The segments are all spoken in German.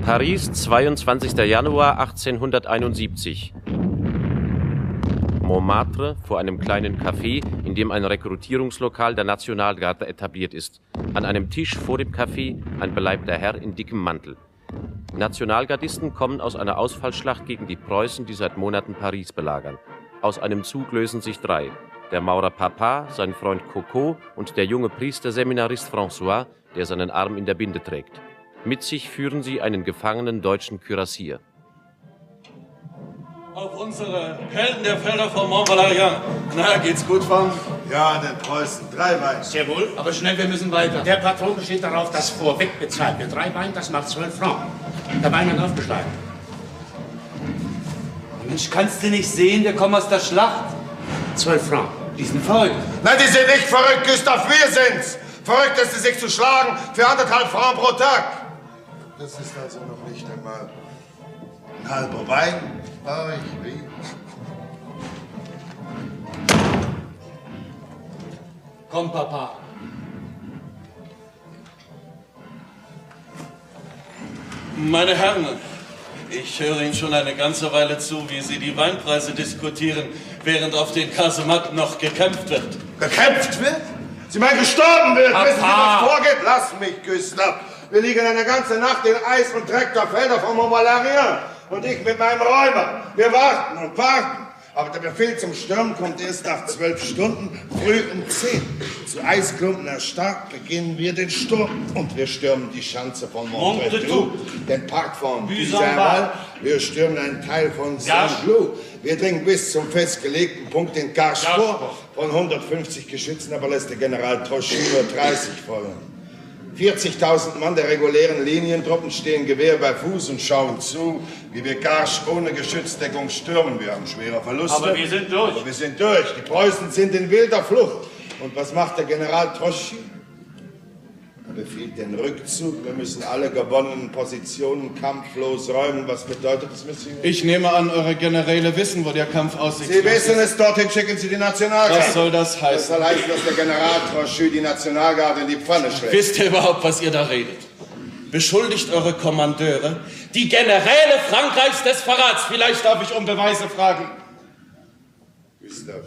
Paris, 22. Januar 1871. Montmartre, vor einem kleinen Café, in dem ein Rekrutierungslokal der Nationalgarde etabliert ist. An einem Tisch vor dem Café ein beleibter Herr in dickem Mantel. Nationalgardisten kommen aus einer Ausfallschlacht gegen die Preußen, die seit Monaten Paris belagern. Aus einem Zug lösen sich 3. Der Maurer Papa, sein Freund Coco und der junge Priester-Seminarist François, der seinen Arm in der Binde trägt. Mit sich führen sie einen gefangenen deutschen Kürassier. Auf unsere Helden der Felder von Mont-Valérien. Na, geht's gut, Frank? Ja, den Preußen. 3 Wein. Sehr wohl, aber schnell, wir müssen weiter. Der Patron besteht darauf, dass vorweg bezahlt wird. 3 Wein, das macht 12 Francs. Der Wein hat aufgeschlagen. Mensch, kannst du nicht sehen, wir kommen aus der Schlacht. 12 Francs. Die sind verrückt. Nein, die sind nicht verrückt, Gustav, wir sind's. Verrückt ist es, sich zu schlagen für 1,5 Francs pro Tag. Das ist also noch nicht einmal ein halber Wein. War ich wie? Komm, Papa. Meine Herren, ich höre Ihnen schon eine ganze Weile zu, wie Sie die Weinpreise diskutieren, während auf den Kasematten noch gekämpft wird. Gekämpft wird? Sie meinen, gestorben wird? Papa. Wissen Sie, was vorgeht? Lass mich, Gustav. Wir liegen eine ganze Nacht in Eis und Dreck der Felder von Mont-Valérien. Und ich mit meinem Räuber. Wir warten und warten. Aber der Befehl zum Stürmen kommt erst nach 12 Stunden, früh um 10. Zu Eisklumpen erstarrt beginnen wir den Sturm. Und wir stürmen die Schanze von Montretout, den Park von Buzenval. Wir stürmen einen Teil von Saint-Cloud. Wir dringen bis zum festgelegten Punkt in Garches vor. Von 150 Geschützen aber lässt der General Trochy nur 30 feuern. 40.000 Mann der regulären Linientruppen stehen Gewehr bei Fuß und schauen zu, wie wir Garches ohne Geschützdeckung stürmen. Wir haben schwere Verluste. Aber wir sind durch. Aber wir sind durch. Die Preußen sind in wilder Flucht. Und was macht der General Trochy? Er befiehlt den Rückzug. Wir müssen alle gewonnenen Positionen kampflos räumen. Was bedeutet das, Monsieur? Ich nehme an, eure Generäle wissen, wo der Kampf aussichtslos Sie wissen es, dorthin schicken Sie die Nationalgarde. Was soll das Das heißen? soll heißen, dass der General Trochy die Nationalgarde in die Pfanne schlägt. Wisst ihr überhaupt, was ihr da redet? Beschuldigt eure Kommandeure, die Generäle Frankreichs des Verrats. Vielleicht darf ich um Beweise fragen. Gustav,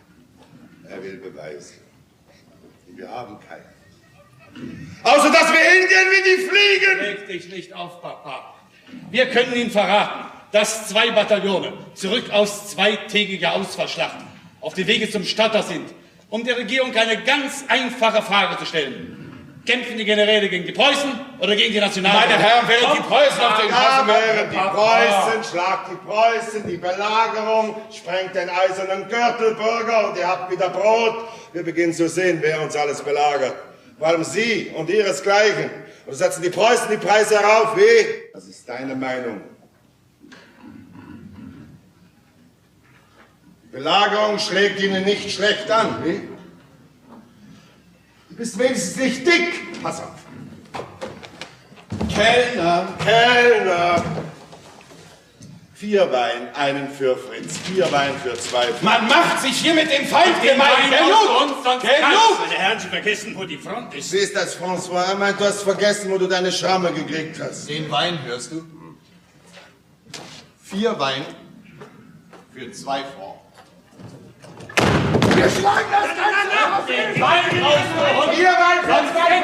er will Beweise. Wir haben keine. Außer dass wir Indien wie die Fliegen! Reg dich nicht auf, Papa. Wir können Ihnen verraten, dass 2 Bataillone zurück aus 2-tägiger Ausfallschlacht auf dem Wege zum Statter sind, um der Regierung eine ganz einfache Frage zu stellen. Kämpfen die Generäle gegen die Preußen oder gegen die Nationalgarde? Meine Herren, während die Preußen auf den Ja, Kasematten... während die Preußen, schlagt die Preußen, die Belagerung, sprengt den eisernen Gürtel, Bürger, und ihr habt wieder Brot. Wir beginnen zu sehen, wer uns alles belagert. Vor allem Sie und Ihresgleichen. Und setzen die Preußen die Preise herauf, wie? Das ist deine Meinung. Die Belagerung schlägt Ihnen nicht schlecht an, wie? Du bist wenigstens nicht dick. Pass auf. Kellner! Kellner! 4 Wein, einen für Fritz. 4 Wein für 2 Fritz. Man macht sich hier mit dem Feind gemein! Sonst meine Herren, Sie vergessen, wo die Front ist. Wie ist das, François? Er meint, du hast vergessen, wo du deine Schramme gekriegt hast. Den Wein, hörst du? 4 Wein für 2 Francs. Wir schlagen das Ganze auf! Den Wein rausgeholt! 4 Wein für 2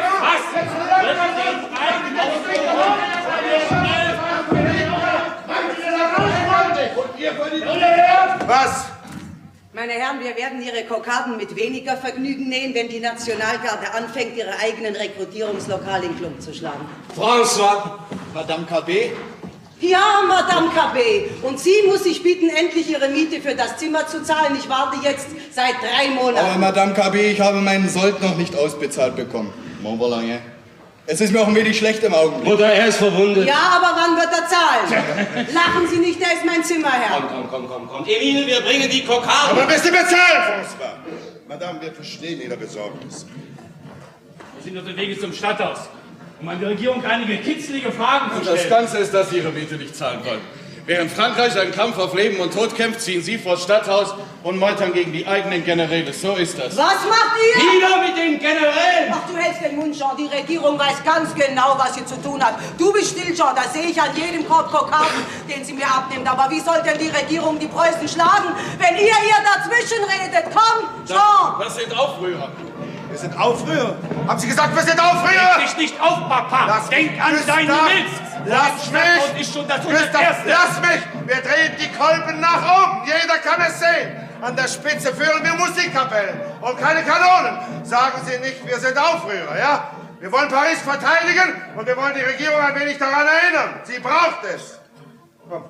Francs! Was? Meine Herren, wir werden Ihre Kokarden mit weniger Vergnügen nähen, wenn die Nationalgarde anfängt, ihre eigenen Rekrutierungslokale in Klump zu schlagen. François, Madame Cabé, Ja, Madame Cabé. Und sie muss sich bitten, endlich ihre Miete für das Zimmer zu zahlen. Ich warte jetzt seit 3 Monaten. Aber Madame Cabé, ich habe meinen Sold noch nicht ausbezahlt bekommen. Mont-Valérien. Es ist mir auch ein wenig schlecht im Augenblick. Mutter, er ist verwundet. Ja, aber wann wird er zahlen? Lachen Sie nicht, der ist mein Zimmerherr. Komm. Emil, wir bringen die Kokarden. Aber bist du bezahlt, François? Madame, wir verstehen Ihre Besorgnis. Wir sind auf dem Wege zum Stadthaus, um an die Regierung einige kitzlige Fragen zu Und das stellen. Ganze ist, dass Sie Ihre Miete nicht zahlen wollen. Während Frankreich einen Kampf auf Leben und Tod kämpft, ziehen Sie vor das Stadthaus und meutern gegen die eigenen Generäle. So ist das. Was macht ihr? Wieder mit den Generälen! Ach, du hältst hältst den Mund, Jean. Die Regierung weiß ganz genau, was sie zu tun hat. Du bist still, Jean. Das sehe ich an jedem Korb Kokarden, den sie mir abnimmt. Aber wie soll denn die Regierung die Preußen schlagen, wenn ihr dazwischen redet? Komm, Jean! Das sind Aufrührer. Wir sind Aufrührer. Haben Sie gesagt, wir sind Aufrührer? Reg dich nicht auf, Papa. Denk an Gustav, deinen Milz. Lass mich! Ist schon das Gustav, Erste. lass mich! Wir drehen die Kolben nach oben. Jeder kann es sehen. An der Spitze führen wir Musikkapellen und keine Kanonen. Sagen Sie nicht, wir sind Aufrührer, ja? Wir wollen Paris verteidigen und wir wollen die Regierung ein wenig daran erinnern. Sie braucht es. Komm.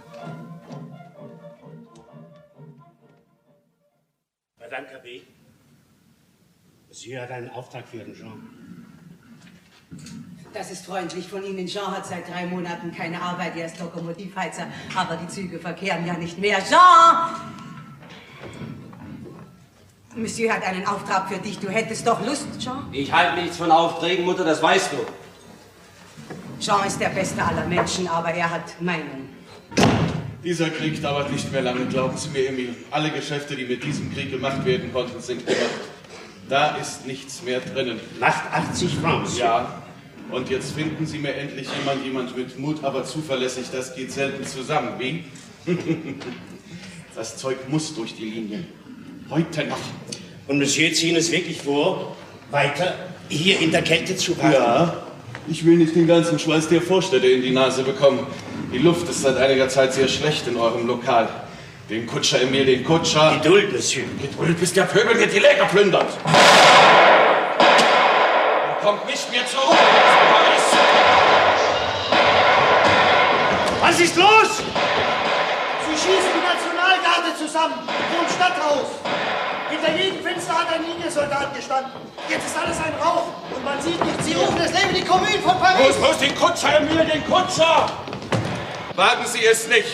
Madame Cabé, Monsieur hat einen Auftrag für den Jean. Das ist freundlich von Ihnen. Jean hat seit 3 Monaten keine Arbeit. Er ist Lokomotivheizer, aber die Züge verkehren ja nicht mehr. Jean! Monsieur hat einen Auftrag für dich. Du hättest doch Lust, Jean? Ich halte nichts von Aufträgen, Mutter, das weißt du. Jean ist der beste aller Menschen, aber er hat Meinung. Dieser Krieg dauert nicht mehr lange, glauben Sie mir, Emil. Alle Geschäfte, die mit diesem Krieg gemacht werden konnten, sind gemacht. Da ist nichts mehr drinnen. Macht 80 Francs. Ja, und jetzt finden Sie mir endlich jemand mit Mut, aber zuverlässig. Das geht selten zusammen. Wie? Das Zeug muss durch die Linien. Heute noch. Und Monsieur ziehen es wirklich vor, weiter hier in der Kälte zu warten? Ja, ich will nicht den ganzen Schweiß der Vorstädte in die Nase bekommen. Die Luft ist seit einiger Zeit sehr schlecht in eurem Lokal. Den Kutscher, Emil, den Kutscher. Geduld, Monsieur. Geduld, bis der Pöbel mir die Läger plündert. Kommt nicht mehr zurück. Was ist los? Sie schießen die Nationalgarde zusammen, vom Stadthaus. Hinter jedem Fenster hat ein Liniensoldat gestanden. Jetzt ist alles ein Rauch und man sieht nichts. Sie rufen es Leben die Kommune von Paris. Los, den Kutscher, Emil, den Kutscher! Wagen Sie es nicht.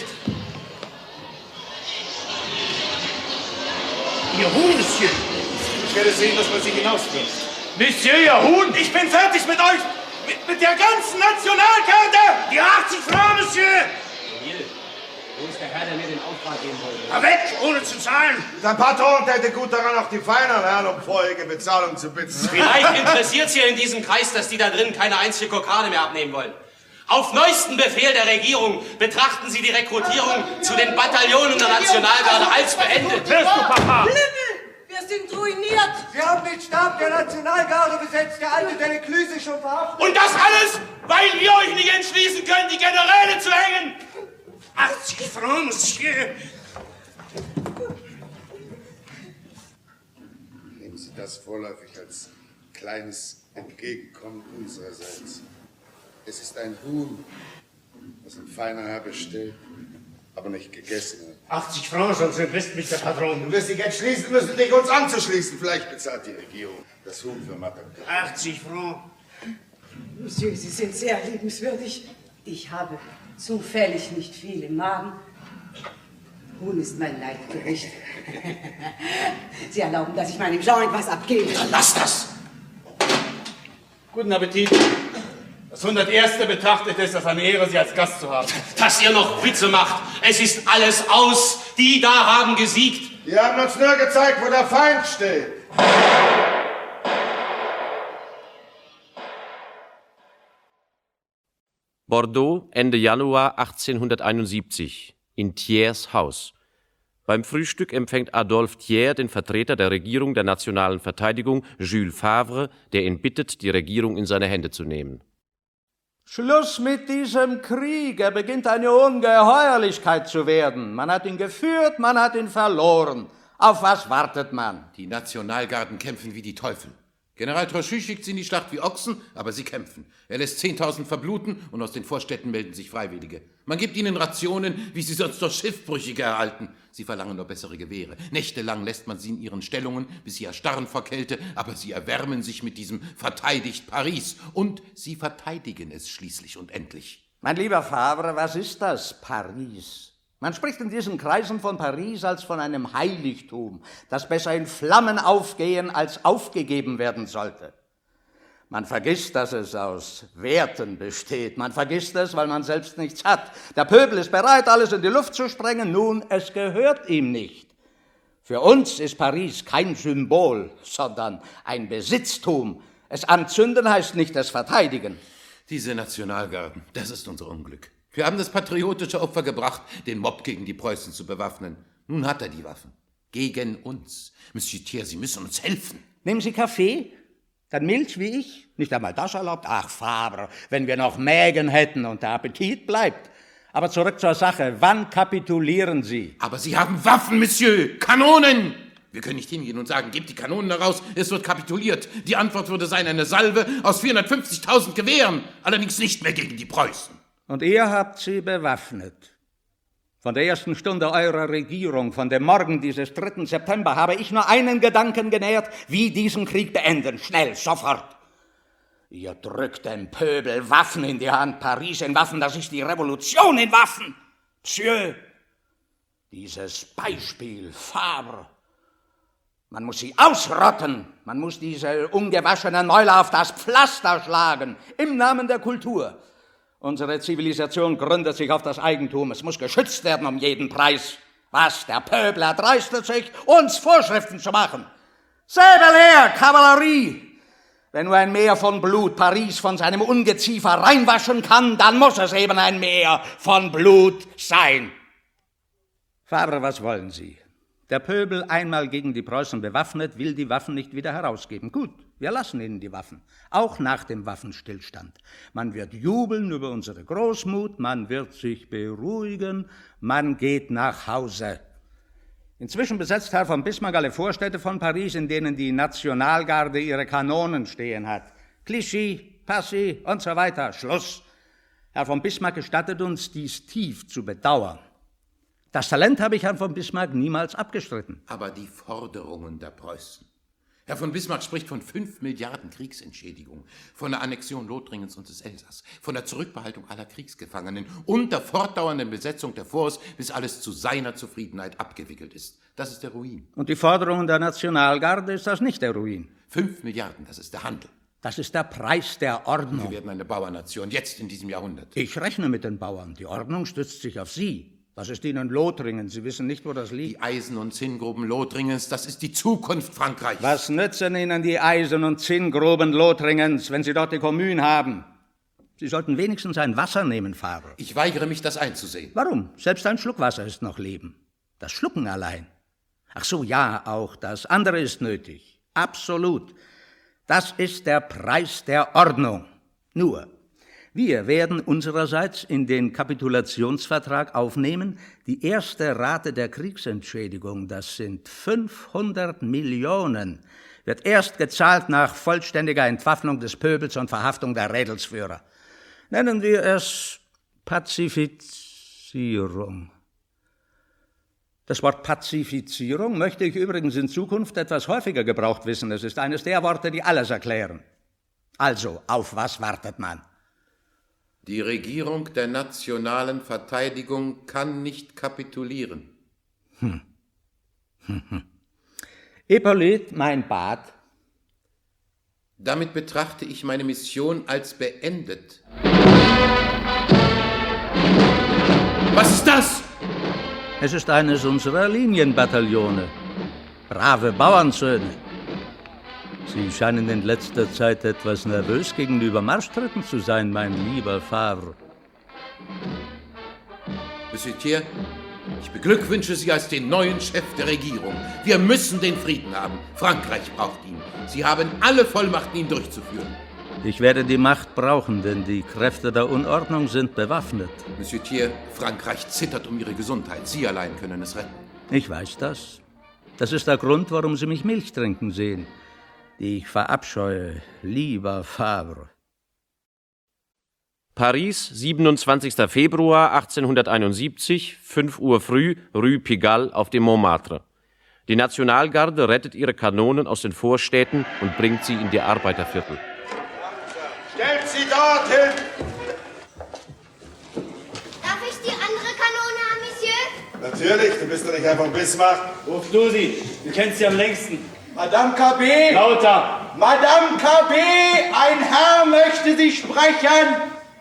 Ihr Huhn, Monsieur. Ich werde sehen, dass man Sie hinauswirft. Monsieur, ihr Huhn. Ich bin fertig mit euch! Mit der ganzen Nationalkarte! Die 80 Francs, Monsieur. Emil, wo ist der Herr, der mir den Auftrag geben wollte? Na weg, ohne zu zahlen. Sein Patron täte gut daran, auch die feineren Herren um vorherige Bezahlung zu bitten. Vielleicht interessiert Sie in diesem Kreis, dass die da drin keine einzige Kokarde mehr abnehmen wollen. Auf neuesten Befehl der Regierung betrachten Sie die Rekrutierung zu den Bataillonen der Nationalgarde als beendet. Hörst du, Papa? Wir sind ruiniert. Wir haben den Stab der Nationalgarde besetzt, der alte Delecluse ist schon verhaftet. Und das alles, weil ihr euch nicht entschließen könnt, die Generäle zu hängen. 80 Francs, Monsieur. Nehmen Sie das vorläufig als kleines Entgegenkommen unsererseits. Es ist ein Huhn, das ein feiner Herr bestellt, aber nicht gegessen hat. 80 Francs, sonst entlässt mich der Patron. Du wirst dich entschließen müssen, dich uns anzuschließen. Vielleicht bezahlt die Regierung das Huhn für Madame. 80 Francs. Monsieur, Sie sind sehr liebenswürdig. Ich habe zufällig nicht viel im Magen. Huhn ist mein Leibgericht. Sie erlauben, dass ich meinem Jean etwas abgebe. Lass das! Guten Appetit. Das 101. betrachtet es als eine Ehre, Sie als Gast zu haben. Dass ihr noch Witze macht. Es ist alles aus. Die da haben gesiegt. Die haben uns nur gezeigt, wo der Feind steht. Bordeaux, Ende Januar 1871, in Thiers Haus. Beim Frühstück empfängt Adolphe Thiers den Vertreter der Regierung der nationalen Verteidigung, Jules Favre, der ihn bittet, die Regierung in seine Hände zu nehmen. Schluss mit diesem Krieg, er beginnt eine Ungeheuerlichkeit zu werden. Man hat ihn geführt, man hat ihn verloren. Auf was wartet man? Die Nationalgarden kämpfen wie die Teufel. General Trochu schickt sie in die Schlacht wie Ochsen, aber sie kämpfen. Er lässt 10.000 verbluten und aus den Vorstädten melden sich Freiwillige. Man gibt ihnen Rationen, wie sie sonst noch Schiffbrüchige erhalten. Sie verlangen nur bessere Gewehre. Nächtelang lässt man sie in ihren Stellungen, bis sie erstarren vor Kälte, aber sie erwärmen sich mit diesem verteidigt Paris. Und sie verteidigen es schließlich und endlich. Mein lieber Favre, was ist das, Paris? Man spricht in diesen Kreisen von Paris als von einem Heiligtum, das besser in Flammen aufgehen als aufgegeben werden sollte. Man vergisst, dass es aus Werten besteht. Man vergisst es, weil man selbst nichts hat. Der Pöbel ist bereit, alles in die Luft zu sprengen. Nun, es gehört ihm nicht. Für uns ist Paris kein Symbol, sondern ein Besitztum, Es anzünden heißt nicht es verteidigen. Diese Nationalgarden, das ist unser Unglück. Wir haben das patriotische Opfer gebracht, den Mob gegen die Preußen zu bewaffnen. Nun hat er die Waffen. Gegen uns. Monsieur Thiers, Sie müssen uns helfen. Nehmen Sie Kaffee? Dann Milch wie ich? Nicht einmal das erlaubt? Ach, Fabre, wenn wir noch Mägen hätten und der Appetit bleibt. Aber zurück zur Sache. Wann kapitulieren Sie? Aber Sie haben Waffen, Monsieur! Kanonen! Wir können nicht hingehen und sagen, gebt die Kanonen heraus, es wird kapituliert. Die Antwort würde sein, eine Salve aus 450.000 Gewehren. Allerdings nicht mehr gegen die Preußen. Und ihr habt sie bewaffnet. Von der ersten Stunde eurer Regierung, von dem Morgen dieses 3. September, habe ich nur einen Gedanken genährt, wie diesen Krieg beenden. Schnell, sofort. Ihr drückt dem Pöbel Waffen in die Hand, Paris in Waffen, das ist die Revolution in Waffen. Monsieur, dieses Beispiel, Fabre, man muss sie ausrotten, man muss diese ungewaschenen Mäuler auf das Pflaster schlagen, im Namen der Kultur. Unsere Zivilisation gründet sich auf das Eigentum. Es muss geschützt werden um jeden Preis. Was, der Pöbel erdreistet sich, uns Vorschriften zu machen. Säbel her, Kavallerie! Wenn nur ein Meer von Blut Paris von seinem Ungeziefer reinwaschen kann, dann muss es eben ein Meer von Blut sein. Fabre, was wollen Sie? Der Pöbel, einmal gegen die Preußen bewaffnet, will die Waffen nicht wieder herausgeben. Gut, wir lassen ihnen die Waffen, auch nach dem Waffenstillstand. Man wird jubeln über unsere Großmut, man wird sich beruhigen, man geht nach Hause. Inzwischen besetzt Herr von Bismarck alle Vorstädte von Paris, in denen die Nationalgarde ihre Kanonen stehen hat. Clichy, Passy und so weiter. Schluss. Herr von Bismarck gestattet uns, dies tief zu bedauern. Das Talent habe ich Herrn von Bismarck niemals abgestritten. Aber die Forderungen der Preußen. Herr von Bismarck spricht von 5 Milliarden Kriegsentschädigung, von der Annexion Lothringens und des Elsass, von der Zurückbehaltung aller Kriegsgefangenen und der fortdauernden Besetzung der Forts, bis alles zu seiner Zufriedenheit abgewickelt ist. Das ist der Ruin. Und die Forderungen der Nationalgarde, ist das nicht der Ruin? 5 Milliarden, das ist der Handel. Das ist der Preis der Ordnung. Wir werden eine Bauernation, jetzt in diesem Jahrhundert. Ich rechne mit den Bauern. Die Ordnung stützt sich auf Sie. Das ist Ihnen Lothringen. Sie wissen nicht, wo das liegt. Die Eisen- und Zinngruben Lothringens, das ist die Zukunft Frankreichs. Was nützen Ihnen die Eisen- und Zinngruben Lothringens, wenn Sie dort die Kommune haben? Sie sollten wenigstens ein Wasser nehmen, Fabre. Ich weigere mich, das einzusehen. Warum? Selbst ein Schluck Wasser ist noch Leben. Das Schlucken allein. Ach so, ja, auch das andere ist nötig. Absolut. Das ist der Preis der Ordnung. Nur, wir werden unsererseits in den Kapitulationsvertrag aufnehmen, die erste Rate der Kriegsentschädigung, das sind 500 Millionen, wird erst gezahlt nach vollständiger Entwaffnung des Pöbels und Verhaftung der Rädelsführer. Nennen wir es Pazifizierung. Das Wort Pazifizierung möchte ich übrigens in Zukunft etwas häufiger gebraucht wissen. Es ist eines der Worte, die alles erklären. Also, auf was wartet man? Die Regierung der nationalen Verteidigung kann nicht kapitulieren. Hippolyt, mein Bad. Damit betrachte ich meine Mission als beendet. Was ist das? Es ist eines unserer Linienbataillone. Brave Bauernsöhne. Sie scheinen in letzter Zeit etwas nervös gegenüber Marschtritten zu sein, mein lieber Fabre. Monsieur Thiers, ich beglückwünsche Sie als den neuen Chef der Regierung. Wir müssen den Frieden haben. Frankreich braucht ihn. Sie haben alle Vollmachten, ihn durchzuführen. Ich werde die Macht brauchen, denn die Kräfte der Unordnung sind bewaffnet. Monsieur Thiers, Frankreich zittert um Ihre Gesundheit. Sie allein können es retten. Ich weiß das. Das ist der Grund, warum Sie mich Milch trinken sehen, die ich verabscheue, lieber Fabre. Paris, 27. Februar 1871, 5 Uhr früh, Rue Pigalle auf dem Montmartre. Die Nationalgarde rettet ihre Kanonen aus den Vorstädten und bringt sie in die Arbeiterviertel. Stellt sie dorthin! Darf ich die andere Kanone haben, Monsieur? Natürlich, du bist doch nicht Herr von Bismarck. Ruf du sie, du kennst sie am längsten. Madame KB! Lauter! Madame KB! Ein Herr möchte Sie sprechen!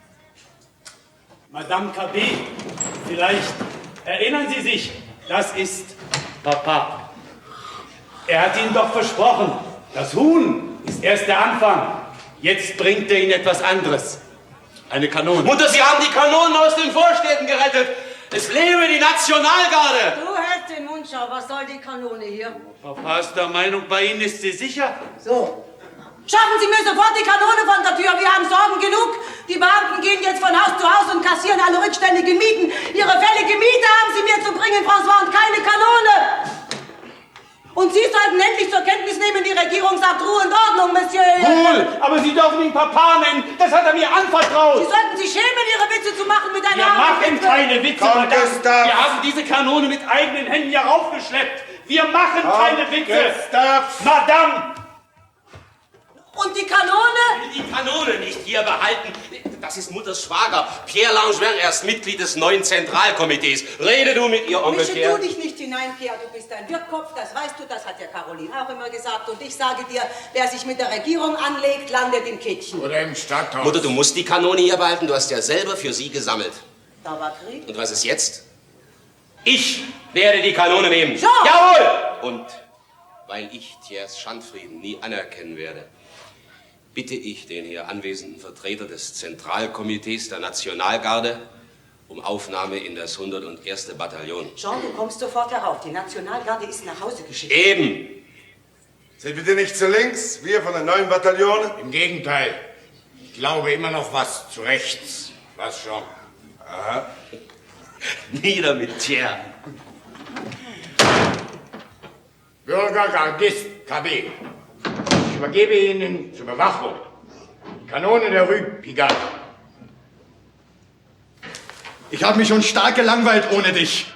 Madame KB, vielleicht erinnern Sie sich, das ist Papa. Er hat Ihnen doch versprochen, das Huhn ist ist erst der Anfang. Jetzt bringt er Ihnen etwas anderes. Eine Kanone. Mutter, Sie haben die Kanonen aus den Vorstädten gerettet. Es lebe die Nationalgarde. Du hältst den Mund, schau. Was soll die Kanone hier? Papa ist der Meinung, bei Ihnen ist sie sicher. So. Schaffen Sie mir sofort die Kanone von der Tür. Wir haben Sorgen genug. Die Beamten gehen jetzt von Haus zu Haus und kassieren alle rückständigen Mieten. Ihre fällige Miete haben Sie mir zu bringen, François, und keine Kanone. Und Sie sollten endlich zur Kenntnis nehmen, die Regierung sagt Ruhe und Ordnung, Monsieur. Cool, aber Sie dürfen ihn Papa nennen. Das hat er mir anvertraut. Sie sollten sich schämen, Ihre Witze zu machen mit einer Wir machen keine Witze, Komm, Madame. Gustav. Wir haben diese Kanone mit eigenen Händen hier raufgeschleppt. Wir machen keine Witze. Gustav. Madame. Und die Kanone? Die Kanone nicht hier behalten. Das ist Mutters Schwager, Pierre Langevin. Er ist Mitglied des neuen Zentralkomitees. Rede du mit ihr, Onkel Mische Pierre. du dich nicht hinein, Pierre. Du bist ein Wirtkopf, das weißt du. Das hat ja Caroline auch immer gesagt. Und ich sage dir, wer sich mit der Regierung anlegt, landet im Kittchen. Oder im Stadthaus. Mutter, du musst die Kanone hier behalten. Du hast ja selber für sie gesammelt. Da war Krieg. Und was ist jetzt? Ich werde die Kanone nehmen. Jean! Jawohl! Und weil ich Thiers Schandfrieden nie anerkennen werde, bitte ich den hier anwesenden Vertreter des Zentralkomitees der Nationalgarde um Aufnahme in das 101. Bataillon. Jean, du kommst sofort herauf. Die Nationalgarde ist nach Hause geschickt. Eben. Sind wir denn nicht zu links, wir von den neuen Bataillonen? Im Gegenteil. Ich glaube immer noch was zu rechts. Was schon. Aha. Nieder mit Thiers. Bürgergardist KB. Ich übergebe Ihnen zur Bewachung die Kanone der Rue Pigalle. Ich habe mich schon stark gelangweilt ohne dich.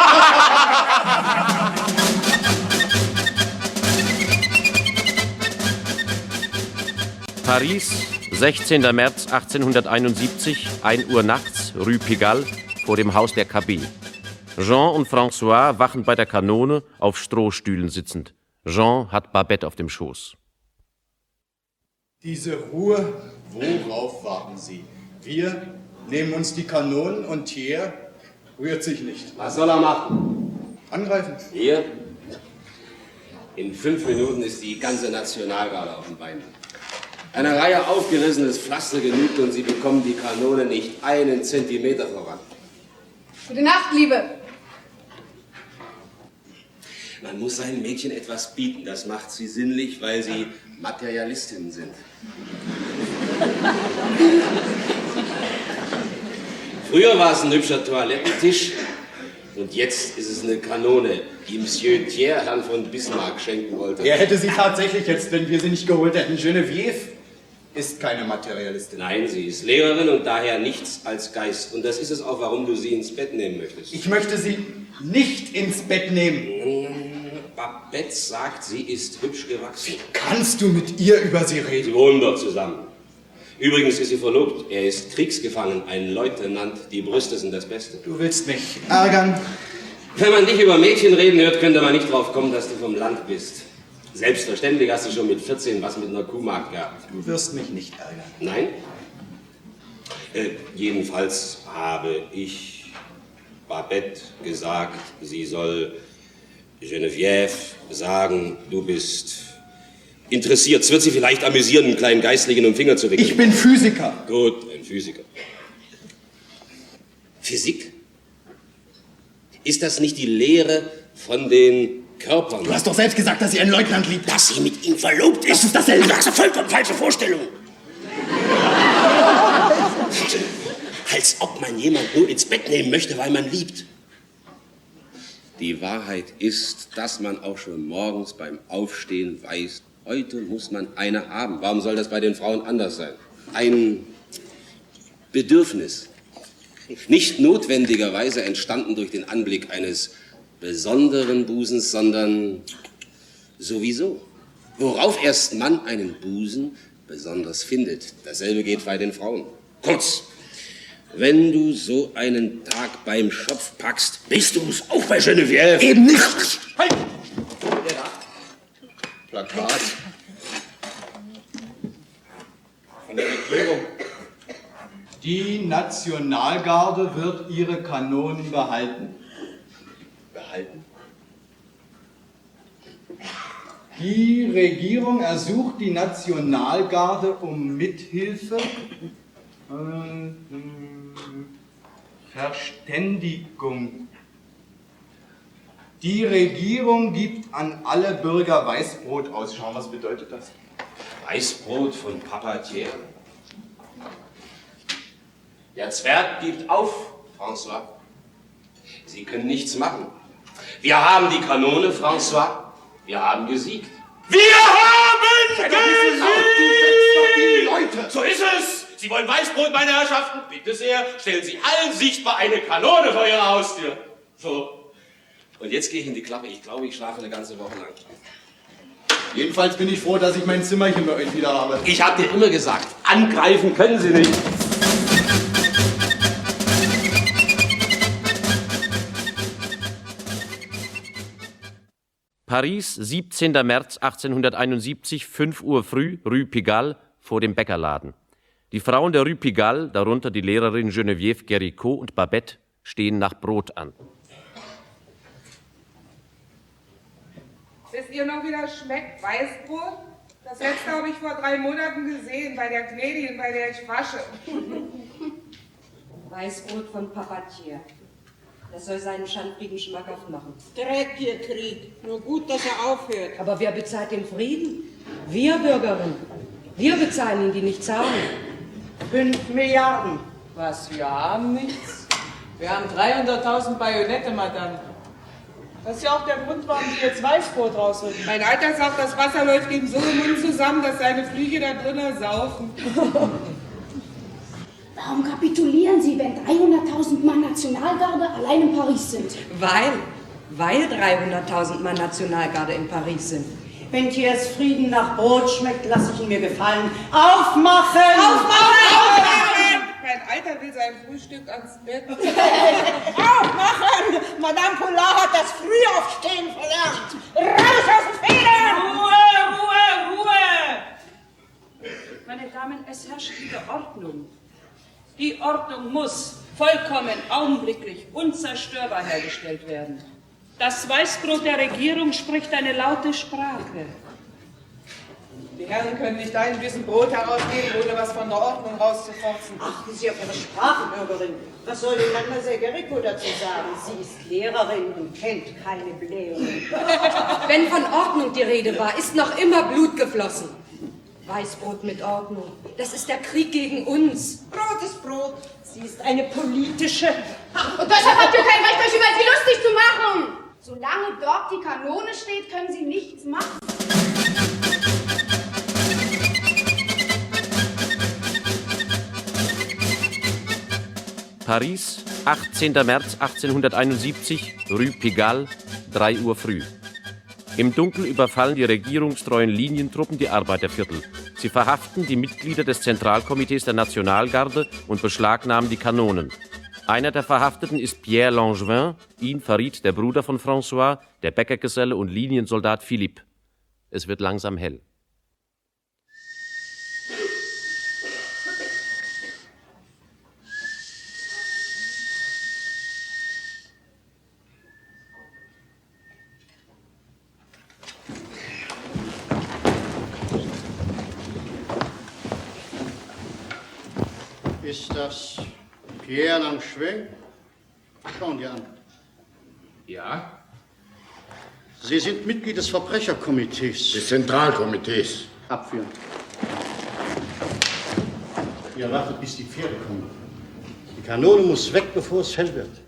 Paris, 16. März 1871, 1 Uhr nachts, Rue Pigalle, vor dem Haus der KB. Jean und François wachen bei der Kanone auf Strohstühlen sitzend. Jean hat Babette auf dem Schoß. Diese Ruhe, worauf warten Sie? Wir nehmen uns die Kanonen und Thiers rührt sich nicht. Was soll er machen? Angreifen. Hier? In 5 Minuten ist die ganze Nationalgarde auf den Beinen. Eine Reihe aufgerissenes Pflaster genügt und sie bekommen die Kanone nicht einen Zentimeter voran. Gute Nacht, Liebe. Man muss seinen Mädchen etwas bieten. Das macht sie sinnlich, weil sie Materialistinnen sind. Früher war es ein hübscher Toilettentisch und jetzt ist es eine Kanone, die Monsieur Thiers Herrn von Bismarck schenken wollte. Er hätte sie tatsächlich jetzt, wenn wir sie nicht geholt hätten. Geneviève ist keine Materialistin. Nein, sie ist Lehrerin und daher nichts als Geist. Und das ist es auch, warum du sie ins Bett nehmen möchtest. Ich möchte sie nicht ins Bett nehmen. Babette sagt, sie ist hübsch gewachsen. Kannst du mit ihr über sie reden? Sie wohnen dort zusammen. Übrigens ist sie verlobt. Er ist kriegsgefangen, ein Leutnant. Die Brüste sind das Beste. Du willst mich ärgern? Wenn man dich über Mädchen reden hört, könnte man nicht drauf kommen, dass du vom Land bist. Selbstverständlich hast du schon mit 14 was mit einer Kuhmagd gehabt. Du wirst mich nicht ärgern. Nein? Jedenfalls habe ich Babette gesagt, sie soll Geneviève sagen, du bist interessiert. Es wird sie vielleicht amüsieren, einen kleinen Geistlichen um den Finger zu wickeln. Ich bin Physiker. Gut, ein Physiker. Physik? Ist das nicht die Lehre von den Körpern? Du hast doch selbst gesagt, dass sie einen Leutnant liebt. Dass sie mit ihm verlobt ist. Das ist dasselbe. Das ist eine vollkommen falsche Vorstellung. Als ob man jemand nur ins Bett nehmen möchte, weil man liebt. Die Wahrheit ist, dass man auch schon morgens beim Aufstehen weiß, heute muss man eine haben. Warum soll das bei den Frauen anders sein? Ein Bedürfnis. Nicht notwendigerweise entstanden durch den Anblick eines besonderen Busens, sondern sowieso. Worauf erst man einen Busen besonders findet. Dasselbe geht bei den Frauen. Kurz, wenn du so einen Tag beim Schopf packst, bist du es auch bei Geneviève. Eben nicht. Halt! Plakat. Von der Regierung. Die Nationalgarde wird ihre Kanonen behalten. Behalten? Die Regierung ersucht die Nationalgarde um Mithilfe. Verständigung. Die Regierung gibt an alle Bürger Weißbrot aus. Schauen, was bedeutet das? Weißbrot von Papa Thiers. Der Zwerg gibt auf, François. Sie können nichts machen. Wir haben die Kanone, François. Wir haben gesiegt. Wir haben Sei doch nicht so laut, du wächst doch die Leute. So ist es. Sie wollen Weißbrot, meine Herrschaften? Bitte sehr, stellen Sie allen sichtbar eine Kanone vor Ihre Haustür. So. Und jetzt gehe ich in die Klappe. Ich glaube, ich schlafe eine ganze Woche lang. Jedenfalls bin ich froh, dass ich mein Zimmerchen bei euch wieder habe. Ich habe dir immer gesagt, angreifen können Sie nicht. Paris, 17. März 1871, 5 Uhr früh, Rue Pigalle, vor dem Bäckerladen. Die Frauen der Rue Pigalle, darunter die Lehrerin Geneviève Guéricot und Babette, stehen nach Brot an. Wisst ihr noch, wie das schmeckt? Weißbrot? Das letzte habe ich vor 3 Monaten gesehen, bei der Gnädigen, bei der ich wasche. Weißbrot von Papa Thiers. Das soll seinen Schandfrieden schmackhaft machen. Dreck, ihr Krieg. Nur gut, dass er aufhört. Aber wer bezahlt den Frieden? Wir, Bürgerin. Wir bezahlen ihn, die nicht zahlen. 5 Milliarden. Was, wir haben nichts? Wir haben 300.000 Bajonette, Madame. Das ist ja auch der Grund, warum die jetzt Weißbrot rausholen. Mein Alter sagt, das Wasser läuft ihm so im Mund zusammen, dass seine Flügel da drinnen saufen. Warum kapitulieren Sie, wenn 300.000 Mann Nationalgarde allein in Paris sind? Weil 300.000 Mann Nationalgarde in Paris sind. Wenn Thiers Frieden nach Brot schmeckt, lasse ich ihn mir gefallen. Aufmachen! Aufmachen! Mein Alter will sein Frühstück ans Bett. Aufmachen! Madame Pollard hat das Frühaufstehen verlernt. Raus aus dem Federn! Ruhe! Meine Damen, es herrscht wieder Ordnung. Die Ordnung muss vollkommen, augenblicklich, unzerstörbar hergestellt werden. Das Weißbrot der Regierung spricht eine laute Sprache. Die Herren können nicht ein bisschen Brot herausgeben, ohne was von der Ordnung rauszufotzen. Achten Sie auf Ihre Sprache, Bürgerin. Was soll die Mademoiselle Guéricot dazu sagen? Sie ist Lehrerin und kennt keine Blähungen. Wenn von Ordnung die Rede war, ist noch immer Blut geflossen. Weißbrot mit Ordnung. Das ist der Krieg gegen uns. Brot ist Brot. Sie ist eine politische. Und deshalb habt ihr kein Recht, euch über sie lustig zu machen. Solange dort die Kanone steht, können sie nichts machen. Paris, 18. März 1871, Rue Pigalle, 3 Uhr früh. Im Dunkel überfallen die regierungstreuen Linientruppen die Arbeiterviertel. Sie verhaften die Mitglieder des Zentralkomitees der Nationalgarde und beschlagnahmen die Kanonen. Einer der Verhafteten ist Pierre Langevin. Ihn verriet der Bruder von François, der Bäckergeselle und Liniensoldat Philippe. Es wird langsam hell. Ist das Pierre Langevin? Schauen Sie an. Ja? Sie sind Mitglied des Verbrecherkomitees. Des Zentralkomitees. Abführen. Ihr wartet, bis die Pferde kommen. Die Kanone muss weg, bevor es hell wird.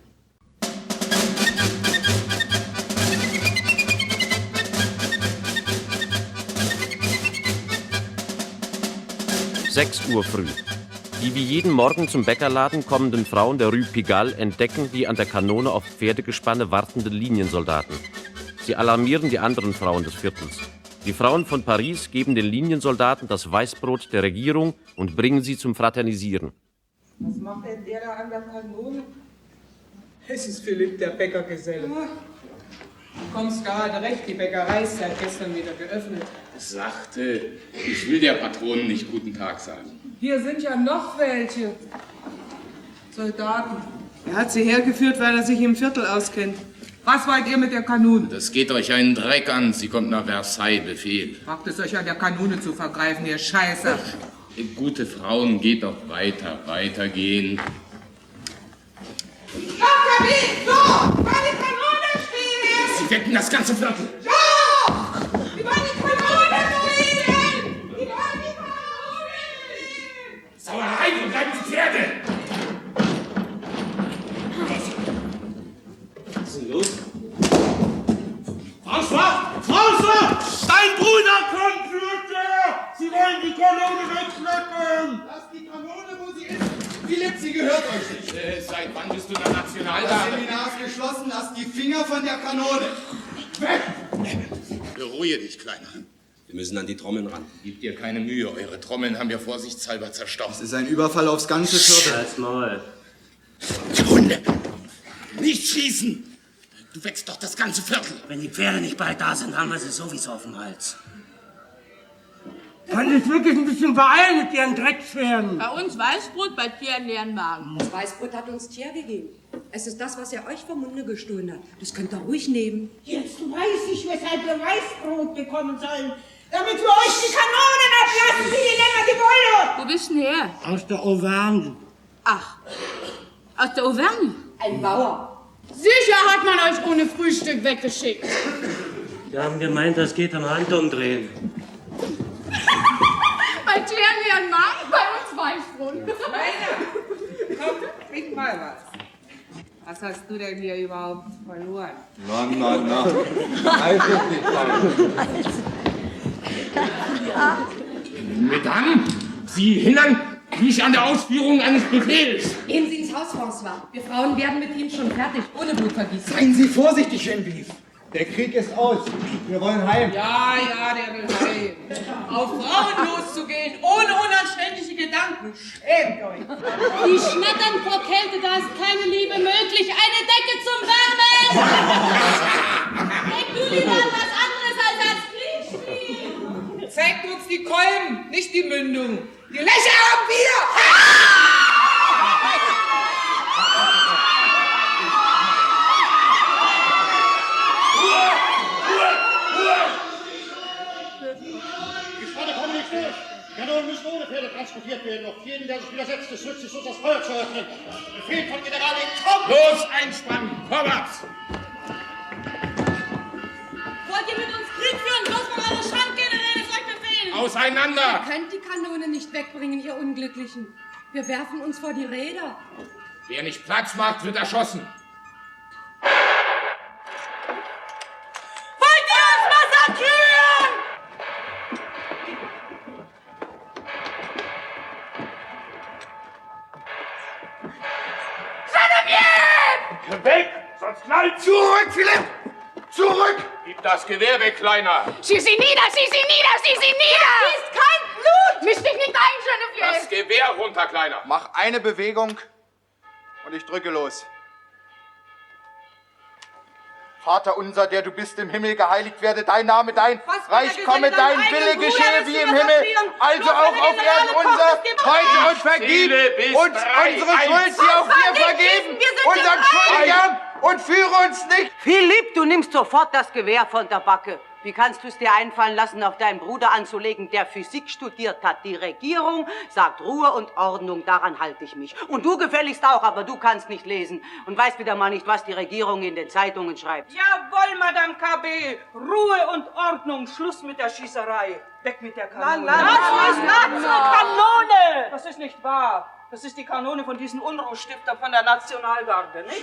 Sechs Uhr früh. Die wie jeden Morgen zum Bäckerladen kommenden Frauen der Rue Pigalle entdecken die an der Kanone auf Pferdegespanne wartenden Liniensoldaten. Sie alarmieren die anderen Frauen des Viertels. Die Frauen von Paris geben den Liniensoldaten das Weißbrot der Regierung und bringen sie zum Fraternisieren. Was macht denn der da an der Kanone? Es ist Philipp, der Bäckergeselle. Du kommst gerade recht, die Bäckerei ist seit gestern wieder geöffnet. Sachte, ich will der Patronin nicht guten Tag sagen. Hier sind ja noch welche. Soldaten. Er hat sie hergeführt, weil er sich im Viertel auskennt. Was wollt ihr mit der Kanone? Das geht euch einen Dreck an. Sie kommt nach Versailles, Befehl. Wagt es euch an der Kanone zu vergreifen, ihr Scheiße. Gute Frauen, geht doch weiter, weitergehen. Dr. B, so, bei die Kanone stehen! Sie wecken das ganze Viertel. So! Die wollen die Kanone stehen! Die wollen die Kanone stehen! Sauerei, wo bleiben die Pferde? Was ist denn los? François! Dein Bruder kommt, Fürchter! Sie wollen die Kanone wegschleppen! Lasst die Kanone, wo sie ist! Philipp, sie gehört euch nicht! Seit wann bist du in der Das Nationalgarde? Seminar ist geschlossen, lasst die Finger von der Kanone! Weg! Beruhige dich, Kleiner. Wir müssen an die Trommeln ran. Gebt dir keine Mühe, eure Trommeln haben wir vorsichtshalber zerstochen. Es ist ein Überfall aufs ganze Viertel. Halt's Maul. Hunde! Nicht schießen! Du wächst doch das ganze Viertel. Wenn die Pferde nicht bald da sind, haben wir sie sowieso auf dem Hals. Kann sich wirklich ein bisschen beeilen mit ihren Dreckspferden. Bei uns Weißbrot, bei dir einen leeren Magen. Das Weißbrot hat uns Tier gegeben. Es ist das, was er euch vom Munde gestohlen hat. Das könnt ihr ruhig nehmen. Jetzt weiß ich, weshalb wir Weißbrot bekommen sollen. Damit wir euch die Kanonen ablassen, wie die länger die Beule. Wo bist du denn her? Aus der Auvergne. Ach, aus der Auvergne? Ein Bauer. Sicher hat man euch ohne Frühstück weggeschickt. Wir haben gemeint, das geht am Handumdrehen. Bei dir einen leeren Magen, bei uns Weißbrot. Rainer, komm, trink mal was. Was hast du denn hier überhaupt verloren? Na. Mesdames, Sie hindern mich an der Ausführung eines Befehls. Gehen Sie ins Haus, François. Wir Frauen werden mit Ihnen schon fertig, ohne Blutvergießen. Seien Sie vorsichtig, Genevieve. Der Krieg ist aus. Wir wollen heim. Ja, der will heim. Auf Frauen loszugehen, ohne unanständige Gedanken. Schämt euch. Die schnattern vor Kälte, da ist keine Liebe möglich. Eine Decke zum Wärmen! Denk du lieber an was anderes als Kriegsspiel! Zeigt uns die Kolben, nicht die Mündung. Die Löcher haben wir! Die Schwatte kommen nicht durch. Kanonen müssen ohne Pferde transportiert werden. Auf jeden, der sich widersetzt, es nützt es uns, das Feuer zu öffnen. Befehl von General Komm! Los, einspannen, vorwärts! Wollt ihr mit uns Krieg führen? Bloß von eure Schandgeneräle ist euch befehlen! Auseinander! Ihr könnt die Kanone nicht wegbringen, ihr Unglücklichen. Wir werfen uns vor die Räder. Wer nicht Platz macht, wird erschossen. Wollt ihr uns massakrieren? Geneviève! Weg, sonst knallt! Zurück, Philipp! Zurück! Gib das Gewehr weg, Kleiner! Schieß sie nieder, schieß sie nieder, schieß sie nieder! Fließt kein Blut! Misch dich nicht ein, Geneviève! Das Gewehr runter, Kleiner! Mach eine Bewegung und ich drücke los. Vater unser, der du bist im Himmel, geheiligt werde dein Name, dein Reich komme, dein Wille geschehe wie im Himmel, also auch auf Erden unser, heute und vergib uns unsere Schuld, die auch wir vergeben, unseren Schuldigern und führe uns nicht. Philipp, du nimmst sofort das Gewehr von der Backe. Wie kannst du es dir einfallen lassen, auf deinen Bruder anzulegen, der Physik studiert hat? Die Regierung sagt Ruhe und Ordnung, daran halte ich mich. Und du gefälligst auch, aber du kannst nicht lesen und weißt wieder mal nicht, was die Regierung in den Zeitungen schreibt. Jawohl, Madame KB. Ruhe und Ordnung. Schluss mit der Schießerei. Weg mit der Kanone. Das ist Kanone! Das ist nicht wahr. Das ist die Kanone von diesen Unruhestiftern von der Nationalgarde, nicht?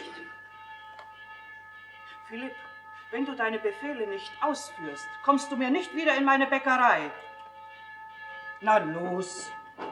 Philipp, wenn du deine Befehle nicht ausführst, kommst du mir nicht wieder in meine Bäckerei. Na los.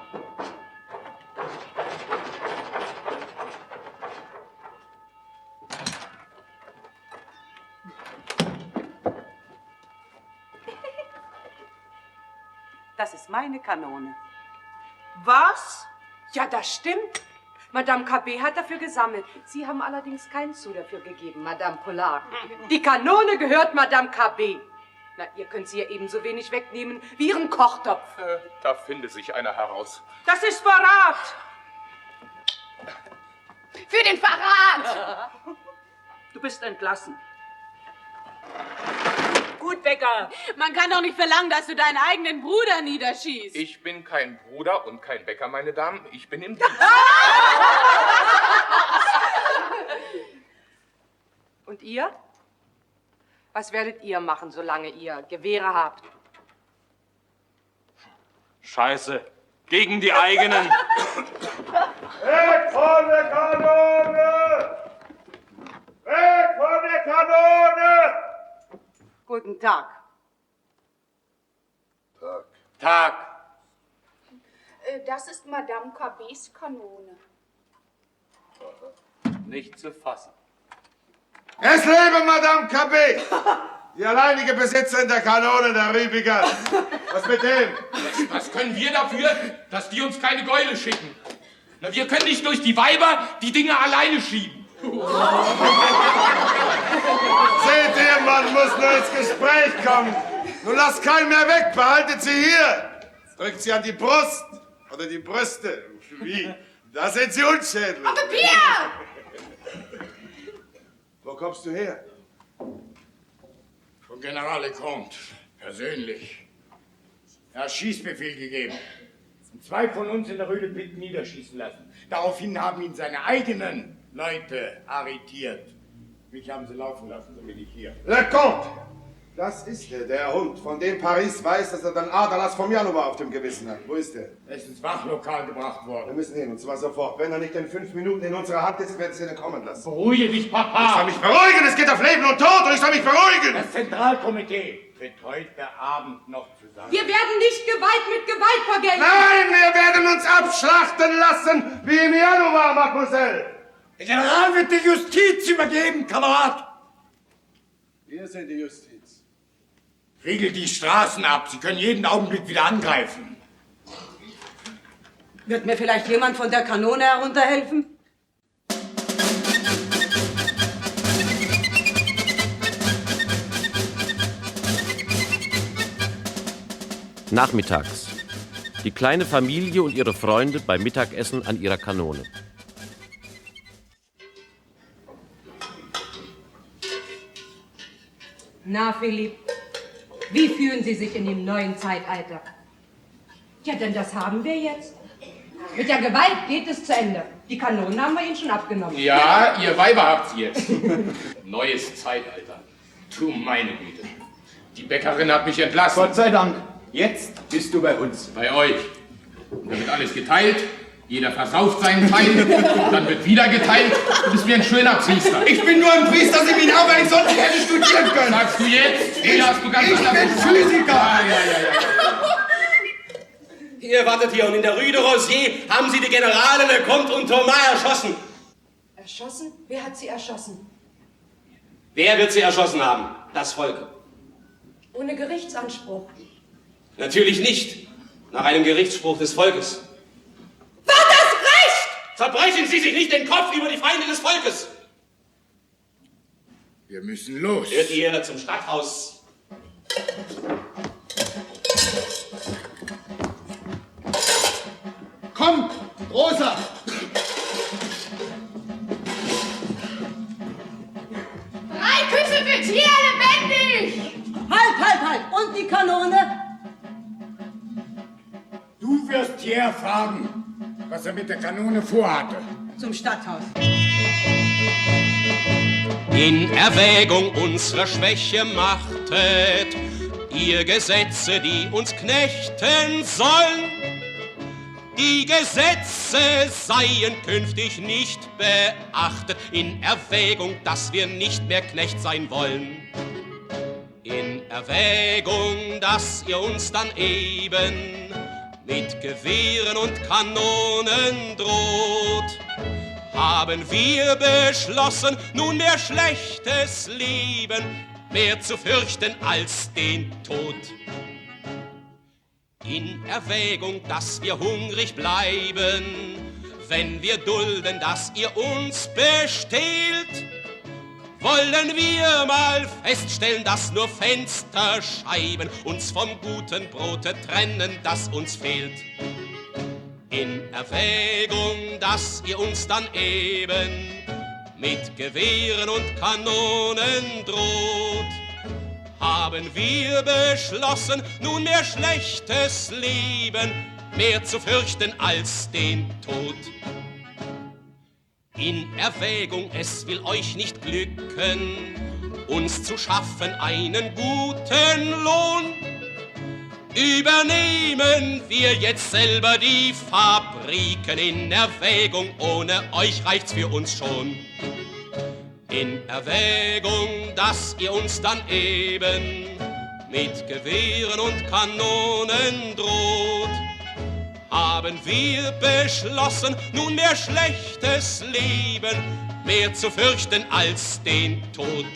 Das ist meine Kanone. Was? Ja, das stimmt. Madame KB hat dafür gesammelt. Sie haben allerdings keinen Zu dafür gegeben, Madame Pollard. Die Kanone gehört Madame KB. Na, ihr könnt sie ja ebenso wenig wegnehmen wie ihren Kochtopf. Da finde sich einer heraus. Das ist Verrat! Für den Verrat! Du bist entlassen. Gut, Becker. Man kann doch nicht verlangen, dass du deinen eigenen Bruder niederschießt. Ich bin kein Bruder und kein Bäcker, meine Damen. Ich bin im Dienst. Und ihr? Was werdet ihr machen, solange ihr Gewehre habt? Scheiße. Gegen die eigenen. Weg von der Kanone! Weg von der Kanone! Guten Tag. Tag. Das ist Madame Cabés Kanone. Nicht zu fassen. Es lebe Madame Cabé! Die alleinige Besitzerin der Kanone der Rübiger. Was mit dem? Was können wir dafür, dass die uns keine Gäule schicken? Na, wir können nicht durch die Weiber die Dinge alleine schieben. Seht ihr, man muss nur ins Gespräch kommen. Nun lasst keinen mehr weg, behaltet sie hier. Drückt sie an die Brust oder die Brüste. Wie? Da sind sie unschädlich. Aber Pierre! Wo kommst du her? Von General Lecomte, persönlich. Er hat Schießbefehl gegeben und 2 von uns in der Rue de Pitt niederschießen lassen. Daraufhin haben ihn seine eigenen Leute arretiert. Mich haben sie laufen lassen, so bin ich hier. Lecomte! Das ist der Hund, von dem Paris weiß, dass er den Aderlass vom Januar auf dem Gewissen hat. Wo ist er? Er ist ins Wachlokal gebracht worden. Wir müssen hin, und zwar sofort. Wenn er nicht in 5 Minuten in unserer Hand ist, werden Sie ihn kommen lassen. Beruhige dich, Papa! Ich soll mich beruhigen, es geht auf Leben und Tod und ich soll mich beruhigen! Das Zentralkomitee tritt heute Abend noch zusammen. Wir werden nicht Gewalt mit Gewalt vergelten. Nein, wir werden uns abschlachten lassen, wie im Januar, Mademoiselle! Der General wird die Justiz übergeben, Kamerad! Wir sind die Justiz. Riegelt die Straßen ab, Sie können jeden Augenblick wieder angreifen. Wird mir vielleicht jemand von der Kanone herunterhelfen? Nachmittags. Die kleine Familie und ihre Freunde beim Mittagessen an ihrer Kanone. Na, Philipp, wie fühlen Sie sich in dem neuen Zeitalter? Ja, denn das haben wir jetzt. Mit der Gewalt geht es zu Ende. Die Kanonen haben wir Ihnen schon abgenommen. Ja, ihr Weiber habt's jetzt. Neues Zeitalter. Du meine Güte. Die Bäckerin hat mich entlassen. Gott sei Dank. Jetzt bist du bei uns. Bei euch. Und da wird alles geteilt. Jeder versauft seinen Teil. Dann wird wieder geteilt. Du bist wie ein schöner Priester. Ich bin nur ein Priester, Seminar, weil ich sonst nicht hätte studieren können. Sagst du jetzt? Früher hast du ganz Ich bin Physiker. Ja. Ihr wartet hier und in der Rue de Rosier haben sie die Generale Lecomte und Thomas erschossen. Erschossen? Wer hat Sie erschossen? Wer wird sie erschossen haben? Das Volk. Ohne Gerichtsanspruch. Natürlich nicht. Nach einem Gerichtsspruch des Volkes. War das Recht? Zerbrechen Sie sich nicht den Kopf über die Feinde des Volkes. Wir müssen los. Hört ihr zum Stadthaus. Komm, Rosa! Küsse für Tier lebendig! Halt! Und die Kanone? Du wirst hier erfahren, was er mit der Kanone vorhatte. Zum Stadthaus. In Erwägung unserer Schwäche machtet ihr Gesetze, die uns knechten sollen. Die Gesetze seien künftig nicht beachtet, in Erwägung, dass wir nicht mehr Knecht sein wollen. In Erwägung, dass ihr uns dann eben mit Gewehren und Kanonen droht, haben wir beschlossen, nunmehr schlechtes Leben mehr zu fürchten als den Tod. In Erwägung, dass wir hungrig bleiben, wenn wir dulden, dass ihr uns bestehlt, wollen wir mal feststellen, dass nur Fensterscheiben uns vom guten Brote trennen, das uns fehlt. In Erwägung, dass ihr uns dann eben mit Gewehren und Kanonen droht, haben wir beschlossen, nunmehr schlechtes Leben mehr zu fürchten als den Tod. In Erwägung, es will euch nicht glücken, uns zu schaffen einen guten Lohn. Übernehmen wir jetzt selber die Fabriken in Erwägung, ohne euch reicht's für uns schon. In Erwägung, dass ihr uns dann eben mit Gewehren und Kanonen droht, haben wir beschlossen, nunmehr schlechtes Leben mehr zu fürchten als den Tod.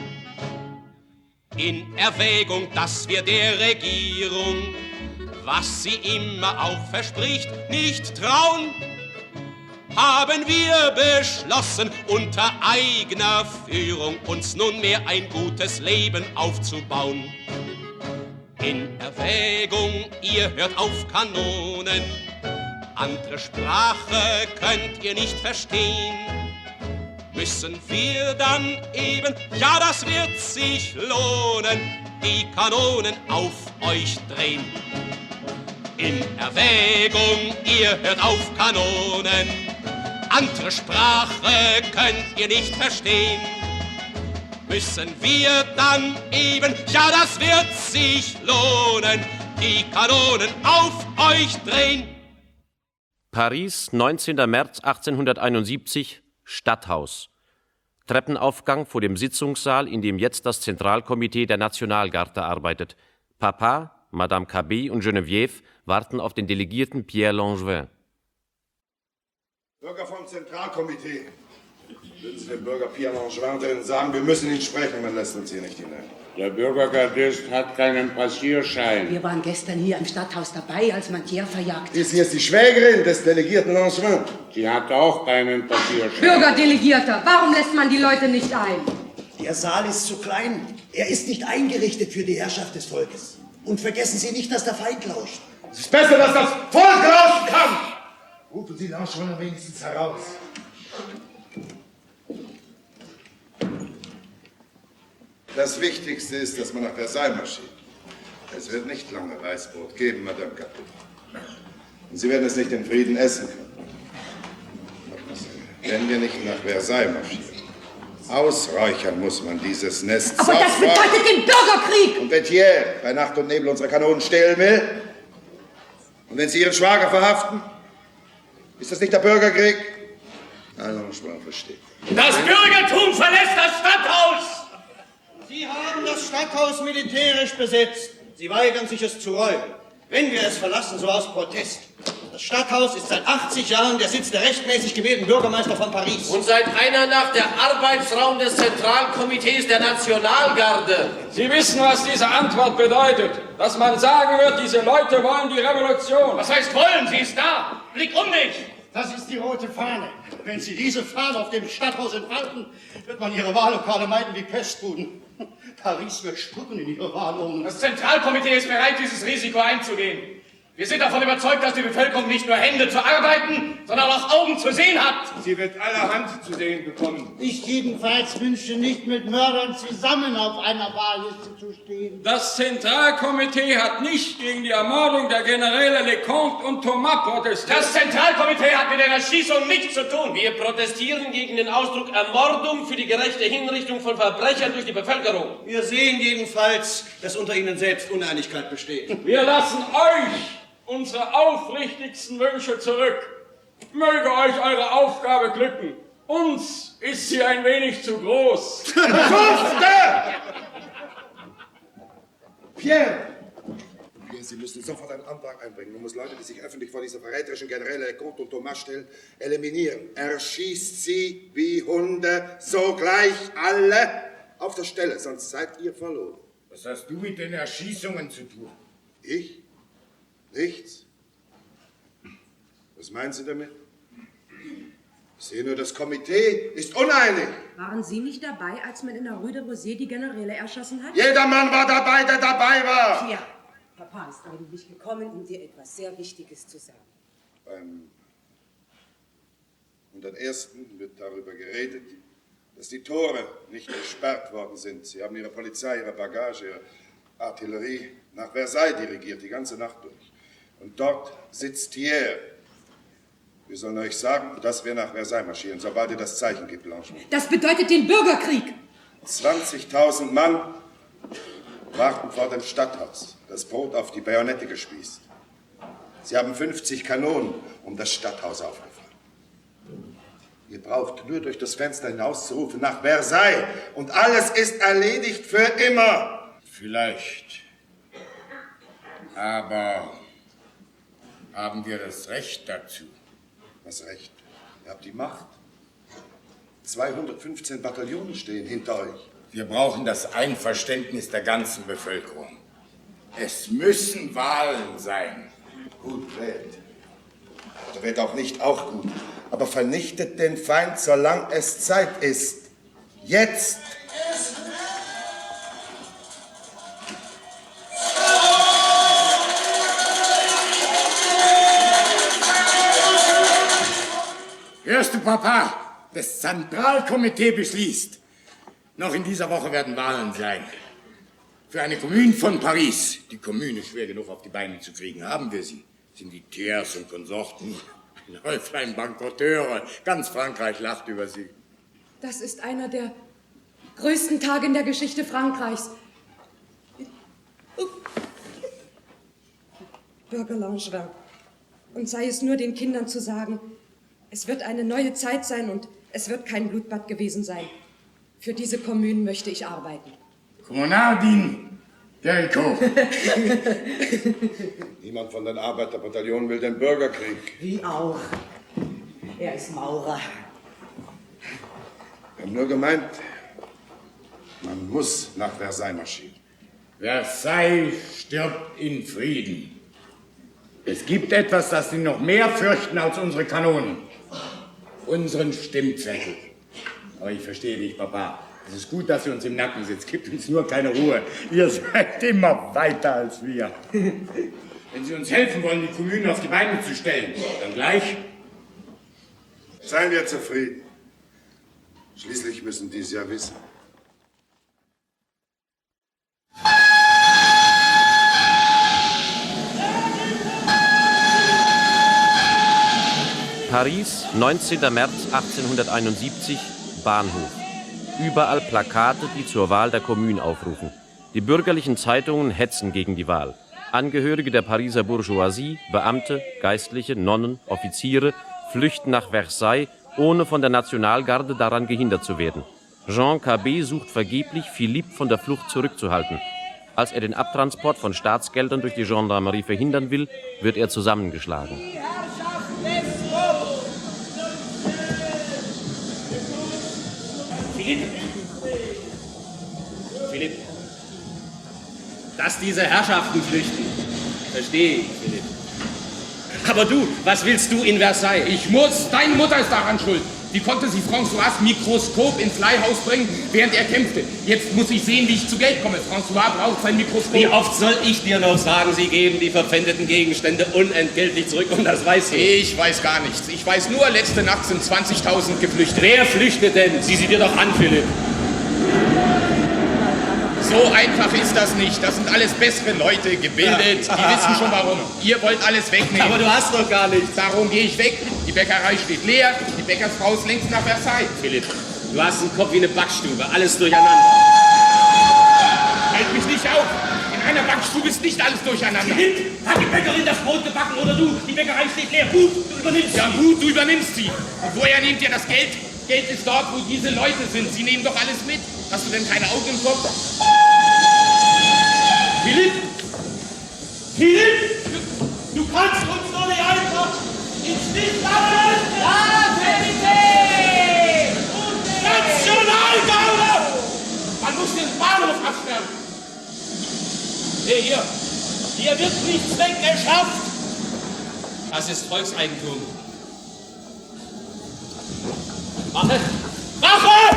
In Erwägung, dass wir der Regierung, was sie immer auch verspricht, nicht trauen, haben wir beschlossen, unter eigener Führung uns nunmehr ein gutes Leben aufzubauen. In Erwägung, ihr hört auf Kanonen, andere Sprache könnt ihr nicht verstehen. Müssen wir dann eben, ja das wird sich lohnen, die Kanonen auf euch drehen. In Erwägung, ihr hört auf Kanonen, andere Sprache könnt ihr nicht verstehen. Müssen wir dann eben, ja das wird sich lohnen, die Kanonen auf euch drehen. Paris, 19. März 1871, Stadthaus. Treppenaufgang vor dem Sitzungssaal, in dem jetzt das Zentralkomitee der Nationalgarde arbeitet. Papa, Madame Cabé und Geneviève warten auf den Delegierten Pierre Langevin. Bürger vom Zentralkomitee. Würden Sie dem Bürger Pierre Langevin denn sagen, wir müssen ihn sprechen, man lässt uns hier nicht hinein. Der Bürgergardist hat keinen Passierschein. Wir waren gestern hier im Stadthaus dabei, als man Thiers verjagt hat. Dies hier ist die Schwägerin des Delegierten Langevin. Sie hat auch keinen Passierschein. Bürgerdelegierter, warum lässt man die Leute nicht ein? Der Saal ist zu klein. Er ist nicht eingerichtet für die Herrschaft des Volkes. Und vergessen Sie nicht, dass der Feind lauscht. Es ist besser, dass das Volk lauschen kann. Rufen Sie Langevin wenigstens heraus. Das Wichtigste ist, dass man nach Versailles marschiert. Es wird nicht lange Weißbrot geben, Madame Cabé. Und Sie werden es nicht in Frieden essen können. Wenn wir nicht nach Versailles marschieren. Ausräuchern muss man dieses Nest. Aber das bedeutet den Bürgerkrieg! Und wenn Thiers bei Nacht und Nebel unsere Kanonen stehlen will? Und wenn Sie Ihren Schwager verhaften? Ist das nicht der Bürgerkrieg? Also, muss man verstehen. Das Bürgertum verlässt das Stadthaus! Sie haben das Stadthaus militärisch besetzt. Sie weigern sich, es zu räumen. Wenn wir es verlassen, so aus Protest. Das Stadthaus ist seit 80 Jahren der Sitz der rechtmäßig gewählten Bürgermeister von Paris. Und seit einer Nacht der Arbeitsraum des Zentralkomitees der Nationalgarde. Sie wissen, was diese Antwort bedeutet. Dass man sagen wird, diese Leute wollen die Revolution. Was heißt wollen? Sie ist da. Blick um dich. Das ist die rote Fahne. Wenn Sie diese Fahne auf dem Stadthaus entfalten, wird man Ihre Wahllokale meiden wie Pestbuden. Paris wird spucken in Ihre Wahlungen. Das Zentralkomitee ist bereit, dieses Risiko einzugehen. Wir sind davon überzeugt, dass die Bevölkerung nicht nur Hände zu arbeiten, sondern auch Augen zu sehen hat. Sie wird allerhand zu sehen bekommen. Ich jedenfalls wünsche nicht, mit Mördern zusammen auf einer Wahlliste zu stehen. Das Zentralkomitee hat nicht gegen die Ermordung der Generäle Leconte und Thomas protestiert. Das Zentralkomitee hat mit der Erschießung nichts zu tun. Wir protestieren gegen den Ausdruck Ermordung für die gerechte Hinrichtung von Verbrechern durch die Bevölkerung. Wir sehen jedenfalls, dass unter Ihnen selbst Uneinigkeit besteht. Wir lassen euch unsere aufrichtigsten Wünsche zurück. Möge euch eure Aufgabe glücken. Uns ist sie ein wenig zu groß. Pierre! Sie müssen sofort einen Antrag einbringen. Man muss Leute, die sich öffentlich vor diese verräterischen Generäle Leconte und Thomas stellen, eliminieren. Erschießt sie wie Hunde, sogleich alle auf der Stelle, sonst seid ihr verloren. Was hast du mit den Erschießungen zu tun? Ich? Nichts. Was meinen Sie damit? Ich sehe nur, das Komitee ist uneinig. Waren Sie nicht dabei, als man in der Rue de Rosée die Generäle erschossen hat? Jeder Mann war dabei, der dabei war. Ja, Papa ist eigentlich gekommen, um dir etwas sehr Wichtiges zu sagen. Beim 101. wird darüber geredet, dass die Tore nicht gesperrt worden sind. Sie haben Ihre Polizei, Ihre Bagage, Ihre Artillerie nach Versailles dirigiert, die ganze Nacht durch. Und dort sitzt Thiers. Wir sollen euch sagen, dass wir nach Versailles marschieren, sobald ihr das Zeichen gibt, Blanchemont. Das bedeutet den Bürgerkrieg. 20.000 Mann warten vor dem Stadthaus, das Brot auf die Bajonette gespießt. Sie haben 50 Kanonen um das Stadthaus aufgefahren. Ihr braucht nur durch das Fenster hinauszurufen nach Versailles und alles ist erledigt für immer. Vielleicht. Aber haben wir das Recht dazu? Was Recht? Ihr habt die Macht. 215 Bataillone stehen hinter euch. Wir brauchen das Einverständnis der ganzen Bevölkerung. Es müssen Wahlen sein. Gut, wählt. Oder wählt auch nicht, auch gut. Aber vernichtet den Feind, solange es Zeit ist. Jetzt! Hörst du, Papa? Das Zentralkomitee beschließt. Noch in dieser Woche werden Wahlen sein. Für eine Commune von Paris. Die Commune ist schwer genug auf die Beine zu kriegen. Haben wir sie? Sind die Thiers und Konsorten. Ein Häuflein Bankrotteure. Ganz Frankreich lacht über sie. Das ist einer der größten Tage in der Geschichte Frankreichs. Bürger Langevin. Und sei es nur den Kindern zu sagen, es wird eine neue Zeit sein und es wird kein Blutbad gewesen sein. Für diese Kommune möchte ich arbeiten. Kommunardin Jericho. Niemand von den Arbeiterbataillonen will den Bürgerkrieg. Wie auch. Er ist Maurer. Wir haben nur gemeint, man muss nach Versailles marschieren. Versailles stirbt in Frieden. Es gibt etwas, das sie noch mehr fürchten als unsere Kanonen. Unseren Stimmzettel. Aber ich verstehe dich, Papa. Es ist gut, dass ihr uns im Nacken sitzt. Gibt uns nur keine Ruhe. Ihr seid immer weiter als wir. Wenn Sie uns helfen wollen, die Kommune auf die Beine zu stellen, dann gleich. Seien wir zufrieden. Schließlich müssen die es ja wissen. Paris, 19. März 1871, Bahnhof. Überall Plakate, die zur Wahl der Commune aufrufen. Die bürgerlichen Zeitungen hetzen gegen die Wahl. Angehörige der Pariser Bourgeoisie, Beamte, Geistliche, Nonnen, Offiziere flüchten nach Versailles, ohne von der Nationalgarde daran gehindert zu werden. Jean Cabet sucht vergeblich, Philippe von der Flucht zurückzuhalten. Als er den Abtransport von Staatsgeldern durch die Gendarmerie verhindern will, wird er zusammengeschlagen. Philipp, dass diese Herrschaften flüchten, verstehe ich, Philipp. Aber du, was willst du in Versailles? Ich muss, deine Mutter ist daran schuld. Wie konnte sie François' Mikroskop ins Leihhaus bringen, während er kämpfte? Jetzt muss ich sehen, wie ich zu Geld komme. François braucht sein Mikroskop. Wie oft soll ich dir noch sagen, sie geben die verpfändeten Gegenstände unentgeltlich zurück und das weißt du. Ich weiß gar nichts. Ich weiß nur, letzte Nacht sind 20.000 geflüchtet. Wer flüchtet denn? Sieh sie dir doch an, Philipp. So einfach ist das nicht. Das sind alles bessere Leute, gebildet. Die wissen schon warum. Ihr wollt alles wegnehmen. Aber du hast doch gar nichts. Darum gehe ich weg. Die Bäckerei steht leer. Die Bäckersfrau ist längst nach Versailles. Philipp, du hast einen Kopf wie eine Backstube. Alles durcheinander. Halt mich nicht auf. In einer Backstube ist nicht alles durcheinander. Philipp, hat die Bäckerin das Brot gebacken oder du? Die Bäckerei steht leer. Gut, du übernimmst sie. Ja gut, du übernimmst sie. Und woher nehmt ihr das Geld? Geld ist dort, wo diese Leute sind. Sie nehmen doch alles mit. Hast du denn keine Augen im Kopf? Philipp! Philipp! Du kannst uns doch nicht einfach ins Stich lassen! La Verité! Nationalgarde! Man muss den Bahnhof absperren. Hey, hier wird nichts weggeschafft! Das ist Volkseigentum. Wache! Wache!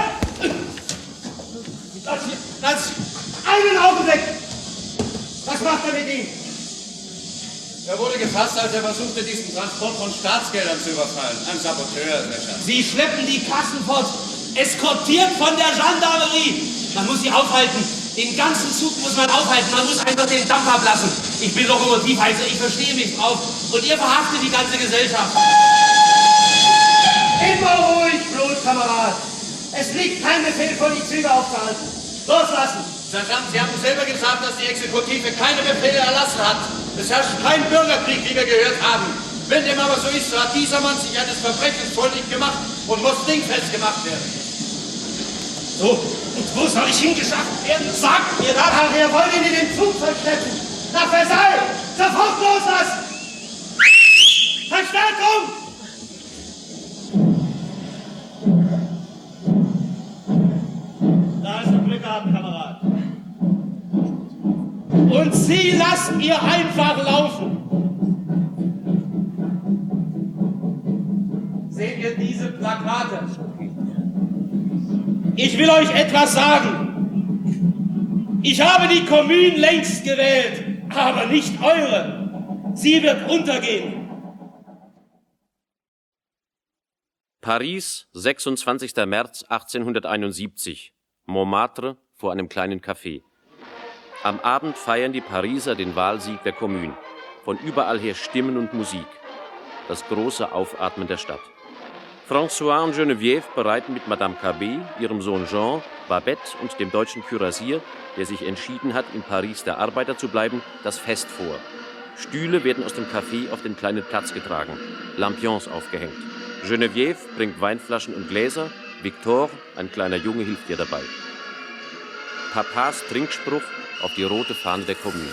Das! Einen Augenblick! Was macht er mit ihm? Er wurde gefasst, als er versuchte, diesen Transport von Staatsgeldern zu überfallen. Ein Saboteur, Herr Schatz. Sie schleppen die Kassen fort. eskortiert von der Gendarmerie. Man muss sie aufhalten. Den ganzen Zug muss man aufhalten. Man muss einfach den Dampf ablassen. Ich bin Lokomotivheizer, ich verstehe mich drauf. Und ihr verhaftet die ganze Gesellschaft. Immer ruhig, Blutkamerad. Es liegt kein Befehl vor, die Züge aufzuhalten. Loslassen! Sergeant, Sie haben selber gesagt, dass die Exekutive keine Befehle erlassen hat. Es herrscht kein Bürgerkrieg, wie wir gehört haben. Wenn dem aber so ist, so hat dieser Mann sich eines Verbrechens schuldig gemacht und muss dingfest gemacht werden. So, und wo soll ich hingeschafft werden? Sagt mir das! Ach, wir wollen ihn in den Zug verschleppen! Nach Versailles! Sofort loslassen! Verstärkung! Da hast du Glück gehabt, Kamerad. Und Sie lassen ihr einfach laufen. Seht ihr diese Plakate? Ich will euch etwas sagen. Ich habe die Kommune längst gewählt, aber nicht eure. Sie wird untergehen. Paris, 26. März 1871. Montmartre vor einem kleinen Café. Am Abend feiern die Pariser den Wahlsieg der Kommune. Von überall her Stimmen und Musik. Das große Aufatmen der Stadt. François und Geneviève bereiten mit Madame Cabet, ihrem Sohn Jean, Babette und dem deutschen Kürassier, der sich entschieden hat, in Paris der Arbeiter zu bleiben, das Fest vor. Stühle werden aus dem Café auf den kleinen Platz getragen, Lampions aufgehängt. Geneviève bringt Weinflaschen und Gläser, Victor, ein kleiner Junge, hilft ihr dabei. Papas Trinkspruch auf die rote Fahne der Kommune.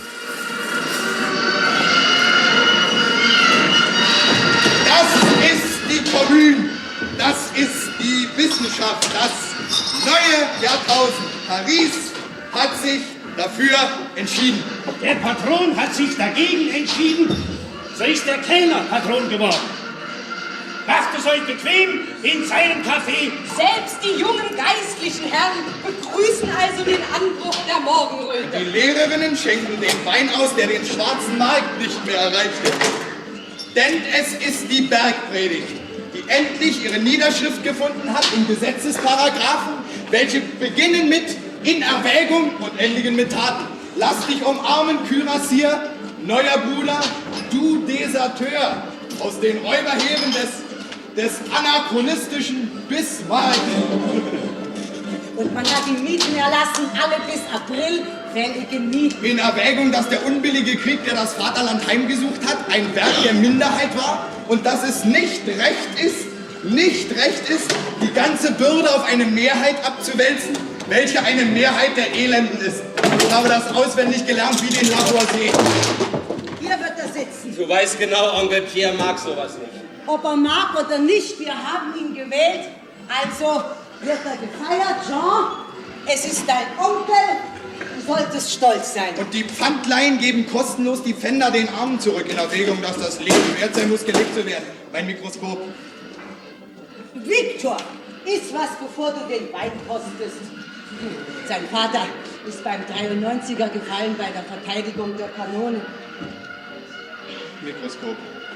Das ist die Kommune, das ist die Wissenschaft, das neue Jahrtausend. Paris hat sich dafür entschieden. Der Patron hat sich dagegen entschieden, so ist der Kellner Patron geworden. Macht es euch bequem in seinem Café. Selbst die jungen geistlichen Herren begrüßen also den Anbruch der Morgenröte. Die Lehrerinnen schenken den Wein aus, der den schwarzen Markt nicht mehr erreichte. Denn es ist die Bergpredigt, die endlich ihre Niederschrift gefunden hat in Gesetzesparagraphen, welche beginnen mit in Erwägung und endigen mit Taten. Lass dich umarmen, Kürassier, neuer Bruder, du Deserteur aus den Räuberheeren des anachronistischen Bismarck. Und man hat die Mieten erlassen, alle bis April fällige Mieten. In Erwägung, dass der unbillige Krieg, der das Vaterland heimgesucht hat, ein Werk der Minderheit war und dass es nicht recht ist, die ganze Bürde auf eine Mehrheit abzuwälzen, welche eine Mehrheit der Elenden ist. Ich habe das auswendig gelernt wie den Lavoisier. Hier wird er sitzen. Du weißt genau, Onkel Pierre mag sowas nicht. Ob er mag oder nicht, wir haben ihn gewählt. Also wird er gefeiert, Jean. Es ist dein Onkel. Du solltest stolz sein. Und die Pfandleihen geben kostenlos die Pfänder den Armen zurück, in Erwägung, dass das Leben wert sein muss, gelebt zu werden. Mein Mikroskop. Victor, iss was, bevor du den Wein kostest. Sein Vater ist beim 93er gefallen bei der Verteidigung der Kanone. Mikroskop.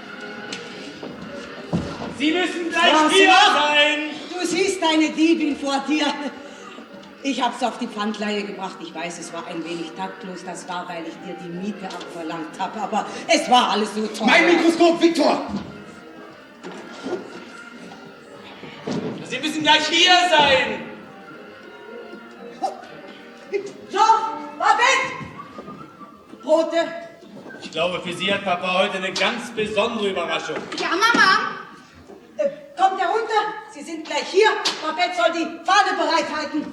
Sie müssen gleich hier sein! Du siehst deine Diebin vor dir. Ich hab's auf die Pfandleihe gebracht. Ich weiß, es war ein wenig taktlos. Das war, weil ich dir die Miete abverlangt habe. Aber es war alles so toll. Mein Mikroskop, Victor! Sie müssen gleich hier sein! Jean, Babette! Brote? Ich glaube, für Sie hat Papa heute eine ganz besondere Überraschung. Ja, Mama! Kommt herunter, Sie sind gleich hier. Babette soll die Fahne bereithalten.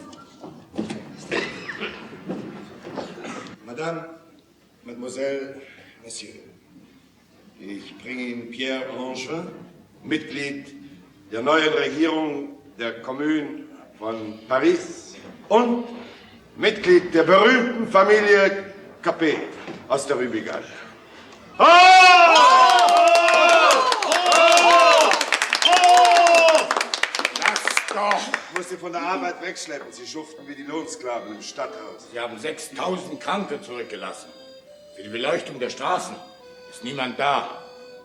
Madame, Mademoiselle, Monsieur, ich bringe Ihnen Pierre Angevin, Mitglied der neuen Regierung der Kommune von Paris und Mitglied der berühmten Familie Capet aus der Rue Bigal. Oh! Ich muss Sie von der Arbeit wegschleppen. Sie schuften wie die Lohnsklaven im Stadthaus. Sie haben 6000 Kranke zurückgelassen. Für die Beleuchtung der Straßen ist niemand da.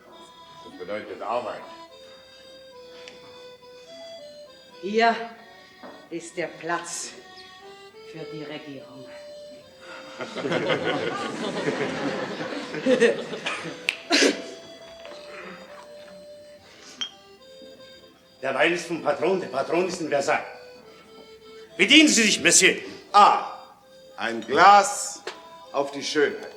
Das bedeutet Arbeit. Hier ist der Platz für die Regierung. Der Wein ist vom Patron, der Patron ist in Versailles. Bedienen Sie sich, Monsieur. Ein Glas auf die Schönheit.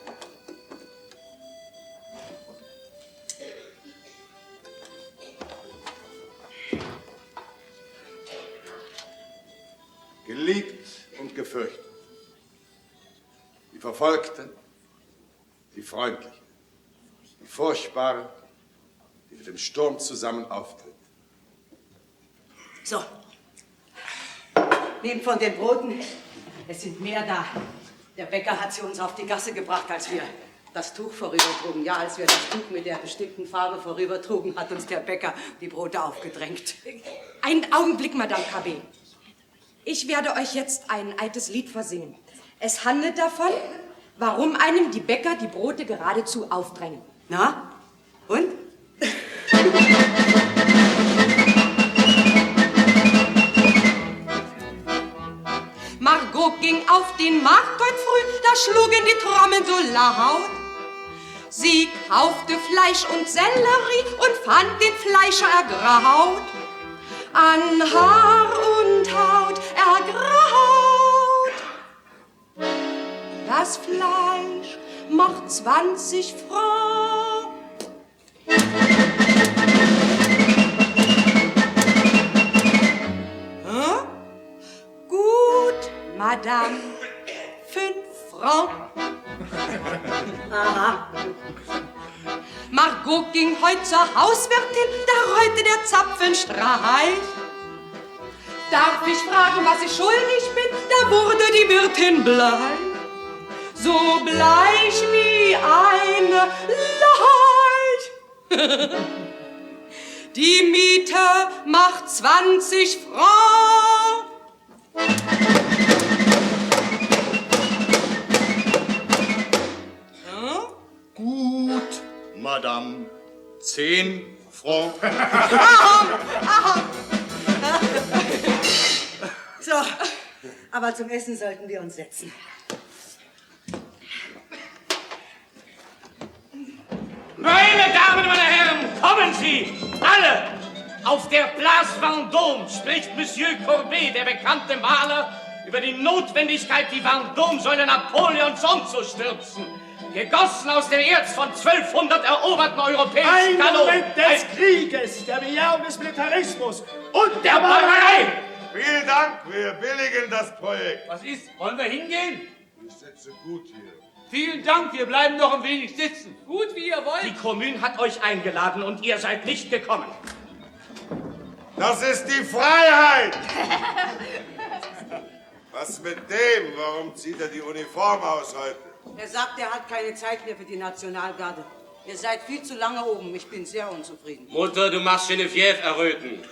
Geliebt und gefürchtet. Die Verfolgten, die Freundlichen, die Furchtbaren, die mit dem Sturm zusammen auftritt. So. Nehmt von den Broten. Es sind mehr da. Der Bäcker hat sie uns auf die Gasse gebracht, als wir das Tuch vorübertrugen. Ja, als wir das Tuch mit der bestimmten Farbe vorübertrugen, hat uns der Bäcker die Brote aufgedrängt. Einen Augenblick, Madame KB. Ich werde euch jetzt ein altes Lied vorsingen. Es handelt davon, warum einem die Bäcker die Brote geradezu aufdrängen. Na? Und? Margot ging auf den Markt heute früh, da schlugen die Trommeln so laut. Sie kaufte Fleisch und Sellerie und fand den Fleischer ergraut. An Haar und Haut ergraut. Das Fleisch macht 20 Francs. Hä? Gut, Madame, 5 Francs. Aha. Margot ging heut zur Hauswirtin, da rollte der Zapfenstreich. Darf ich fragen, was ich schuldig bin? Da wurde die Wirtin bleich. So bleich wie eine Leich. Die Miete macht 20 Francs. Gut, Madame. 10 Francs. Aha. So, aber zum Essen sollten wir uns setzen. Meine Damen, meine Herren, kommen Sie, alle! Auf der Place Vendôme spricht Monsieur Courbet, der bekannte Maler, über die Notwendigkeit, die Vendôme-Säule Napoleons umzustürzen. Gegossen aus dem Erz von 1200 eroberten europäischen Kanonen. Ein Moment des Krieges, der Bejahung des Militarismus und der Barbarei! Vielen Dank, wir billigen das Projekt. Was ist? Wollen wir hingehen? Ich sitze gut hier. Vielen Dank, wir bleiben noch ein wenig sitzen. Gut, wie ihr wollt. Die Kommune hat euch eingeladen und ihr seid nicht gekommen. Das ist die Freiheit! Was mit dem? Warum zieht er die Uniform aus heute? Er sagt, er hat keine Zeit mehr für die Nationalgarde. Ihr seid viel zu lange oben. Ich bin sehr unzufrieden. Mutter, du machst Geneviève erröten.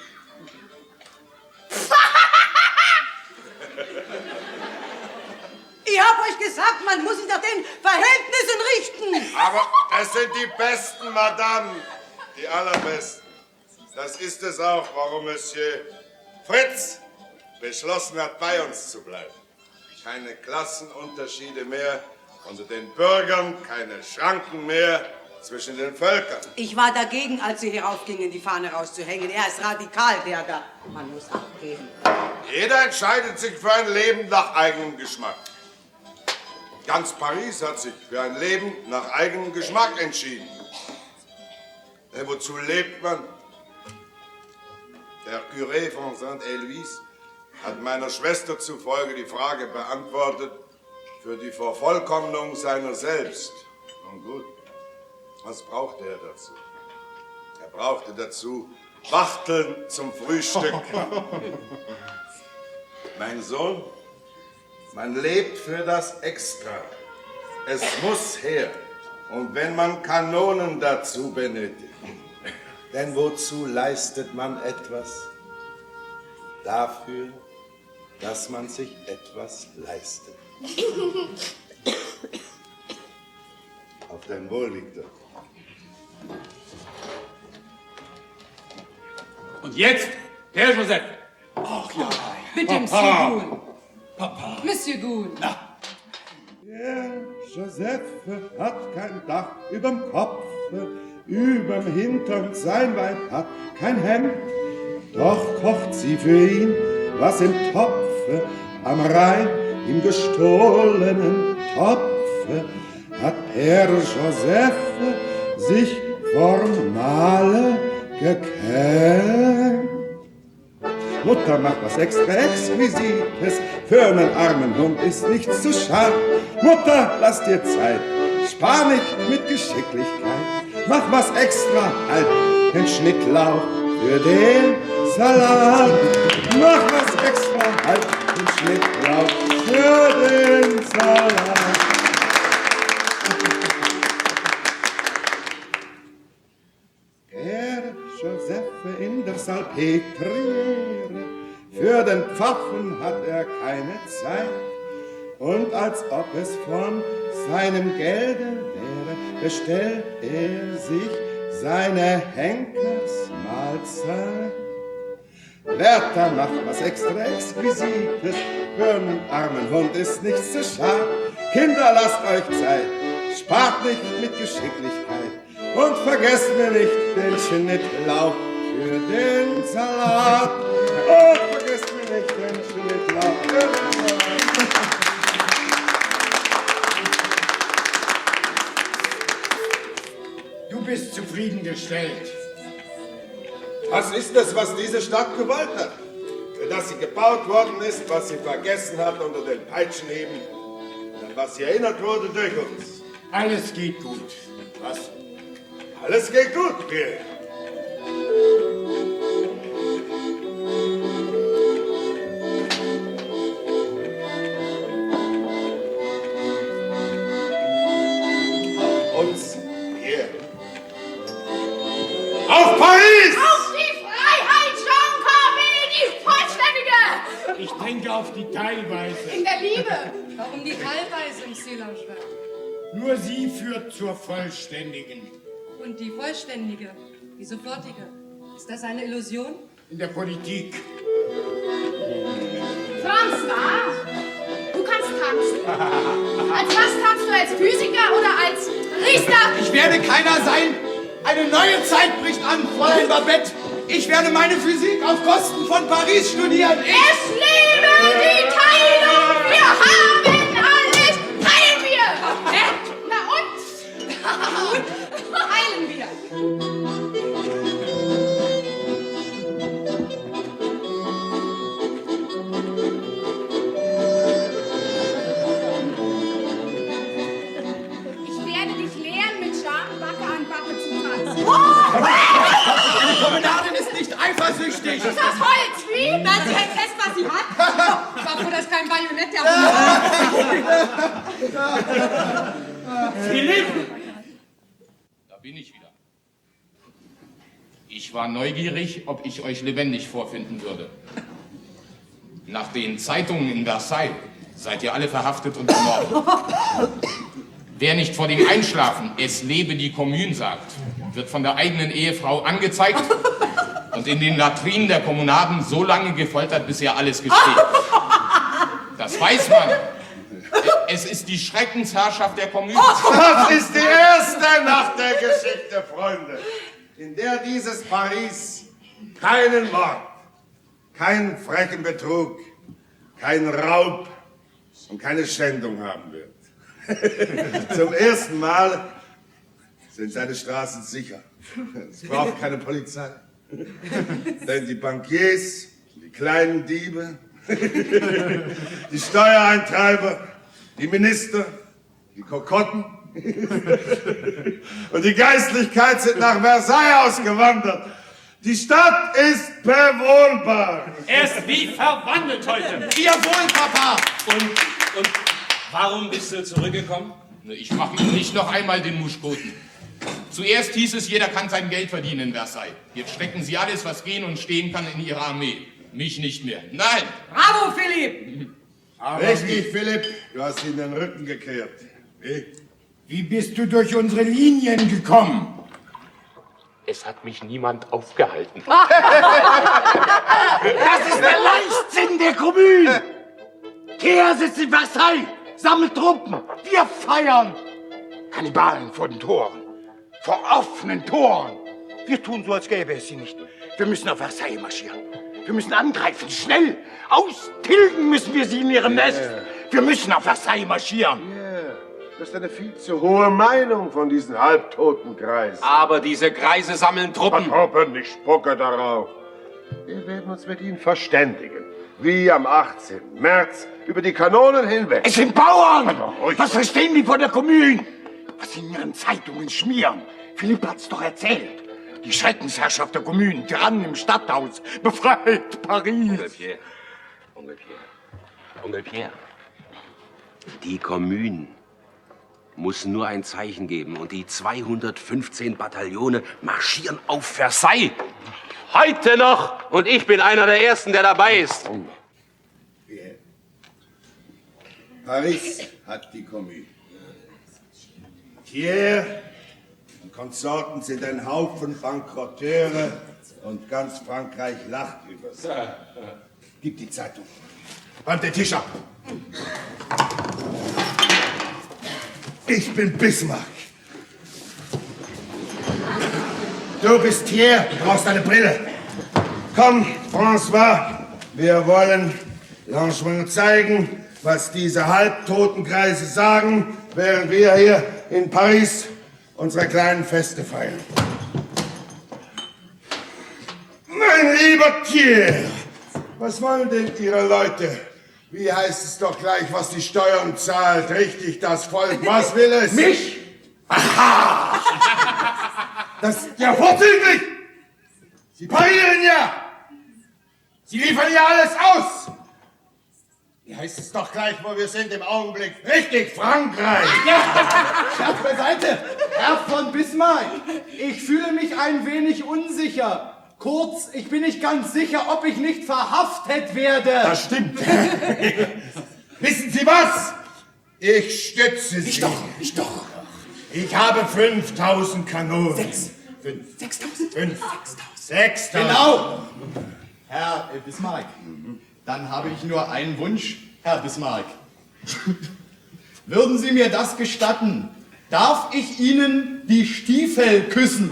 Ich hab euch gesagt, man muss sich nach den Verhältnissen richten. Aber es sind die Besten, Madame. Die Allerbesten. Das ist es auch, warum Monsieur Fritz beschlossen hat, bei uns zu bleiben. Keine Klassenunterschiede mehr unter den Bürgern, keine Schranken mehr zwischen den Völkern. Ich war dagegen, als Sie heraufgingen, die Fahne rauszuhängen. Er ist Radikalberger. Man muss abgeben. Jeder entscheidet sich für ein Leben nach eigenem Geschmack. Ganz Paris hat sich für ein Leben nach eigenem Geschmack entschieden. Denn wozu lebt man? Der Curé von Saint-Héloïse hat meiner Schwester zufolge die Frage beantwortet für die Vervollkommnung seiner selbst. Nun gut, was brauchte er dazu? Er brauchte dazu Wachteln zum Frühstück. Mein Sohn, man lebt für das Extra. Es muss her. Und wenn man Kanonen dazu benötigt, denn wozu leistet man etwas? Dafür, dass man sich etwas leistet. Auf dein Wohl, Victor. Und jetzt, Herr Joseph. Ach ja. Bitte bitte, Monsieur Goul. Papa. Monsieur Goul. Der Joseph hat kein Dach überm Kopf, überm Hintern sein Weib hat kein Hemd. Doch kocht sie für ihn was im Topf, am Rhein im gestohlenen Topf. Hat Herr Joseph sich vorm Mahle gekämmt. Mutter macht was extra Exquisites, für einen armen Hund ist nichts zu schade. Mutter, lass dir Zeit, spar nicht mit Geschicklichkeit, mach was extra, halt den Schnittlauch für den Salat. Mach was extra, halt den Schnittlauch für den Salat. Joseph in der Salpetriere, für den Pfaffen hat er keine Zeit. Und als ob es von seinem Gelde wäre, bestellt er sich seine Henkersmahlzeit. Wärter macht was extra Exquisites, für einen armen Hund ist nichts zu schade. Kinder, lasst euch Zeit, spart nicht mit Geschicklichkeit. Und vergesst mir nicht den Schnittlauch für den Salat. Und vergesst mir nicht den Schnittlauch für den Salat. Du bist zufriedengestellt. Was ist es, was diese Stadt gewollt hat? Für das sie gebaut worden ist, was sie vergessen hat unter den Peitschenhieben, und an was sie erinnert wurde durch uns. Alles geht gut. Was? Alles geht gut, Pierre. Auf uns, Pierre. Auf Paris! Auf die Freiheit, Jean Corbet, die Vollständige! Ich denke auf die Teilweise. In der Liebe. Warum die Teilweise, Monsieur Langevin? Nur sie führt zur Vollständigen. Und die Vollständige, die sofortige, ist das eine Illusion? In der Politik. François, du kannst tanzen. Als was tanzt du? Als Physiker oder als Riester? Ich werde keiner sein. Eine neue Zeit bricht an, Fräulein Babette. Ich werde meine Physik auf Kosten von Paris studieren. Es lebe die Teilung! Wir haben alles! Teilen wir! Na und? Teilen wir! Ich werde dich lehren, mit Jean Backe an Backe zu tanzen. Die Kommandantin ist nicht eifersüchtig. Ist das Holz? Wie? Na, sie hält fest, was sie hat. Ich war froh, dass kein Bajonett der Philipp! Da bin ich wieder. Ich war neugierig, ob ich euch lebendig vorfinden würde. Nach den Zeitungen in Versailles seid ihr alle verhaftet und ermordet. Wer nicht vor dem Einschlafen "Es lebe die Kommune" sagt, wird von der eigenen Ehefrau angezeigt und in den Latrinen der Kommunaden so lange gefoltert, bis er alles gesteht. Das weiß man. Es ist die Schreckensherrschaft der Kommune. Das ist die erste Nacht der Geschichte, Freunde, in der dieses Paris keinen Mord, keinen frechen Betrug, keinen Raub und keine Schändung haben wird. Zum ersten Mal sind seine Straßen sicher. Es braucht keine Polizei. Denn die Bankiers, die kleinen Diebe, die Steuereintreiber, die Minister, die Kokotten und die Geistlichkeit sind nach Versailles ausgewandert. Die Stadt ist bewohnbar. Er ist wie verwandelt heute. Jawohl, Papa. Und warum bist du zurückgekommen? Ich mache Ihnen nicht noch einmal den Muschkoten. Zuerst hieß es, jeder kann sein Geld verdienen in Versailles. Jetzt stecken Sie alles, was gehen und stehen kann, in Ihre Armee. Mich nicht mehr. Nein! Bravo, Philipp! Richtig, Philipp. Du hast ihm den Rücken gekehrt. Wie bist du durch unsere Linien gekommen? Es hat mich niemand aufgehalten. Das ist der Leichtsinn der Kommune. Thiers sitzt in Versailles, sammelt Truppen. Wir feiern. Kannibalen vor den Toren. Vor offenen Toren. Wir tun so, als gäbe es sie nicht. Wir müssen auf Versailles marschieren. Wir müssen angreifen, schnell. Austilgen müssen wir sie in ihrem Nest. Wir müssen auf Versailles marschieren. Das ist eine viel zu hohe Meinung von diesen halbtoten Kreisen. Aber diese Kreise sammeln Truppen. Truppen, ich spucke darauf. Wir werden uns mit ihnen verständigen. Wie am 18. März über die Kanonen hinweg. Es sind Bauern! Was verstehen die von der Kommune? Was sie in ihren Zeitungen schmieren. Philipp hat's doch erzählt. Die Schreckensherrschaft der Kommune, Tyrannen im Stadthaus, befreit Paris. Onkel Pierre, die Kommune muss nur ein Zeichen geben und die 215 Bataillone marschieren auf Versailles. Heute noch! Und ich bin einer der Ersten, der dabei ist. Paris hat die Kommune. Thiers und Konsorten sind ein Haufen Bankrotteure und ganz Frankreich lacht über sie. Gib die Zeitung. Räumt den Tisch ab. Ich bin Bismarck. Du bist Thiers, du brauchst eine Brille. Komm, François, wir wollen Langevin zeigen, was diese halbtoten Kreise sagen, während wir hier in Paris unsere kleinen Feste feiern. Mein lieber Thiers, was wollen denn Ihre Leute? Wie heißt es doch gleich, was die Steuern zahlt? Richtig, das Volk. Was will es? Mich? Aha! Das ist ja vorzüglich! Sie parieren ja! Sie liefern ja alles aus! Wie heißt es doch gleich, wo wir sind im Augenblick? Richtig, Frankreich! Scherz beiseite! Herr von Bismarck, ich fühle mich ein wenig unsicher. Kurz, ich bin nicht ganz sicher, ob ich nicht verhaftet werde. Das stimmt. Wissen Sie was? Ich stütze Sie. Ich doch. Ich habe 5000 Kanonen. 6.000. 6.000. Genau. Herr Bismarck, dann habe ich nur einen Wunsch, Herr Bismarck. Würden Sie mir das gestatten? Darf ich Ihnen die Stiefel küssen?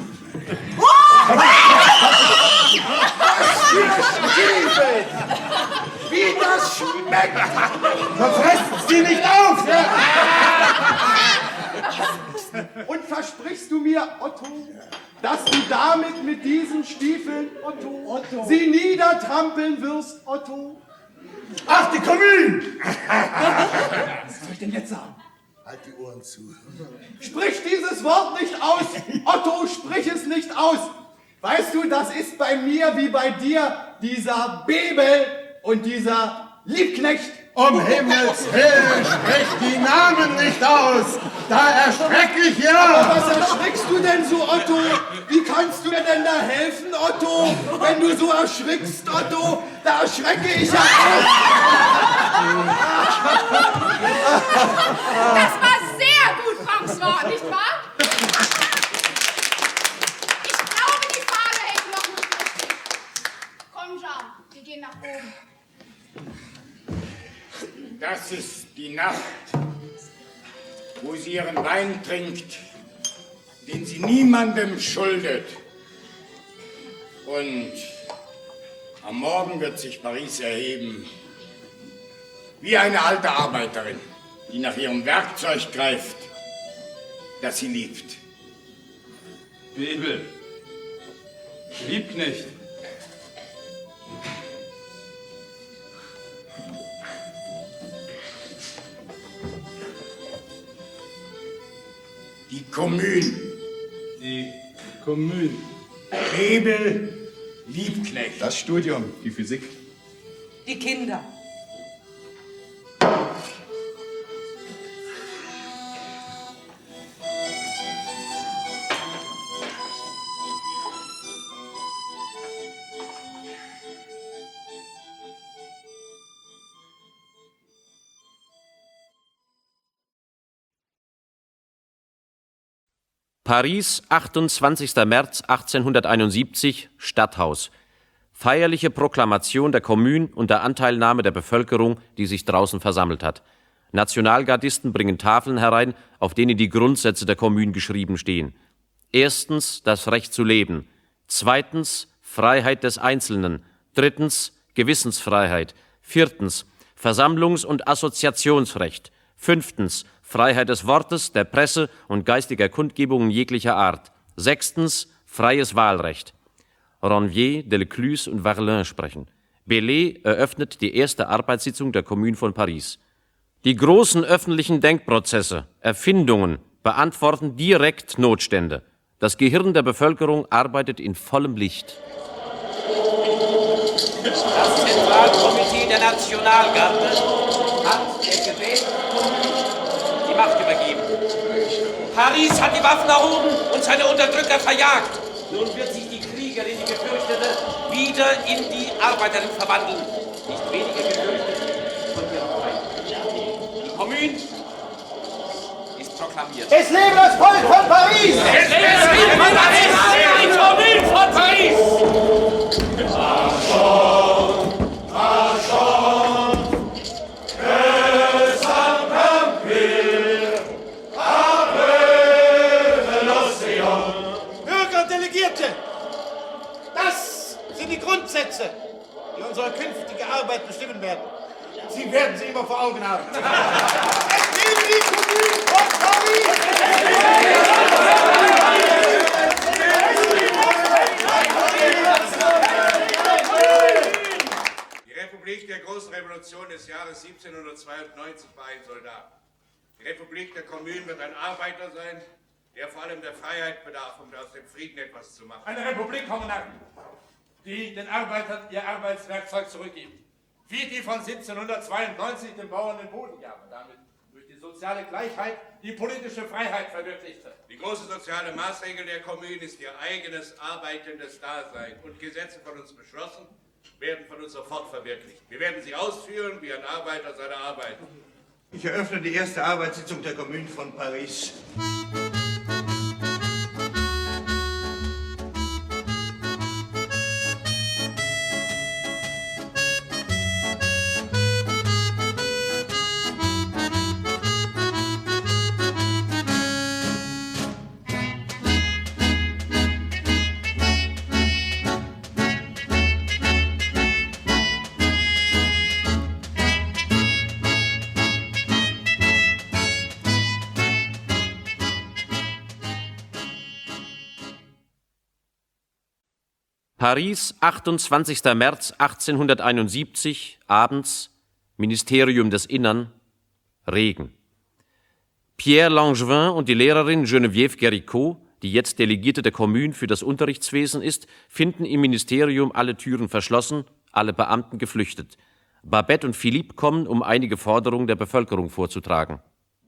Stiefel! Wie das schmeckt! Verfressen Sie nicht auf! Und versprichst du mir, Otto, dass du damit mit diesen Stiefeln, Otto, sie niedertrampeln wirst, Otto? Ach, die Kommune! Was soll ich denn jetzt sagen? Halt die Ohren zu. Sprich dieses Wort nicht aus! Otto, sprich es nicht aus! Weißt du, das ist bei mir wie bei dir dieser Bebel und dieser Liebknecht. Um Himmels Willen, sprich die Namen nicht aus! Da erschreck ich ja! Aber was erschreckst du denn so, Otto? Wie kannst du mir denn da helfen, Otto? Wenn du so erschrickst, Otto, da erschrecke ich ja auch! Das war sehr gut, François, nicht wahr? Ich glaube, die Fahne hängt noch nicht richtig. Komm, Jean, wir gehen nach oben. Das ist die Nacht, wo sie ihren Wein trinkt, den sie niemandem schuldet. Und am Morgen wird sich Paris erheben, wie eine alte Arbeiterin, die nach ihrem Werkzeug greift, das sie liebt. Bebel, Liebknecht. Die Kommune. Die Kommune. Bebel, Liebknecht. Das Studium, die Physik. Die Kinder. Paris, 28. März 1871, Stadthaus. Feierliche Proklamation der Kommune unter Anteilnahme der Bevölkerung, die sich draußen versammelt hat. Nationalgardisten bringen Tafeln herein, auf denen die Grundsätze der Kommune geschrieben stehen. Erstens das Recht zu leben. Zweitens Freiheit des Einzelnen. Drittens Gewissensfreiheit. Viertens Versammlungs- und Assoziationsrecht. Fünftens Freiheit des Wortes, der Presse und geistiger Kundgebungen jeglicher Art. Sechstens freies Wahlrecht. Ranvier, Delcluse und Varlin sprechen. Bellet eröffnet die erste Arbeitssitzung der Kommune von Paris. Die großen öffentlichen Denkprozesse, Erfindungen beantworten direkt Notstände. Das Gehirn der Bevölkerung arbeitet in vollem Licht. Das Zentralkomitee der Nationalgarde hat der gewählten Kommune die Macht übergeben. Paris hat die Waffen erhoben und seine Unterdrücker verjagt. Nun wird sich die Kriegerin, die gefürchtete, wieder in die Arbeiterin verwandeln. Nicht weniger gefürchtet von ihrem Feind. Die Kommune ist proklamiert. Es lebe das Volk von Paris! Es lebe die Kommune von Paris! Bürgerdelegierte, das sind die Grundsätze, die unsere künftige Arbeit bestimmen werden. Sie werden sie immer vor Augen haben. Es lebe die Kommune von Paris! Die Republik der großen Revolution des Jahres 1792 war ein Soldat. Die Republik der Kommune wird ein Arbeiter sein, der vor allem der Freiheit bedarf, um aus dem Frieden etwas zu machen. Eine Republik, Kommunarden, die den Arbeitern ihr Arbeitswerkzeug zurückgeben. Wie die von 1792 den Bauern den Boden gaben, damit durch die soziale Gleichheit die politische Freiheit verwirklichte. Die große soziale Maßregel der Kommune ist ihr eigenes arbeitendes Dasein. Und Gesetze von uns beschlossen, werden von uns sofort verwirklicht. Wir werden sie ausführen, wie ein Arbeiter seine Arbeit. Ich eröffne die erste Arbeitssitzung der Kommune von Paris. Paris, 28. März 1871, abends, Ministerium des Innern, Regen. Pierre Langevin und die Lehrerin Geneviève Géricault, die jetzt Delegierte der Kommune für das Unterrichtswesen ist, finden im Ministerium alle Türen verschlossen, alle Beamten geflüchtet. Babette und Philippe kommen, um einige Forderungen der Bevölkerung vorzutragen.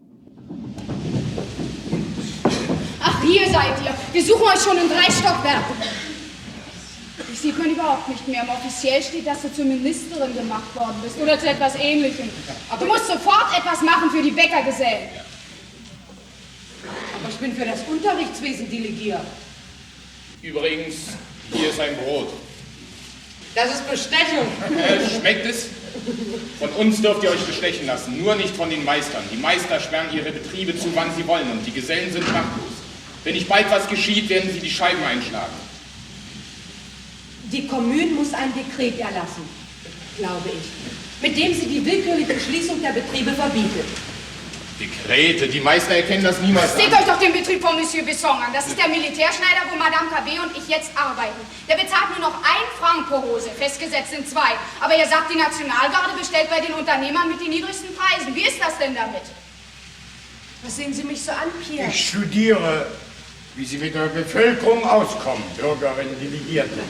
Ach, hier seid ihr. Wir suchen euch schon in 3 Stockwerken. Dich sieht man überhaupt nicht mehr. Offiziell steht, dass du zur Ministerin gemacht worden bist oder zu etwas Ähnlichem. Aber du musst sofort etwas machen für die Bäckergesellen. Aber ich bin für das Unterrichtswesen delegiert. Übrigens, hier ist ein Brot. Das ist Bestechung. Schmeckt es? Von uns dürft ihr euch bestechen lassen, nur nicht von den Meistern. Die Meister sperren ihre Betriebe zu, wann sie wollen, und die Gesellen sind machtlos. Wenn nicht bald was geschieht, werden sie die Scheiben einschlagen. Die Kommune muss ein Dekret erlassen, glaube ich, mit dem sie die willkürliche Schließung der Betriebe verbietet. Dekrete, die Meister erkennen das niemals an. Seht euch doch den Betrieb von Monsieur Besson an. Das ist der Militärschneider, wo Madame KB und ich jetzt arbeiten. Der bezahlt nur noch 1 Franc pro Hose, festgesetzt sind 2. Aber ihr sagt, die Nationalgarde bestellt bei den Unternehmern mit den niedrigsten Preisen. Wie ist das denn damit? Was sehen Sie mich so an, Pierre? Ich studiere, wie Sie mit der Bevölkerung auskommen, Bürgerinnen, Delegierte.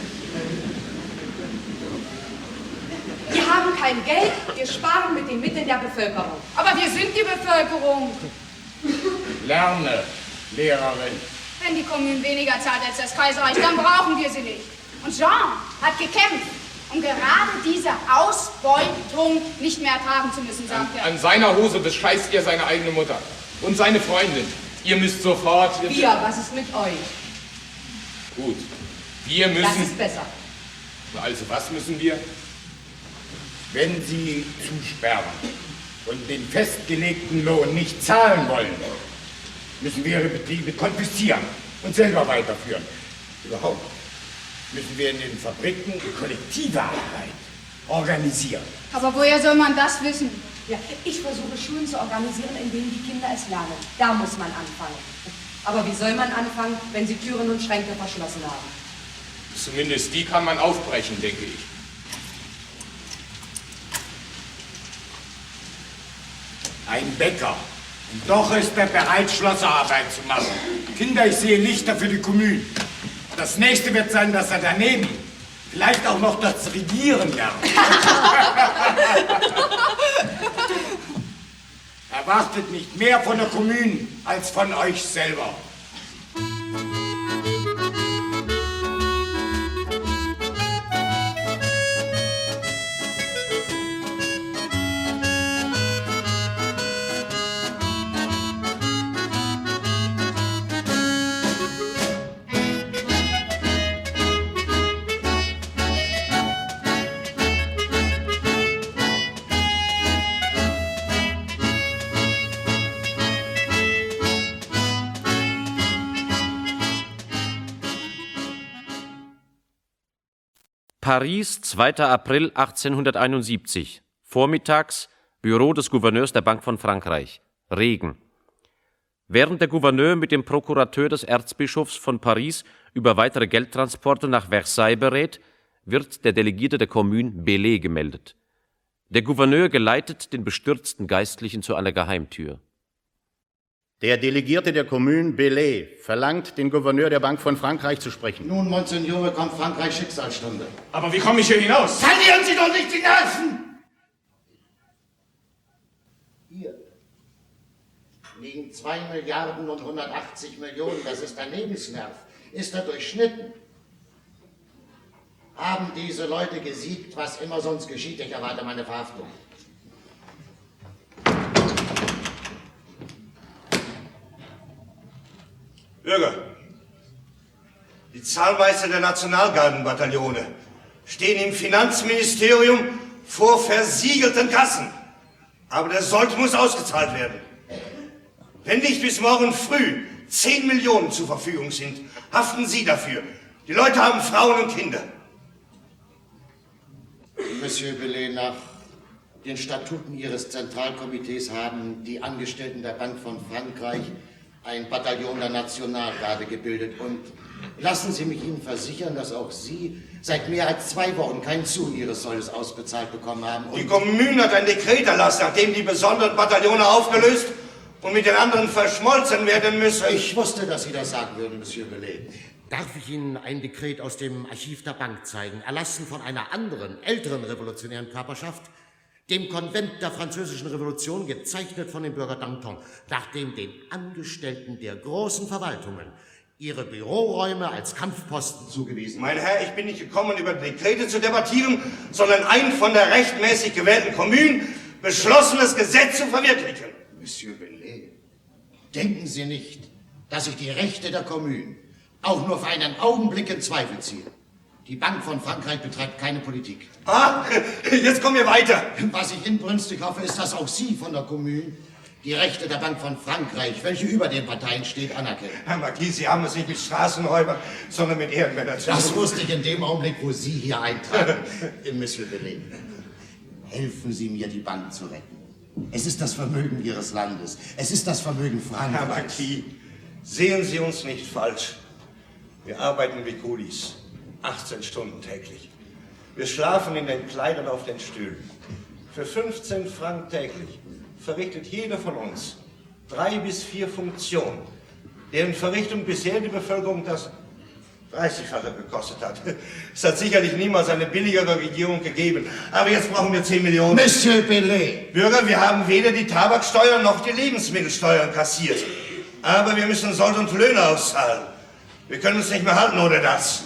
Wir haben kein Geld, wir sparen mit den Mitteln der Bevölkerung. Aber wir sind die Bevölkerung. Lerne, Lehrerin. Wenn die Kommune weniger zahlt als das Kaiserreich, dann brauchen wir sie nicht. Und Jean hat gekämpft, um gerade diese Ausbeutung nicht mehr ertragen zu müssen, sagt er. An seiner Hose bescheißt er seine eigene Mutter und seine Freundin. Ihr müsst sofort... Was ist mit euch? Gut, wir müssen... Das ist besser. Also, was müssen wir? Wenn Sie zusperren und den festgelegten Lohn nicht zahlen wollen, müssen wir Ihre Betriebe konfiszieren und selber weiterführen. Überhaupt müssen wir in den Fabriken kollektive Arbeit organisieren. Aber woher soll man das wissen? Ja, ich versuche Schulen zu organisieren, in denen die Kinder es lernen. Da muss man anfangen. Aber wie soll man anfangen, wenn sie Türen und Schränke verschlossen haben? Zumindest die kann man aufbrechen, denke ich. Ein Bäcker. Und doch ist er bereit, Schlosserarbeit zu machen. Kinder, ich sehe Lichter für die Kommune. Das nächste wird sein, dass er daneben vielleicht auch noch das Regieren lernt. Erwartet nicht mehr von der Kommune als von euch selber. Paris, 2. April 1871. Vormittags, Büro des Gouverneurs der Bank von Frankreich. Regen. Während der Gouverneur mit dem Prokurateur des Erzbischofs von Paris über weitere Geldtransporte nach Versailles berät, wird der Delegierte der Commune Bellay gemeldet. Der Gouverneur geleitet den bestürzten Geistlichen zu einer Geheimtür. Der Delegierte der Commune Bellay verlangt, den Gouverneur der Bank von Frankreich zu sprechen. Nun, Monsignore, kommt Frankreichs Schicksalsstunde. Aber wie komme ich hier hinaus? Verlieren Sie doch nicht die Nerven! Hier liegen 2 Milliarden und 180 Millionen, das ist ein Lebensnerv. Ist er durchschnitten? Haben diese Leute gesiegt, was immer sonst geschieht? Ich erwarte meine Verhaftung. Bürger, die Zahlmeister der Nationalgardenbataillone stehen im Finanzministerium vor versiegelten Kassen. Aber der Sold muss ausgezahlt werden. Wenn nicht bis morgen früh 10 Millionen zur Verfügung sind, haften Sie dafür. Die Leute haben Frauen und Kinder. Monsieur Bellay, nach den Statuten Ihres Zentralkomitees haben die Angestellten der Bank von Frankreich ein Bataillon der Nationalgarde gebildet. Und lassen Sie mich Ihnen versichern, dass auch Sie seit mehr als 2 Wochen keinen Zug Ihres Soldes ausbezahlt bekommen haben. Die Kommune hat ein Dekret erlassen, nachdem die besonderen Bataillone aufgelöst und mit den anderen verschmolzen werden müssen. Ich wusste, dass Sie das sagen würden, Monsieur Bellay. Darf ich Ihnen ein Dekret aus dem Archiv der Bank zeigen, erlassen von einer anderen, älteren revolutionären Körperschaft, dem Konvent der Französischen Revolution, gezeichnet von dem Bürger Danton, nachdem den Angestellten der großen Verwaltungen ihre Büroräume als Kampfposten zugewiesen. Mein Herr, ich bin nicht gekommen, über Dekrete zu debattieren, sondern ein von der rechtmäßig gewählten Kommune beschlossenes Gesetz zu verwirklichen. Monsieur Bellay, denken Sie nicht, dass ich die Rechte der Kommune auch nur für einen Augenblick in Zweifel ziehe. Die Bank von Frankreich betreibt keine Politik. Ah, jetzt kommen wir weiter. Was ich inbrünstig hoffe, ist, dass auch Sie von der Kommune die Rechte der Bank von Frankreich, welche über den Parteien steht, anerkennen. Herr Marquis, Sie haben es nicht mit Straßenräubern, sondern mit Ehrenmännern zu tun. Das wusste ich in dem Augenblick, wo Sie hier eintraten, Monsieur Bellay. Helfen Sie mir, die Bank zu retten. Es ist das Vermögen Ihres Landes. Es ist das Vermögen Frankreichs. Herr Marquis, sehen Sie uns nicht falsch. Wir arbeiten wie Kulis. 18 Stunden täglich. Wir schlafen in den Kleidern auf den Stühlen. Für 15 Franken täglich verrichtet jeder von uns 3 bis 4 Funktionen, deren Verrichtung bisher die Bevölkerung das 30-fache gekostet hat. Es hat sicherlich niemals eine billigere Regierung gegeben. Aber jetzt brauchen wir 10 Millionen. Monsieur Bellay! Bürger, wir haben weder die Tabaksteuer noch die Lebensmittelsteuern kassiert. Aber wir müssen Sold und Löhne auszahlen. Wir können uns nicht mehr halten ohne das.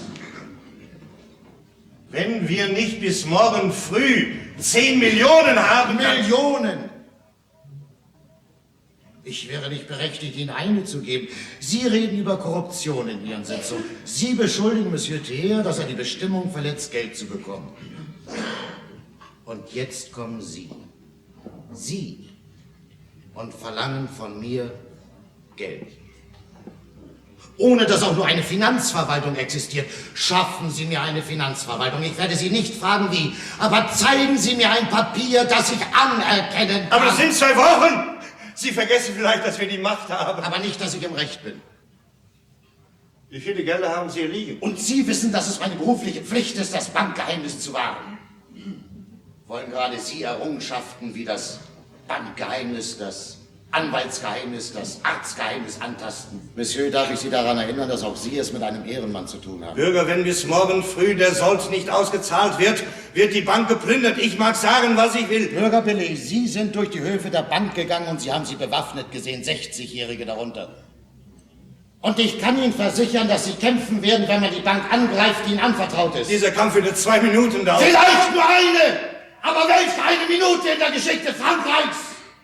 Wenn wir nicht bis morgen früh 10 Millionen haben... Millionen! Ich Ich wäre nicht berechtigt, Ihnen eine zu geben. Sie reden über Korruption in Ihren Sitzungen. Sie beschuldigen Monsieur Theer, dass er die Bestimmung verletzt, Geld zu bekommen. Und jetzt kommen Sie. Sie. Und verlangen von mir Geld. Ohne dass auch nur eine Finanzverwaltung existiert. Schaffen Sie mir eine Finanzverwaltung. Ich werde Sie nicht fragen, wie. Aber zeigen Sie mir ein Papier, das ich anerkennen kann. Aber das sind 2 Wochen. Sie vergessen vielleicht, dass wir die Macht haben. Aber nicht, dass ich im Recht bin. Wie viele Gelder haben Sie hier liegen? Und Sie wissen, dass es meine berufliche Pflicht ist, das Bankgeheimnis zu wahren. Wollen gerade Sie Errungenschaften wie das Bankgeheimnis, das Anwaltsgeheimnis, das Arztgeheimnis antasten? Monsieur, darf ich Sie daran erinnern, dass auch Sie es mit einem Ehrenmann zu tun haben? Bürger, wenn bis morgen früh der Sold nicht ausgezahlt wird, wird die Bank geplündert. Ich mag sagen, was ich will. Bürger Billy, Sie sind durch die Höfe der Bank gegangen und Sie haben sie bewaffnet gesehen, 60-Jährige darunter. Und ich kann Ihnen versichern, dass Sie kämpfen werden, wenn man die Bank angreift, die Ihnen anvertraut ist. Dieser Kampf wird 2 Minuten dauern. Vielleicht nur eine! Aber welche eine Minute in der Geschichte Frankreichs?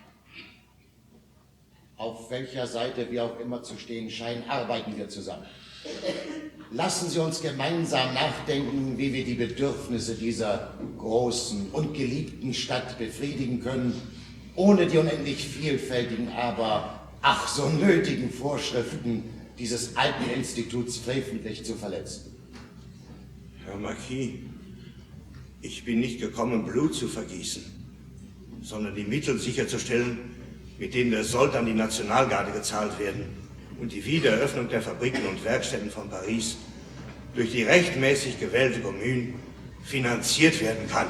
Auf welcher Seite wir auch immer zu stehen scheinen, arbeiten wir zusammen. Lassen Sie uns gemeinsam nachdenken, wie wir die Bedürfnisse dieser großen und geliebten Stadt befriedigen können, ohne die unendlich vielfältigen, aber ach so nötigen Vorschriften dieses alten Instituts freventlich zu verletzen. Herr Marquis, ich bin nicht gekommen, Blut zu vergießen, sondern die Mittel sicherzustellen, mit denen der Sold an die Nationalgarde gezahlt werden und die Wiedereröffnung der Fabriken und Werkstätten von Paris durch die rechtmäßig gewählte Kommune finanziert werden kann.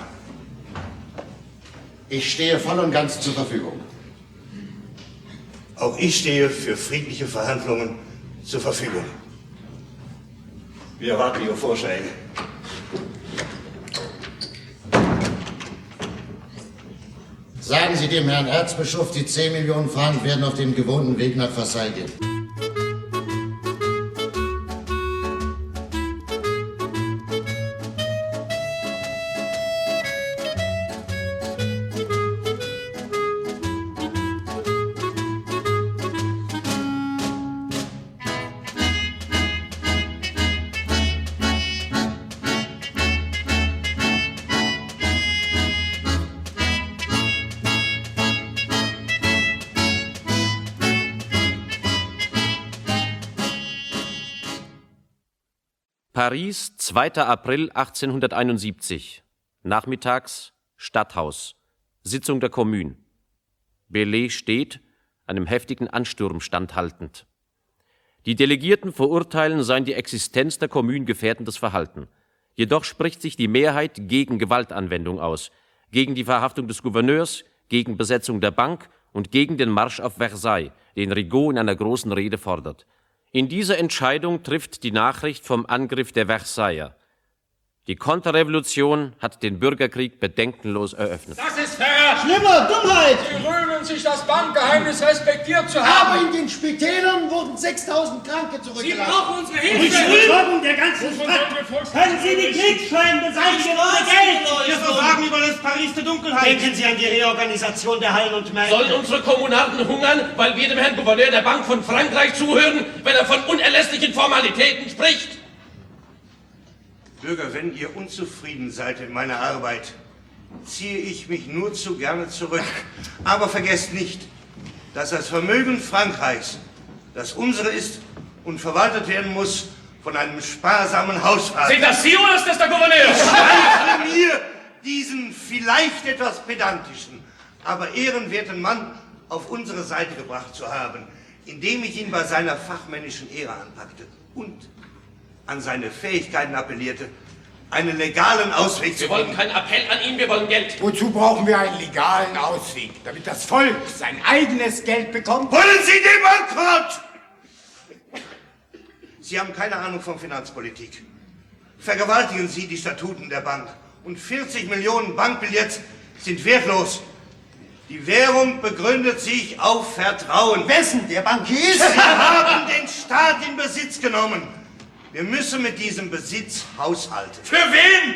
Ich stehe voll und ganz zur Verfügung. Auch ich stehe für friedliche Verhandlungen zur Verfügung. Wir erwarten Ihre Vorschläge. Sagen Sie dem Herrn Erzbischof, die 10 Millionen Franken werden auf dem gewohnten Weg nach Versailles gehen. Paris, 2. April 1871. Nachmittags, Stadthaus. Sitzung der Kommune. Belay steht, einem heftigen Ansturm standhaltend. Die Delegierten verurteilen sein die Existenz der Kommune gefährdendes Verhalten. Jedoch spricht sich die Mehrheit gegen Gewaltanwendung aus, gegen die Verhaftung des Gouverneurs, gegen Besetzung der Bank und gegen den Marsch auf Versailles, den Rigaud in einer großen Rede fordert. In dieser Entscheidung trifft die Nachricht vom Angriff der Versailler. Die Konterrevolution hat den Bürgerkrieg bedenkenlos eröffnet. Das ist fair! Schlimmer, Dummheit! Sie rühmen sich, das Bankgeheimnis respektiert zu haben. Aber in den Spitälern wurden 6.000 Kranke zurückgelassen. Sie brauchen unsere Hilfe! Und die Versorgung der ganzen Stadt. Können Sie die Kriegsschweine beseitigen ohne Geld? Wir versagen über das Paris der Dunkelheit. Denken Sie an die Reorganisation der Hallen und Märkte. Sollen unsere Kommunarden hungern, weil wir dem Herrn Gouverneur der Bank von Frankreich zuhören, wenn er von unerlässlichen Formalitäten spricht? Bürger, wenn ihr unzufrieden seid mit meiner Arbeit, ziehe ich mich nur zu gerne zurück. Aber vergesst nicht, dass das Vermögen Frankreichs, das unsere ist und verwaltet werden muss, von einem sparsamen Hausvater. Sind das Sie oder ist das der Gouverneur? Zweifle mir diesen vielleicht etwas pedantischen, aber ehrenwerten Mann auf unsere Seite gebracht zu haben, indem ich ihn bei seiner fachmännischen Ehre anpackte und an seine Fähigkeiten appellierte, einen legalen Ausweg zu Wir wollen keinen Appell an ihn, wir wollen Geld. Wozu brauchen wir einen legalen Ausweg? Damit das Volk sein eigenes Geld bekommt? Wollen Sie den Bankrott? Sie haben keine Ahnung von Finanzpolitik. Vergewaltigen Sie die Statuten der Bank und 40 Millionen Bankbillets sind wertlos. Die Währung begründet sich auf Vertrauen. Wessen? Der Bankiers? Wir haben den Staat in Besitz genommen. Wir müssen mit diesem Besitz haushalten. Für wen?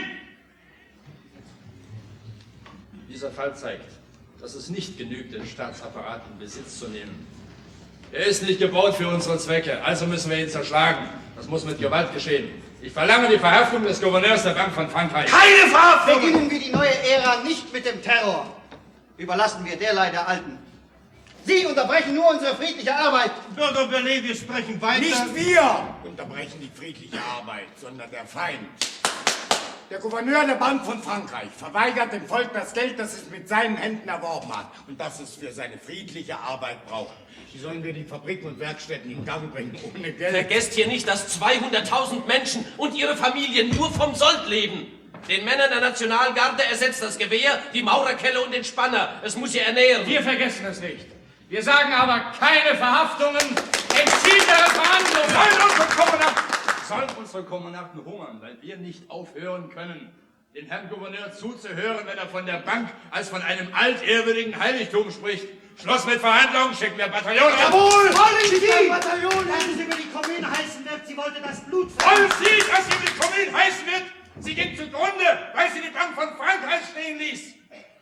Dieser Fall zeigt, dass es nicht genügt, den Staatsapparat in Besitz zu nehmen. Er ist nicht gebaut für unsere Zwecke, also müssen wir ihn zerschlagen. Das muss mit Gewalt geschehen. Ich verlange die Verhaftung des Gouverneurs der Bank von Frankreich. Keine Verhaftung! Beginnen wir die neue Ära nicht mit dem Terror. Überlassen wir derlei der Alten. Sie unterbrechen nur unsere friedliche Arbeit. Bürger Belay, wir sprechen weiter. Nicht wir unterbrechen die friedliche Arbeit, sondern der Feind. Der Gouverneur der Bank von Frankreich verweigert dem Volk das Geld, das es mit seinen Händen erworben hat und das es für seine friedliche Arbeit braucht. Wie sollen wir die Fabriken und Werkstätten in Gang bringen ohne Geld? Vergesst hier nicht, dass 200.000 Menschen und ihre Familien nur vom Sold leben. Den Männern der Nationalgarde ersetzt das Gewehr, die Maurerkelle und den Spanner. Es muss sie ernähren. Wir vergessen es nicht. Wir sagen aber keine Verhaftungen, Exil der Verhandlungen. Sollen unsere Kommunarten hungern, weil wir nicht aufhören können, den Herrn Gouverneur zuzuhören, wenn er von der Bank als von einem altehrwürdigen Heiligtum spricht. Schluss mit Verhandlungen, schicken wir Bataillone. Jawohl! Wollen Sie Bataillone? Dass sie über die Kommune heißen wird, sie wollte das Blut Wollen Sie, dass sie über die Kommune heißen wird? Sie geht zugrunde, weil sie die Bank von Frankreich stehen ließ.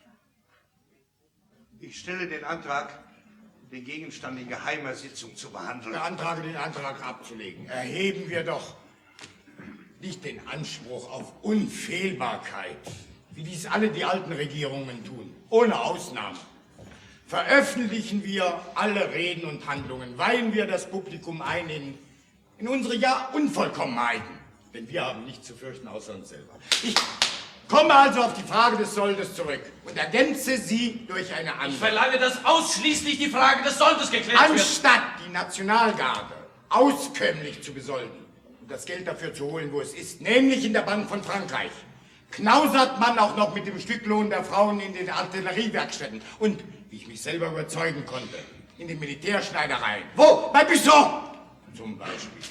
Ich stelle den Antrag, den Gegenstand in geheimer Sitzung zu behandeln. Beantrage, den Antrag abzulegen. Erheben wir doch nicht den Anspruch auf Unfehlbarkeit, wie dies alle die alten Regierungen tun, ohne Ausnahme. Veröffentlichen wir alle Reden und Handlungen, weihen wir das Publikum ein in unsere Unvollkommenheiten, denn wir haben nichts zu fürchten außer uns selber. Ich komme also auf die Frage des Soldes zurück und ergänze sie durch eine andere. Ich verlange, dass ausschließlich die Frage des Soldes geklärt wird. Anstatt die Nationalgarde auskömmlich zu besolden und das Geld dafür zu holen, wo es ist, nämlich in der Bank von Frankreich, knausert man auch noch mit dem Stücklohn der Frauen in den Artilleriewerkstätten und, wie ich mich selber überzeugen konnte, in den Militärschneidereien. Wo? Bei Bisson zum Beispiel.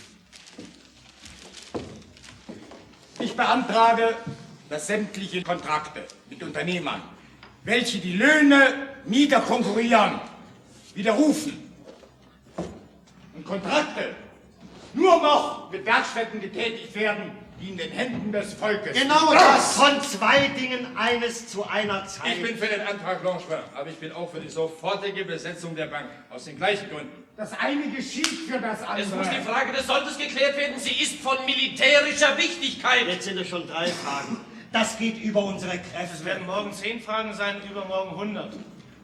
Ich beantrage, dass sämtliche Kontrakte mit Unternehmern, welche die Löhne niederkonkurrieren, widerrufen. Und Kontrakte nur noch mit Werkstätten getätigt werden, die in den Händen des Volkes. Genau das! Von zwei Dingen eines zu einer Zeit. Ich bin für den Antrag Langevin, aber ich bin auch für die sofortige Besetzung der Bank. Aus den gleichen Gründen. Das eine geschieht für das andere. Es muss die Frage des Soldes geklärt werden. Sie ist von militärischer Wichtigkeit. Jetzt sind es schon 3 Fragen. Das geht über unsere Kräfte. Es werden morgen 10 Fragen sein, übermorgen 100.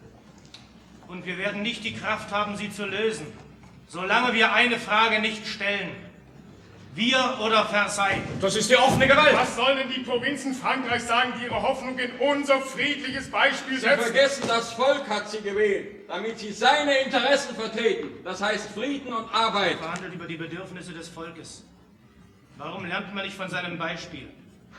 Und wir werden nicht die Kraft haben, sie zu lösen, solange wir eine Frage nicht stellen. Wir oder Versailles? Das ist die offene Gewalt. Was sollen denn die Provinzen Frankreichs sagen, die ihre Hoffnung in unser friedliches Beispiel Sie setzen? vergessen, das Volk hat sie gewählt, damit sie seine Interessen vertreten. Das heißt Frieden und Arbeit. Verhandelt über die Bedürfnisse des Volkes. Warum lernt man nicht von seinem Beispiel?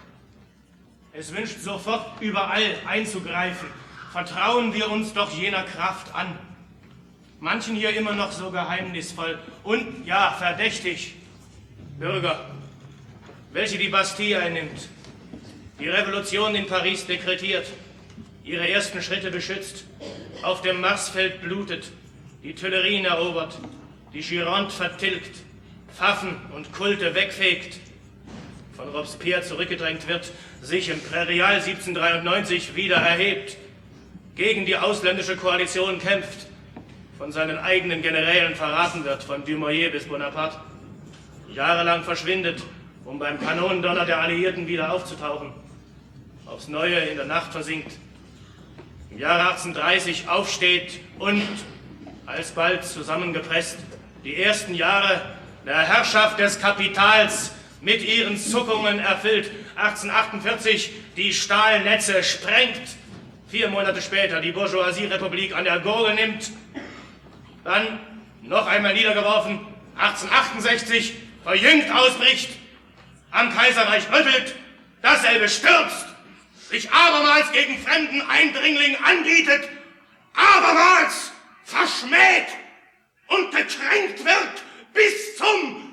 Es wünscht sofort überall einzugreifen. Vertrauen wir uns doch jener Kraft an. Manchen hier immer noch so geheimnisvoll und, ja, verdächtig. Bürger, welche die Bastille einnimmt, die Revolution in Paris dekretiert, ihre ersten Schritte beschützt, auf dem Marsfeld blutet, die Tuilerien erobert, die Gironde vertilgt, Pfaffen und Kulte wegfegt, von Robespierre zurückgedrängt wird, sich im Prairial 1793 wieder erhebt, gegen die ausländische Koalition kämpft, von seinen eigenen Generälen verraten wird, von Dumouriez bis Bonaparte, jahrelang verschwindet, um beim Kanonendonner der Alliierten wieder aufzutauchen, aufs Neue in der Nacht versinkt, im Jahre 1830 aufsteht und, alsbald zusammengepresst, die ersten Jahre der Herrschaft des Kapitals mit ihren Zuckungen erfüllt, 1848 die Stahlnetze sprengt, 4 Monate später die Bourgeoisie-Republik an der Gurgel nimmt, dann noch einmal niedergeworfen, 1868 verjüngt ausbricht, am Kaiserreich rüttelt, dasselbe stürzt, sich abermals gegen fremden Eindringling anbietet, abermals verschmäht und gekränkt wird bis zum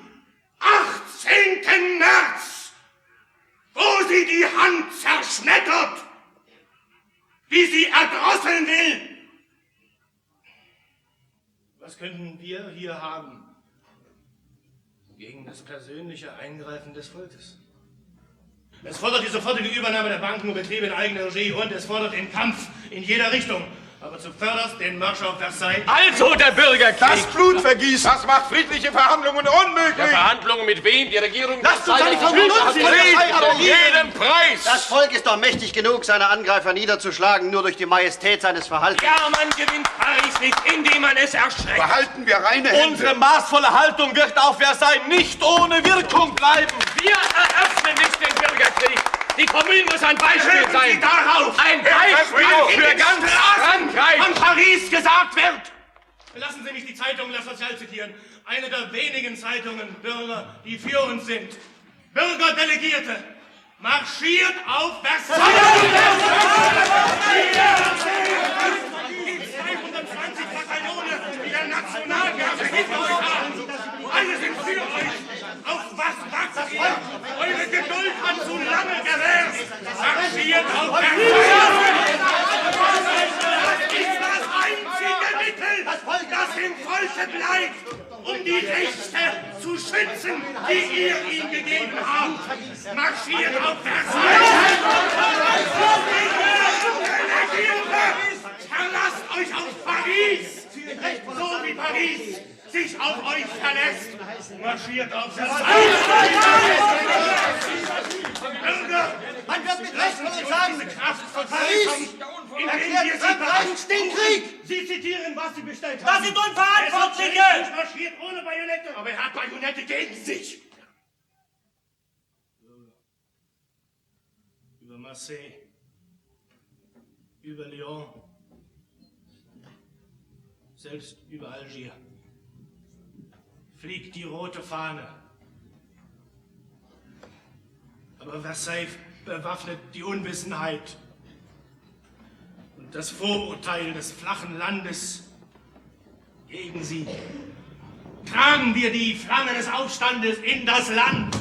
18. März, wo sie die Hand zerschmettert, die sie erdrosseln will. Was könnten wir hier haben gegen das persönliche Eingreifen des Volkes? Es fordert die sofortige Übernahme der Banken und Betriebe in eigener Regie und es fordert den Kampf in jeder Richtung. aber zuvörderst den Marsch auf Versailles. Also der Bürgerkrieg! Das Blutvergießen! Das macht friedliche Verhandlungen unmöglich! Ja, Verhandlungen mit wem? Die Regierung... Lasst uns nicht von um jeden Preis! Das Volk ist doch mächtig genug, seine Angreifer niederzuschlagen, nur durch die Majestät seines Verhaltens. Ja, man gewinnt Paris nicht, indem man es erschreckt. Behalten wir reine Hände. Unsere maßvolle Haltung wird auf Versailles nicht ohne Wirkung bleiben. Wir eröffnen nicht den Bürgerkrieg. Die Kommune muss ein Beispiel sein. Sie darauf! Ein Beispiel für ganz Frankreich! Von Paris gesagt wird! Lassen Sie mich die Zeitung La Sociale zitieren. Eine der wenigen Zeitungen, Bürger, die für uns sind. Bürgerdelegierte, marschiert auf Versailles! Die 220 Bataillone, die der Nationalgarde hinter euch haben. Alle sind für euch. Auf was wartet ihr? Eure Geduld hat zu lange gewährt. Marschiert auf Versailles! Das ist das einzige Mittel, das dem Volke bleibt, um die Rechte zu schützen, die ihr ihm gegeben habt. Marschiert auf Versailles! Verlasst euch auf Paris! So wie Paris sich auf euch verlässt. Marschiert auf Versailles! Bürger, man wird mit Recht von uns sagen, Kraft von Paris erklärt Frankreich den Krieg! Sie zitieren, was Sie bestellt haben. Das sind Unverantwortliche! Er marschiert ohne Bajonette, aber er hat Bajonette gegen sich. Über Marseille, über Lyon, selbst über Algier fliegt die rote Fahne. Aber Versailles bewaffnet die Unwissenheit und das Vorurteil des flachen Landes gegen sie. Tragen wir die Flamme des Aufstandes in das Land.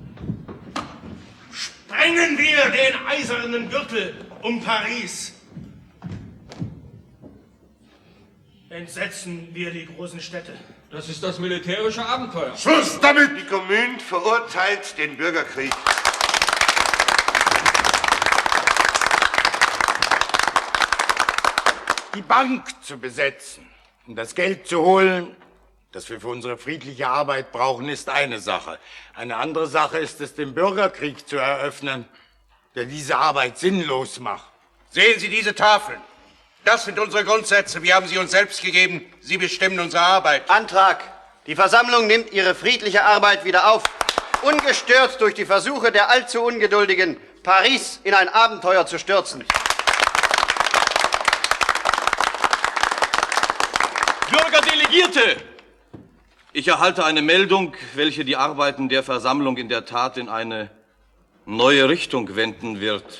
Sprengen wir den eisernen Gürtel um Paris. Entsetzen wir die großen Städte. Das ist das militärische Abenteuer. Schluss damit! Die Kommune verurteilt den Bürgerkrieg. Die Bank zu besetzen und das Geld zu holen, das wir für unsere friedliche Arbeit brauchen, ist eine Sache. Eine andere Sache ist es, den Bürgerkrieg zu eröffnen, der diese Arbeit sinnlos macht. Sehen Sie diese Tafeln? Das sind unsere Grundsätze. Wir haben sie uns selbst gegeben. Sie bestimmen unsere Arbeit. Antrag. Die Versammlung nimmt ihre friedliche Arbeit wieder auf. Ungestört durch die Versuche der allzu Ungeduldigen, Paris in ein Abenteuer zu stürzen. Bürgerdelegierte! Ich erhalte eine Meldung, welche die Arbeiten der Versammlung in der Tat in eine neue Richtung wenden wird.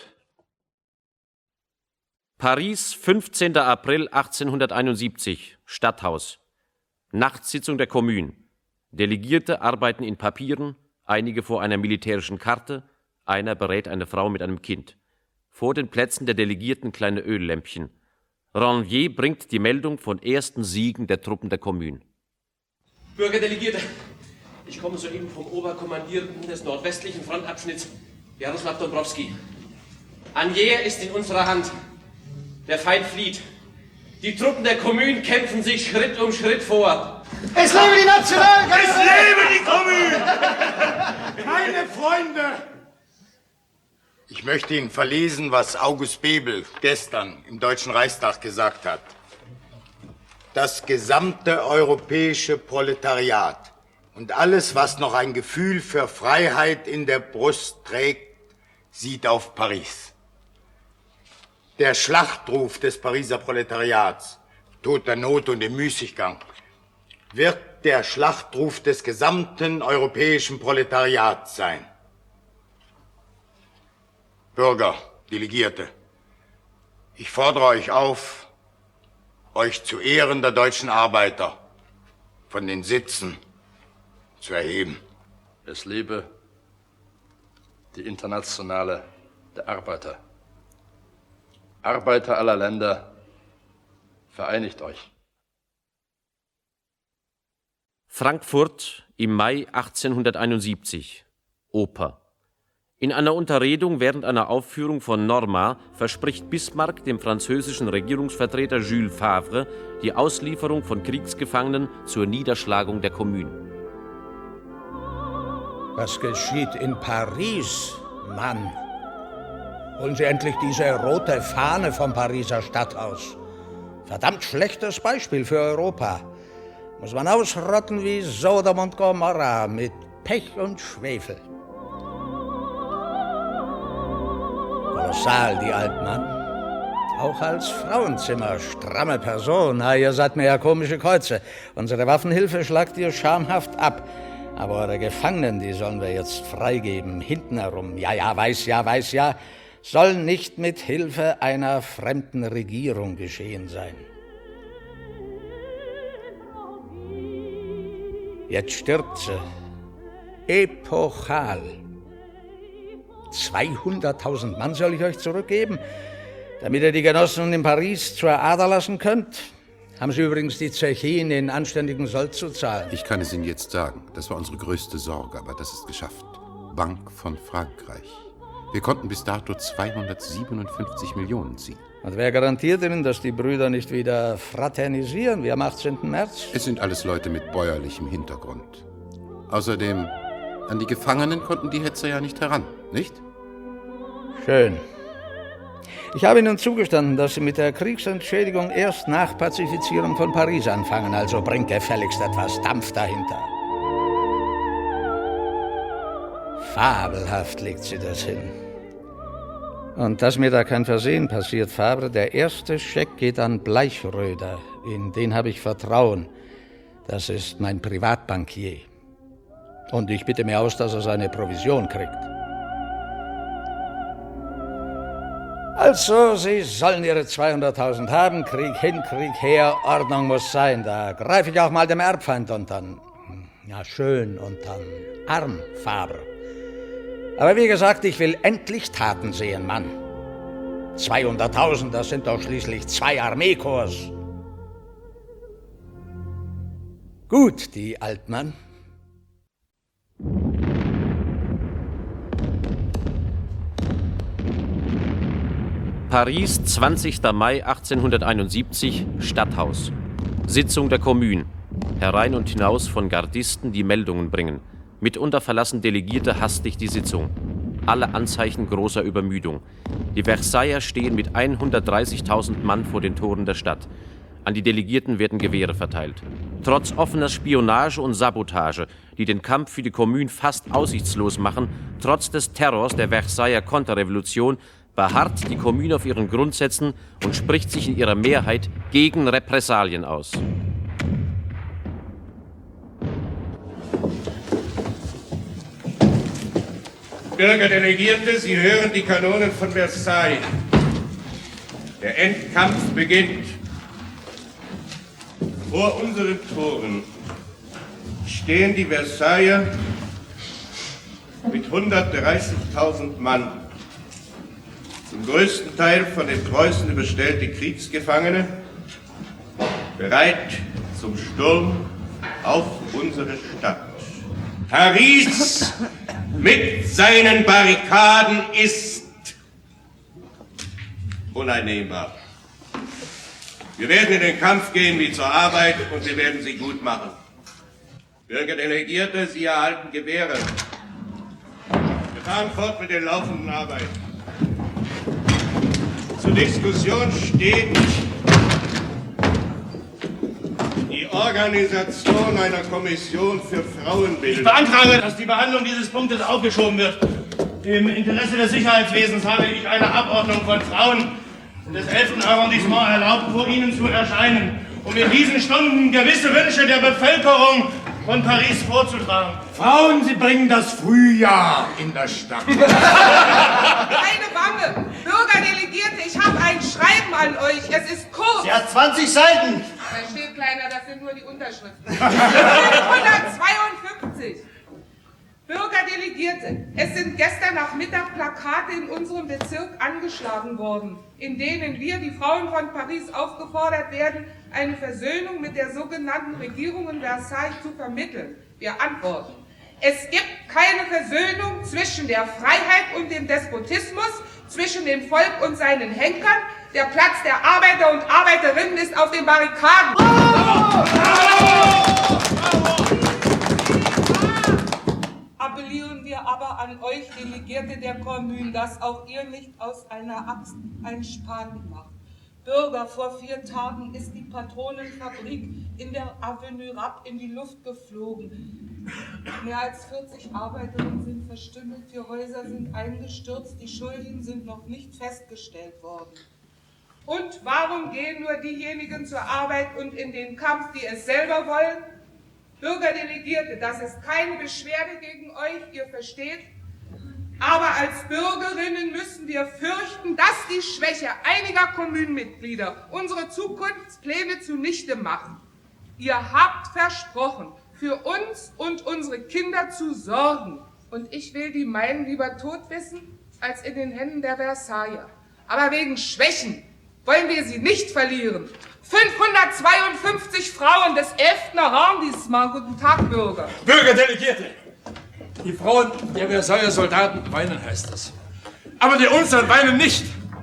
Paris, 15. April 1871, Stadthaus. Nachtssitzung der Kommune. Delegierte arbeiten in Papieren, einige vor einer militärischen Karte, einer berät eine Frau mit einem Kind. Vor den Plätzen der Delegierten kleine Öllämpchen. Ranvier bringt die Meldung von ersten Siegen der Truppen der Kommune. Bürgerdelegierte, ich komme soeben vom Oberkommandierenden des nordwestlichen Frontabschnitts, Jaroslav Dombrowski. Algier ist in unserer Hand. Der Feind flieht. Die Truppen der Kommune kämpfen sich Schritt um Schritt vor. Es lebe die Nationalgarde! Es lebe die Kommune! Meine Freunde! Ich möchte Ihnen verlesen, was August Bebel gestern im Deutschen Reichstag gesagt hat. Das gesamte europäische Proletariat und alles, was noch ein Gefühl für Freiheit in der Brust trägt, sieht auf Paris. Der Schlachtruf des Pariser Proletariats, Tod der Not und dem Müßiggang, wird der Schlachtruf des gesamten europäischen Proletariats sein. Bürger, Delegierte, ich fordere euch auf, euch zu Ehren der deutschen Arbeiter von den Sitzen zu erheben. Es lebe die Internationale der Arbeiter. Arbeiter aller Länder, vereinigt euch. Frankfurt im Mai 1871. Oper. In einer Unterredung während einer Aufführung von Norma verspricht Bismarck dem französischen Regierungsvertreter Jules Favre die Auslieferung von Kriegsgefangenen zur Niederschlagung der Kommune. Was geschieht in Paris, Mann? Holen Sie endlich diese rote Fahne vom Pariser Stadthaus. Verdammt schlechtes Beispiel für Europa. Muss man ausrotten wie Sodom und Gomorra mit Pech und Schwefel. Kolossal, die Altmann. Auch als Frauenzimmer, stramme Person. Na, ihr seid mir ja komische Kreuze. Unsere Waffenhilfe schlagt ihr schamhaft ab. Aber eure Gefangenen, die sollen wir jetzt freigeben. Hinten herum. Ja, weiß ja. Soll nicht mit Hilfe einer fremden Regierung geschehen sein. Jetzt stirbt sie. Epochal. 200.000 Mann soll ich euch zurückgeben, damit ihr die Genossen in Paris zur Ader lassen könnt. Haben Sie übrigens die Tschechien in anständigen Sold zu zahlen? Ich kann es Ihnen jetzt sagen. Das war unsere größte Sorge, aber das ist geschafft. Bank von Frankreich. Wir konnten bis dato 257 Millionen ziehen. Und wer garantiert Ihnen, dass die Brüder nicht wieder fraternisieren wie am 18. März? Es sind alles Leute mit bäuerlichem Hintergrund. Außerdem, an die Gefangenen konnten die Hetzer ja nicht heran, nicht? Schön. Ich habe Ihnen zugestanden, dass Sie mit der Kriegsentschädigung erst nach Pazifizierung von Paris anfangen, also bringt gefälligst etwas Dampf dahinter. Fabelhaft legt sie das hin. Und dass mir da kein Versehen passiert, Favre, der erste Scheck geht an Bleichröder. In den habe ich Vertrauen. Das ist mein Privatbankier. Und ich bitte mir aus, dass er seine Provision kriegt. Also, Sie sollen Ihre 200.000 haben. Krieg hin, Krieg her, Ordnung muss sein. Da greife ich auch mal dem Erbfeind untern. Ja, schön untern Arm, Favre. Aber wie gesagt, ich will endlich Taten sehen, Mann. 200.000, das sind doch schließlich 2 Armeekorps. Gut, die Altmann. Paris, 20. Mai 1871, Stadthaus. Sitzung der Kommune. Herein und hinaus von Gardisten, die Meldungen bringen. Mitunter verlassen Delegierte hastig die Sitzung. Alle Anzeichen großer Übermüdung. Die Versailler stehen mit 130.000 Mann vor den Toren der Stadt. An die Delegierten werden Gewehre verteilt. Trotz offener Spionage und Sabotage, die den Kampf für die Kommune fast aussichtslos machen, trotz des Terrors der Versailler Konterrevolution, beharrt die Kommune auf ihren Grundsätzen und spricht sich in ihrer Mehrheit gegen Repressalien aus. Bürgerdelegierte, Sie hören die Kanonen von Versailles. Der Endkampf beginnt. Vor unseren Toren stehen die Versailler mit 130.000 Mann. Zum größten Teil von den Preußen überstellte Kriegsgefangene, bereit zum Sturm auf unsere Stadt. Paris mit seinen Barrikaden ist uneinnehmbar. Wir werden in den Kampf gehen wie zur Arbeit und wir werden sie gut machen. Bürgerdelegierte, Sie erhalten Gewehre. Wir fahren fort mit der laufenden Arbeit. Zur Diskussion steht die Organisation einer Kommission für Frauenbildung. Ich beantrage, dass die Behandlung dieses Punktes aufgeschoben wird. Im Interesse des Sicherheitswesens habe ich eine Abordnung von Frauen des 11. Arrondissements erlaubt, vor Ihnen zu erscheinen, um in diesen Stunden gewisse Wünsche der Bevölkerung von Paris vorzutragen. Frauen, Sie bringen das Frühjahr in der Stadt. Keine Bange, Bürgerdelegierte, ich habe ein Schreiben an euch. Es ist kurz. Sie hat 20 Seiten. Da steht, Kleiner, das sind nur die Unterschriften. 152. Bürgerdelegierte, es sind gestern Nachmittag Plakate in unserem Bezirk angeschlagen worden, in denen wir, die Frauen von Paris, aufgefordert werden, eine Versöhnung mit der sogenannten Regierung in Versailles zu vermitteln. Wir antworten. Es gibt keine Versöhnung zwischen der Freiheit und dem Despotismus, zwischen dem Volk und seinen Henkern. Der Platz der Arbeiter und Arbeiterinnen ist auf den Barrikaden. Appellieren wir aber an euch, Delegierte der Kommune, dass auch ihr nicht aus einer Axt ein Span macht. Bürger, vor 4 Tagen ist die Patronenfabrik in der Avenue Rapp in die Luft geflogen. Mehr als 40 Arbeiterinnen sind verstümmelt, 4 Häuser sind eingestürzt, die Schuldigen sind noch nicht festgestellt worden. Und warum gehen nur diejenigen zur Arbeit und in den Kampf, die es selber wollen? Bürgerdelegierte, das ist keine Beschwerde gegen euch, ihr versteht. Aber als Bürgerinnen müssen wir fürchten, dass die Schwäche einiger Kommunenmitglieder unsere Zukunftspläne zunichte machen. Ihr habt versprochen, für uns und unsere Kinder zu sorgen. Und ich will die meinen lieber tot wissen, als in den Händen der Versailler. Aber wegen Schwächen wollen wir sie nicht verlieren. 552 Frauen des 11. Arrondissement. Guten Tag, Bürger. Bürgerdelegierte! Die Frauen der Versailler Soldaten weinen, heißt es. Aber die unseren weinen nicht.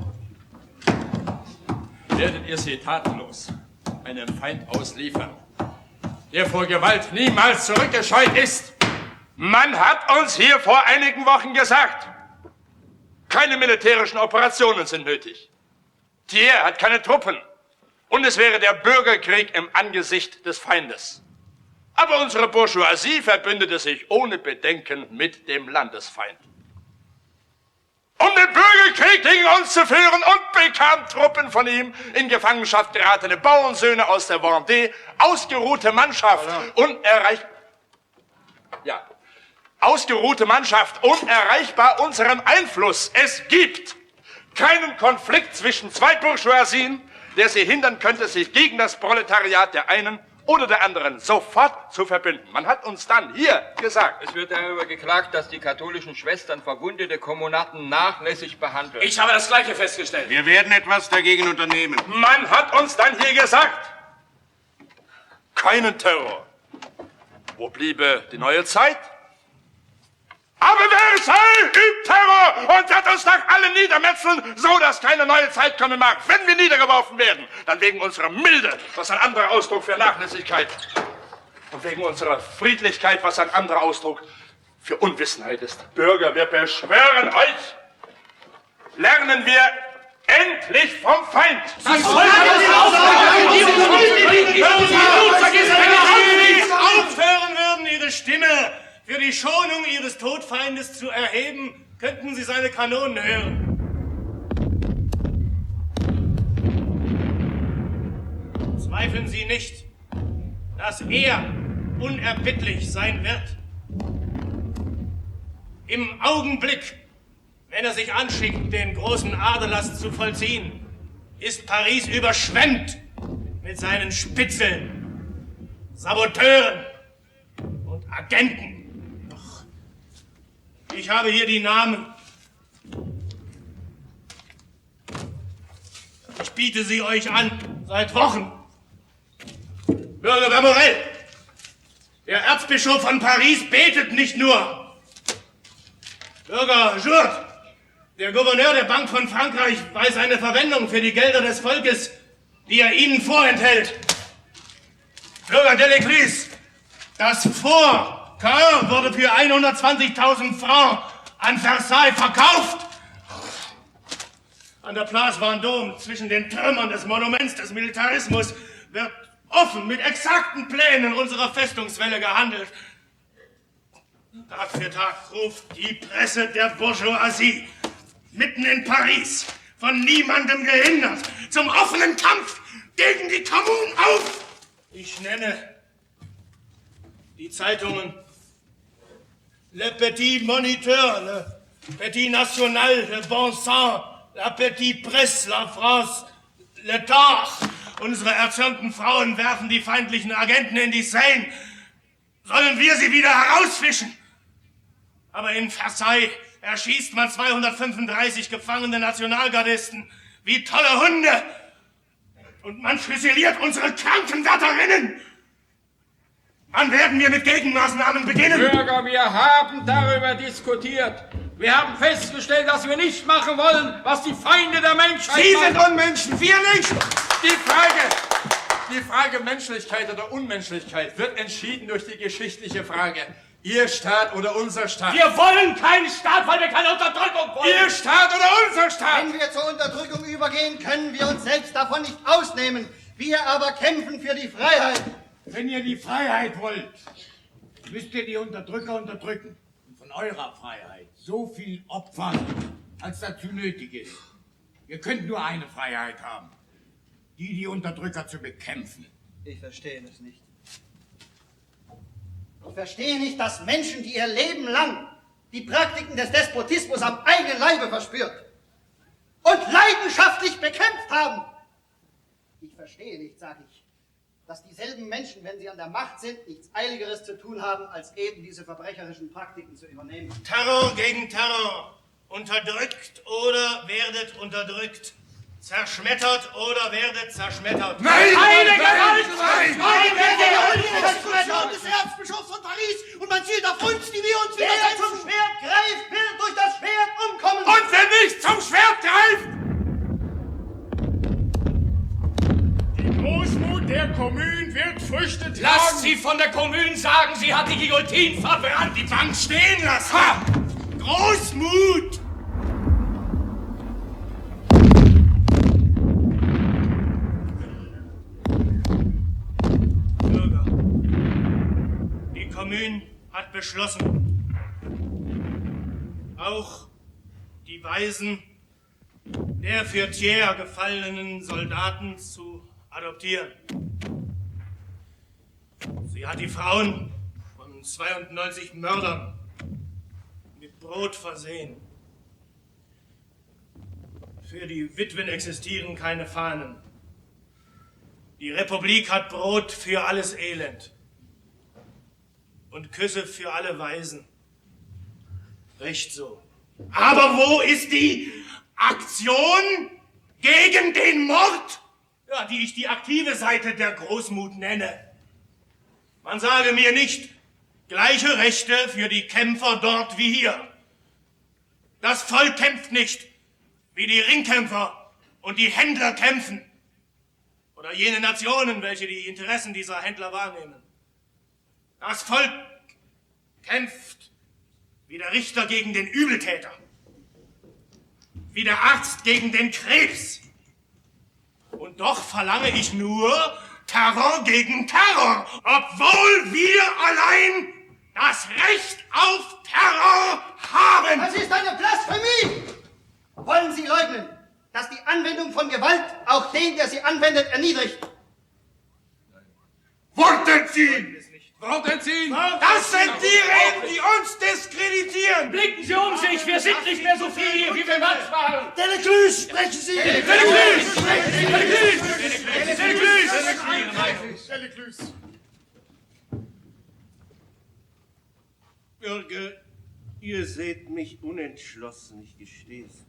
Werdet ihr sie tatenlos einem Feind ausliefern, der vor Gewalt niemals zurückgescheut ist? Man hat uns hier vor einigen Wochen gesagt, keine militärischen Operationen sind nötig. Thiers hat keine Truppen und es wäre der Bürgerkrieg im Angesicht des Feindes. Aber unsere Bourgeoisie verbündete sich ohne Bedenken mit dem Landesfeind, um den Bürgerkrieg gegen uns zu führen, und bekam Truppen von ihm, in Gefangenschaft geratene Bauernsöhne aus der Vendée, ausgeruhte Mannschaft, unerreichbar unserem Einfluss. Es gibt keinen Konflikt zwischen 2 Bourgeoisien, der sie hindern könnte, sich gegen das Proletariat der einen oder der anderen sofort zu verbünden. Man hat uns dann hier gesagt. Es wird darüber geklagt, dass die katholischen Schwestern verwundete Kommunaten nachlässig behandeln. Ich habe das Gleiche festgestellt. Wir werden etwas dagegen unternehmen. Man hat uns dann hier gesagt, keinen Terror. Wo bliebe die neue Zeit? Aber Versailles übt Terror und wird uns nach alle niedermetzeln, so dass keine neue Zeit kommen mag. Wenn wir niedergeworfen werden, dann wegen unserer Milde, was ein anderer Ausdruck für Nachlässigkeit. Und wegen unserer Friedlichkeit, was ein anderer Ausdruck für Unwissenheit ist. Bürger, wir beschwören euch, lernen wir endlich vom Feind. Das Volk hat aufhören würden, ihre Stimme für die Schonung ihres Todfeindes zu erheben, könnten sie seine Kanonen hören. Zweifeln Sie nicht, dass er unerbittlich sein wird. Im Augenblick, wenn er sich anschickt, den großen Aderlass zu vollziehen, ist Paris überschwemmt mit seinen Spitzeln, Saboteuren und Agenten. Ich habe hier die Namen. Ich biete sie euch an, seit Wochen. Bürger Vermorel, der Erzbischof von Paris betet nicht nur. Bürger Jourde, der Gouverneur der Bank von Frankreich, weiß eine Verwendung für die Gelder des Volkes, die er ihnen vorenthält. Bürger Delescluze, das Fort Cœur wurde für 120.000 Francs an Versailles verkauft. An der Place Vendôme, zwischen den Trümmern des Monuments des Militarismus, wird offen mit exakten Plänen unserer Festungswelle gehandelt. Tag für Tag ruft die Presse der Bourgeoisie, mitten in Paris, von niemandem gehindert, zum offenen Kampf gegen die Kommune auf. Ich nenne die Zeitungen Le Petit Moniteur, Le Petit National, Le Bon Sang, La Petite Presse, La France, Le Temps. Unsere erzürnten Frauen werfen die feindlichen Agenten in die Seine. Sollen wir sie wieder herausfischen? Aber in Versailles erschießt man 235 gefangene Nationalgardisten wie tolle Hunde. Und man fusiliert unsere Krankenwärterinnen. Wann werden wir mit Gegenmaßnahmen beginnen? Bürger, wir haben darüber diskutiert. Wir haben festgestellt, dass wir nicht machen wollen, was die Feinde der Menschheit Sie machen. sind Unmenschen, wir nicht! Die Frage Menschlichkeit oder Unmenschlichkeit wird entschieden durch die geschichtliche Frage. Ihr Staat oder unser Staat? Wir wollen keinen Staat, weil wir keine Unterdrückung wollen! Ihr Staat oder unser Staat? Wenn wir zur Unterdrückung übergehen, können wir uns selbst davon nicht ausnehmen. Wir aber kämpfen für die Freiheit. Wenn ihr die Freiheit wollt, müsst ihr die Unterdrücker unterdrücken und von eurer Freiheit so viel opfern, als dazu nötig ist. Ihr könnt nur eine Freiheit haben, die Unterdrücker zu bekämpfen. Ich verstehe es nicht. Ich verstehe nicht, dass Menschen, die ihr Leben lang die Praktiken des Despotismus am eigenen Leibe verspürt und leidenschaftlich bekämpft haben. Ich verstehe nicht, sage ich, dass dieselben Menschen, wenn sie an der Macht sind, nichts Eiligeres zu tun haben, als eben diese verbrecherischen Praktiken zu übernehmen. Terror gegen Terror. Unterdrückt oder werdet unterdrückt. Zerschmettert oder werdet zerschmettert. Nein! Keine Gewalt! Nein! Des Erzbischofs von Paris und man zielt auf uns, die wir uns widersetzen. Wer zum Schwert greift, wird durch das Schwert umkommen. Und wer nicht zum Schwert greift! Die Großmut der Kommune wird Früchte tragen. Lasst sie von der Kommune sagen, sie hat die Guillotine verbrannt. Die Bank stehen lassen. Ha! Großmut! Bürger, die Kommune hat beschlossen, auch die Waisen der für Thiers gefallenen Soldaten zu adoptieren. Sie hat die Frauen von 92 Mördern mit Brot versehen. Für die Witwen existieren keine Fahnen. Die Republik hat Brot für alles Elend und Küsse für alle Waisen. Recht so. Aber wo ist die Aktion gegen den Mord? Ja, die ich die aktive Seite der Großmut nenne. Man sage mir nicht, gleiche Rechte für die Kämpfer dort wie hier. Das Volk kämpft nicht, wie die Ringkämpfer und die Händler kämpfen. Oder jene Nationen, welche die Interessen dieser Händler wahrnehmen. Das Volk kämpft wie der Richter gegen den Übeltäter. Wie der Arzt gegen den Krebs. Und doch verlange ich nur Terror gegen Terror, obwohl wir allein das Recht auf Terror haben. Das ist eine Blasphemie! Wollen Sie leugnen, dass die Anwendung von Gewalt auch den, der sie anwendet, erniedrigt? Worten Sie! Worten Sie! Das sind die Reden, die uns diskreditieren! Blicken Sie um sich, wir sind nicht mehr so viele hier, wie wir manchmal waren. Delecluse, sprechen Sie! Delecluse! Bürger, ihr seht mich unentschlossen, ich gestehe es.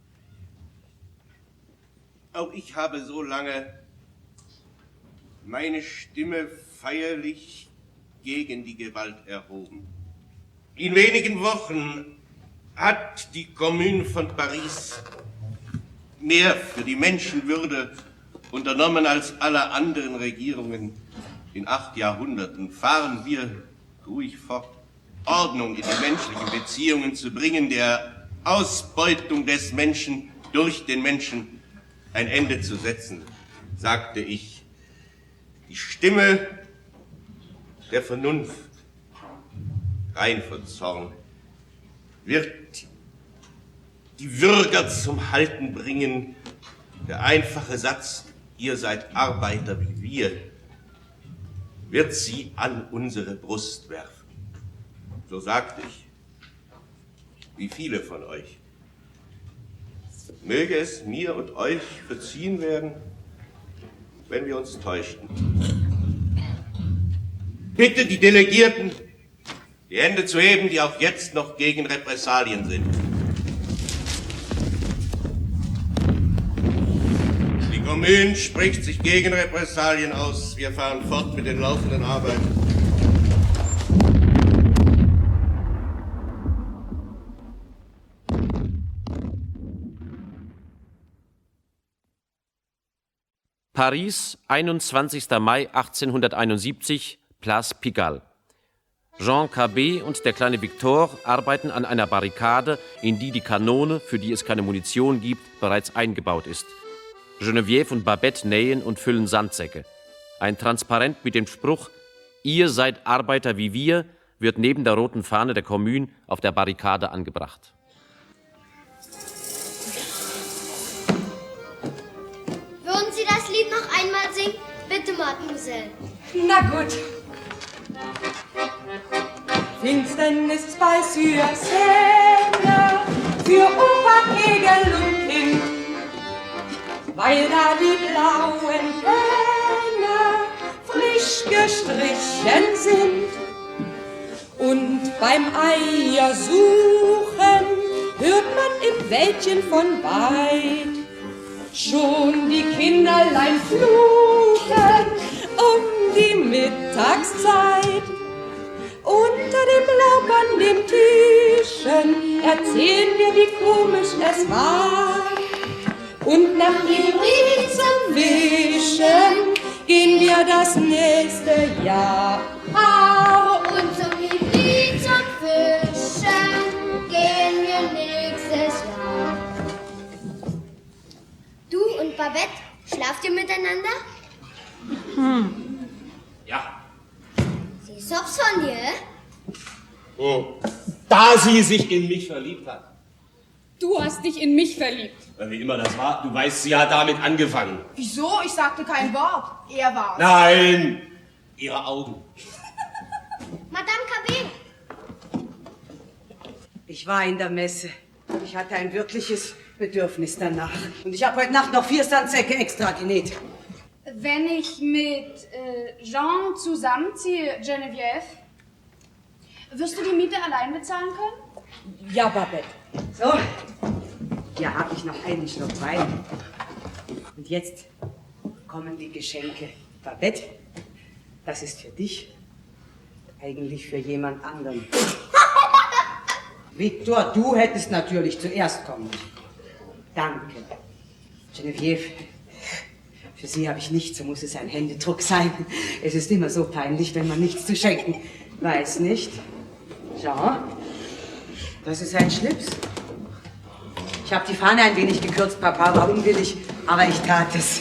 Auch ich habe so lange meine Stimme feierlich gegen die Gewalt erhoben. In wenigen Wochen hat die Kommune von Paris mehr für die Menschenwürde unternommen als alle anderen Regierungen in 8 Jahrhunderten. Fahren wir ruhig fort, Ordnung in die menschlichen Beziehungen zu bringen, der Ausbeutung des Menschen durch den Menschen ein Ende zu setzen, sagte ich. Die Stimme der Vernunft, rein von Zorn, wird die Bürger zum Halten bringen. Der einfache Satz, ihr seid Arbeiter wie wir, wird sie an unsere Brust werfen. So sagte ich, wie viele von euch. Möge es mir und euch verziehen werden, wenn wir uns täuschten. Bitte die Delegierten, die Hände zu heben, die auch jetzt noch gegen Repressalien sind. Die Kommune spricht sich gegen Repressalien aus. Wir fahren fort mit den laufenden Arbeiten. Paris, 21. Mai 1871, Place Pigalle. Jean Cabet und der kleine Victor arbeiten an einer Barrikade, in die die Kanone, für die es keine Munition gibt, bereits eingebaut ist. Geneviève und Babette nähen und füllen Sandsäcke. Ein Transparent mit dem Spruch »Ihr seid Arbeiter wie wir« wird neben der roten Fahne der Kommune auf der Barrikade angebracht. Würden Sie das Lied noch einmal singen? Bitte, Mademoiselle. Na gut. Finsternis bei Sursenne für Opa, Kegel und Kind, weil da die blauen Hähne frisch gestrichen sind. Und beim Eiersuchen hört man im Wäldchen von weit schon die Kinderlein fluchen um die Mittagszeit. Unter dem Laub an dem Tischen erzählen wir, wie komisch es war. Und nach dem Brief zum Wischen gehen wir das nächste Jahr. Und zum Hybrid zum Fischen gehen wir nächstes Jahr. Du und Babette, schlaft ihr miteinander? Ja. Sie ist Hops von dir, Oh, da sie sich in mich verliebt hat. Du hast dich in mich verliebt. Wie immer das war, du weißt, sie hat damit angefangen. Wieso? Ich sagte kein Wort. Er war's. Nein, ihre Augen. Madame Cabet. Ich war in der Messe. Ich hatte ein wirkliches Bedürfnis danach. Und ich habe heute Nacht noch 4 Sandsäcke extra genäht. Wenn ich mit Jean zusammenziehe, Geneviève, wirst du die Miete allein bezahlen können? Ja, Babette. So, hier habe ich noch einen Schluck Wein. Und jetzt kommen die Geschenke. Babette, das ist für dich. Eigentlich für jemand anderen. Victor, du hättest natürlich zuerst kommen. Danke. Geneviève, für Sie habe ich nichts, so muss es ein Händedruck sein. Es ist immer so peinlich, wenn man nichts zu schenken weiß, nicht? Jean, das ist ein Schlips. Ich habe die Fahne ein wenig gekürzt, Papa war unwillig, aber ich tat es.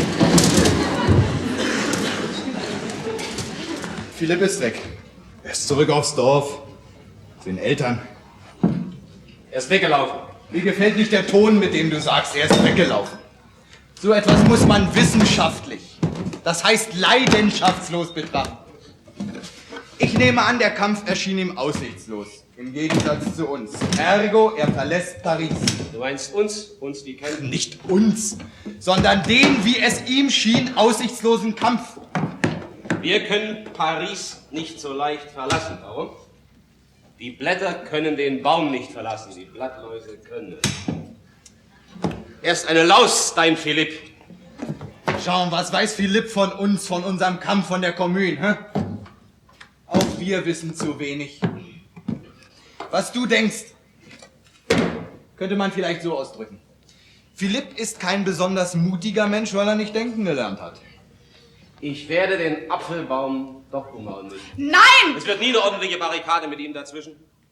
Philipp ist weg. Er ist zurück aufs Dorf. Zu den Eltern. Er ist weggelaufen. Mir gefällt nicht der Ton, mit dem du sagst, er ist weggelaufen. So etwas muss man wissenschaftlich, das heißt leidenschaftslos betrachten. Ich nehme an, der Kampf erschien ihm aussichtslos, im Gegensatz zu uns. Ergo, er verlässt Paris. Du meinst uns? Uns, die kennen? Nicht uns, sondern den, wie es ihm schien, aussichtslosen Kampf. Wir können Paris nicht so leicht verlassen. Warum? Die Blätter können den Baum nicht verlassen, die Blattläuse können es. Er ist eine Laus, dein Philipp. Schau, was weiß Philipp von uns, von unserem Kampf, von der Kommune, hä? Auch wir wissen zu wenig. Was du denkst, könnte man vielleicht so ausdrücken. Philipp ist kein besonders mutiger Mensch, weil er nicht denken gelernt hat. Ich werde den Apfelbaum doch umhauen müssen. Nein! Es wird nie eine ordentliche Barrikade mit ihm dazwischen.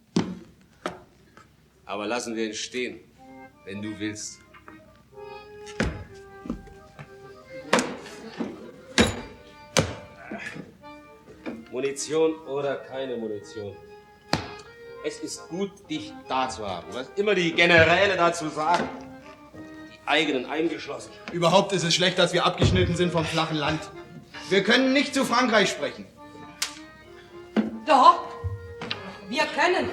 Aber lassen wir ihn stehen, wenn du willst. Munition oder keine Munition. Es ist gut, dich da zu haben. Was immer die Generäle dazu sagen. Die eigenen eingeschlossen. Überhaupt ist es schlecht, dass wir abgeschnitten sind vom flachen Land. Wir können nicht zu Frankreich sprechen. Doch, wir können.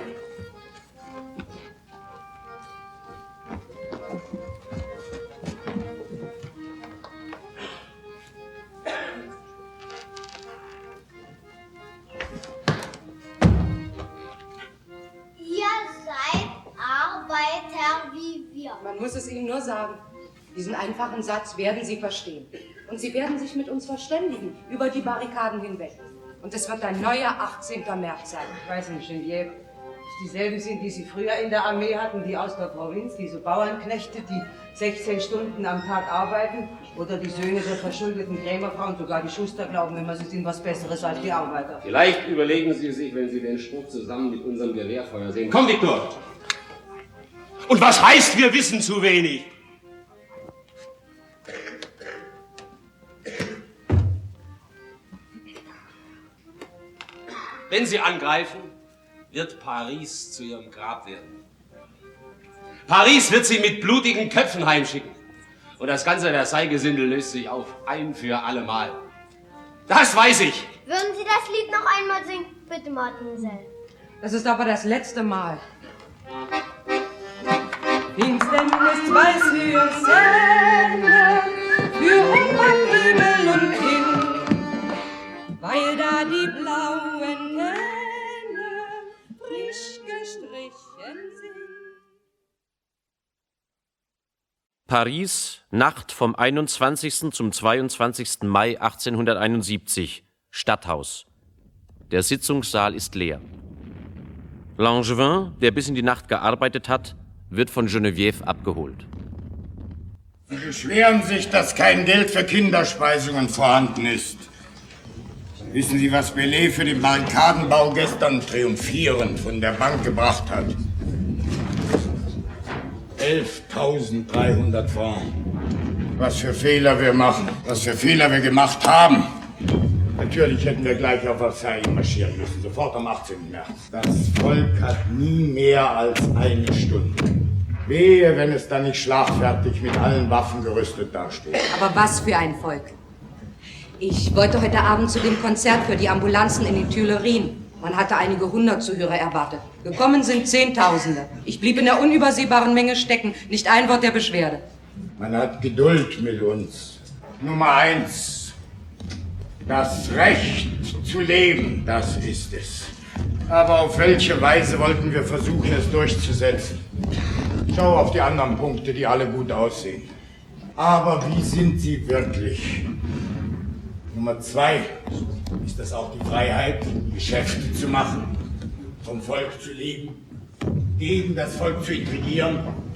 Ihr seid Arbeiter wie wir. Man muss es ihnen nur sagen. Diesen einfachen Satz werden sie verstehen. Und sie werden sich mit uns verständigen, über die Barrikaden hinweg. Und es wird ein neuer 18. März sein. Ich weiß nicht, Geneviève, dieselben sind, die Sie früher in der Armee hatten, die aus der Provinz, diese Bauernknechte, die 16 Stunden am Tag arbeiten, oder die Söhne der verschuldeten Krämerfrauen, sogar die Schuster glauben immer, sie sind was Besseres als die Arbeiter. Vielleicht überlegen Sie sich, wenn Sie den Spruch zusammen mit unserem Gewehrfeuer sehen. Komm, Viktor! Und was heißt, wir wissen zu wenig? Wenn Sie angreifen, wird Paris zu Ihrem Grab werden. Paris wird Sie mit blutigen Köpfen heimschicken. Und das ganze Versailles-Gesindel löst sich auf, ein für alle Mal. Das weiß ich! Würden Sie das Lied noch einmal singen? Bitte, Mademoiselle. Das ist aber das letzte Mal. Finsternis weiß für's Ende, für Umgang, Himmel und Kind, weil da die blauen Hände frisch gestrichen sind. Paris, Nacht vom 21. zum 22. Mai 1871, Stadthaus. Der Sitzungssaal ist leer. Langevin, der bis in die Nacht gearbeitet hat, wird von Geneviève abgeholt. Sie beschweren sich, dass kein Geld für Kinderspeisungen vorhanden ist. Wissen Sie, was Bellet für den Barrikadenbau gestern triumphierend von der Bank gebracht hat? 11.300 Francs. Was für Fehler wir machen, was für Fehler wir gemacht haben. Natürlich hätten wir gleich auf Versailles marschieren müssen, sofort am 18. März. Das Volk hat nie mehr als eine Stunde. Wehe, wenn es dann nicht schlagfertig mit allen Waffen gerüstet dasteht. Aber was für ein Volk. Ich wollte heute Abend zu dem Konzert für die Ambulanzen in den Tuilerien. Man hatte einige 100 Zuhörer erwartet. Gekommen sind Zehntausende. Ich blieb in der unübersehbaren Menge stecken. Nicht ein Wort der Beschwerde. Man hat Geduld mit uns. Nummer 1. Das Recht zu leben, das ist es. Aber auf welche Weise wollten wir versuchen, es durchzusetzen? Schau auf die anderen Punkte, die alle gut aussehen. Aber wie sind sie wirklich? Nummer 2. Ist das auch die Freiheit, Geschäfte zu machen, vom Volk zu leben, gegen das Volk zu intrigieren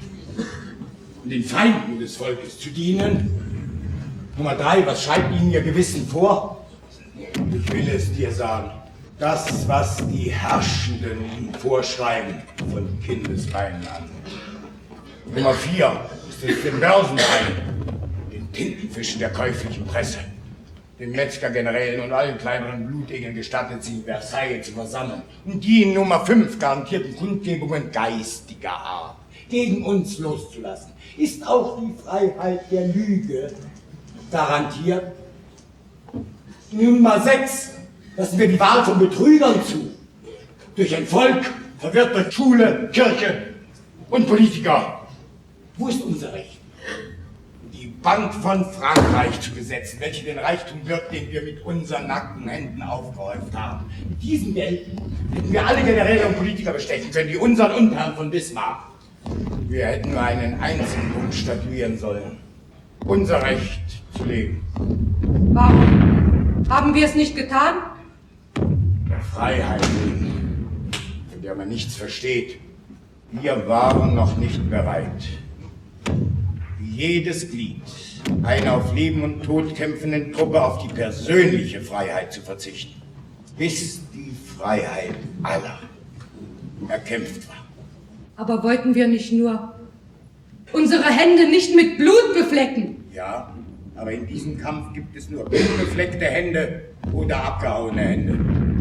und den Feinden des Volkes zu dienen? Nummer 3. Was schreibt Ihnen Ihr Gewissen vor? Ich will es dir sagen. Das, was die Herrschenden Ihnen vorschreiben, von Kindesbeinen an. Nummer 4. Ist es den Börsenwein, den Tintenfischen der käuflichen Presse, den Metzgergenerälen und allen kleineren Blutegeln gestattet, sie in Versailles zu versammeln. Und die in Nummer 5 garantierten Kundgebungen geistiger Art gegen uns loszulassen. Ist auch die Freiheit der Lüge garantiert? Nummer 6 lassen wir die Wahl von Betrügern zu. Durch ein Volk, verwirrt durch Schule, Kirche und Politiker. Wo ist unser Recht? Die Bank von Frankreich zu besetzen, welche den Reichtum birgt, den wir mit unseren nackten Händen aufgehäuft haben. Mit diesem Geld hätten wir alle Generäle und Politiker bestechen können, wie unseren Unherrn von Bismarck. Wir hätten nur einen einzigen Punkt statuieren sollen. Unser Recht zu leben. Warum? Haben wir es nicht getan? Der Freiheit wegen, von der man nichts versteht. Wir waren noch nicht bereit. Wie jedes Glied einer auf Leben und Tod kämpfenden Truppe auf die persönliche Freiheit zu verzichten, bis die Freiheit aller erkämpft war. Aber wollten wir nicht nur unsere Hände nicht mit Blut beflecken? Ja, aber in diesem Kampf gibt es nur blutbefleckte Hände oder abgehauene Hände.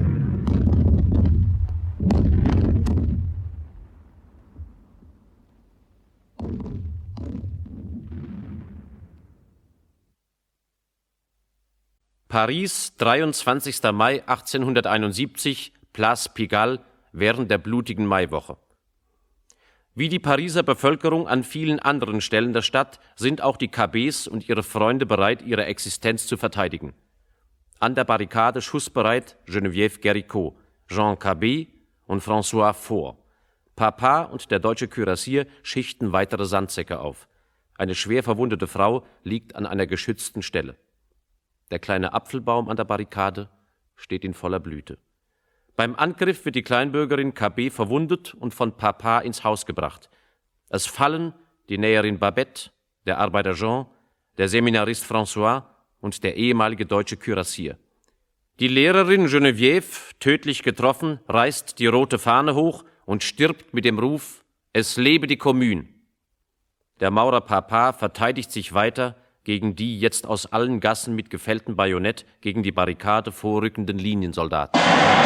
Paris, 23. Mai 1871, Place Pigalle, während der blutigen Maiwoche. Wie die Pariser Bevölkerung an vielen anderen Stellen der Stadt sind auch die KBs und ihre Freunde bereit, ihre Existenz zu verteidigen. An der Barrikade schussbereit Geneviève Géricault, Jean Cabet und François Faure. Papa und der deutsche Kürassier schichten weitere Sandsäcke auf. Eine schwer verwundete Frau liegt an einer geschützten Stelle. Der kleine Apfelbaum an der Barrikade steht in voller Blüte. Beim Angriff wird die Kleinbürgerin KB verwundet und von Papa ins Haus gebracht. Es fallen die Näherin Babette, der Arbeiter Jean, der Seminarist François und der ehemalige deutsche Kürassier. Die Lehrerin Geneviève, tödlich getroffen, reißt die rote Fahne hoch und stirbt mit dem Ruf: Es lebe die Commune. Der Maurer Papa verteidigt sich weiter gegen die jetzt aus allen Gassen mit gefälltem Bajonett gegen die Barrikade vorrückenden Liniensoldaten.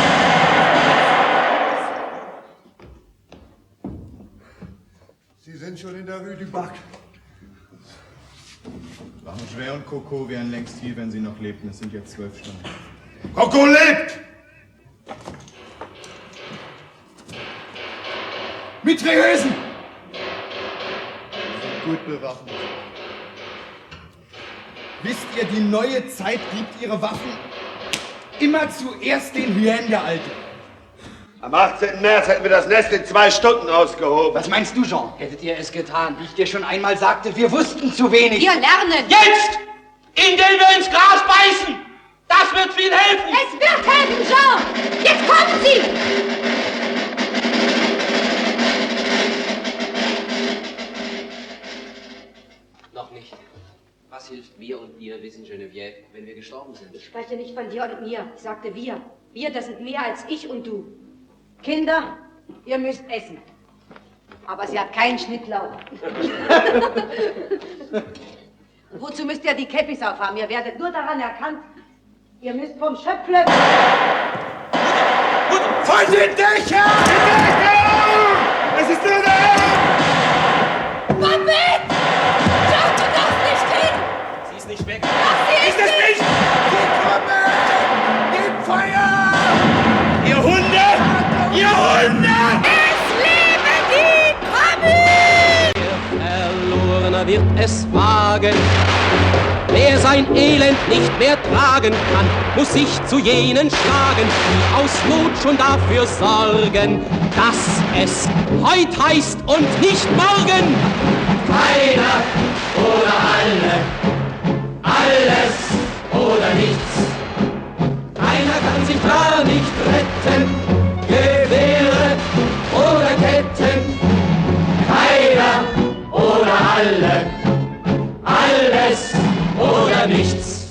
Sie sind schon in der Rue du Bac. Langevert und Coco wären längst hier, wenn sie noch lebten. Es sind jetzt 12 Stunden. Coco lebt! Mitrailleusen! Gut bewaffnet. Wisst ihr, die neue Zeit gibt ihre Waffen immer zuerst den Hyänen der Alte. Am 18. März hätten wir das Nest in 2 Stunden ausgehoben. Was meinst du, Jean? Hättet ihr es getan, wie ich dir schon einmal sagte, wir wussten zu wenig. Wir lernen! Jetzt! Indem wir ins Gras beißen! Das wird viel helfen! Es wird helfen, Jean! Jetzt kommen Sie! Noch nicht. Was hilft mir und dir, wissen Geneviève, wenn wir gestorben sind? Ich spreche nicht von dir und mir. Ich sagte wir. Wir, das sind mehr als ich und du. Kinder, ihr müsst essen. Aber sie hat keinen Schnittlauch. Und wozu müsst ihr die Käppis aufhaben? Ihr werdet nur daran erkannt, ihr müsst vom Schöpfle... Von den Dächern! Es ist nur der... Babette! Schau, du darfst nicht hin! Sie ist nicht weg. Lass sie Ist es nicht? Sie kommen! Gebt Feuer! Ihr Hunde! Ihr Hunde! Es lebe die Commune! Der Verlorener wird es wagen. Wer sein Elend nicht mehr tragen kann, muss sich zu jenen schlagen, die aus Not schon dafür sorgen, dass es heut heißt und nicht morgen. Keiner oder alle, alles oder nichts. Keiner kann sich gar nicht retten, Gewehre oder Ketten. Keiner oder alle, alles oder nichts.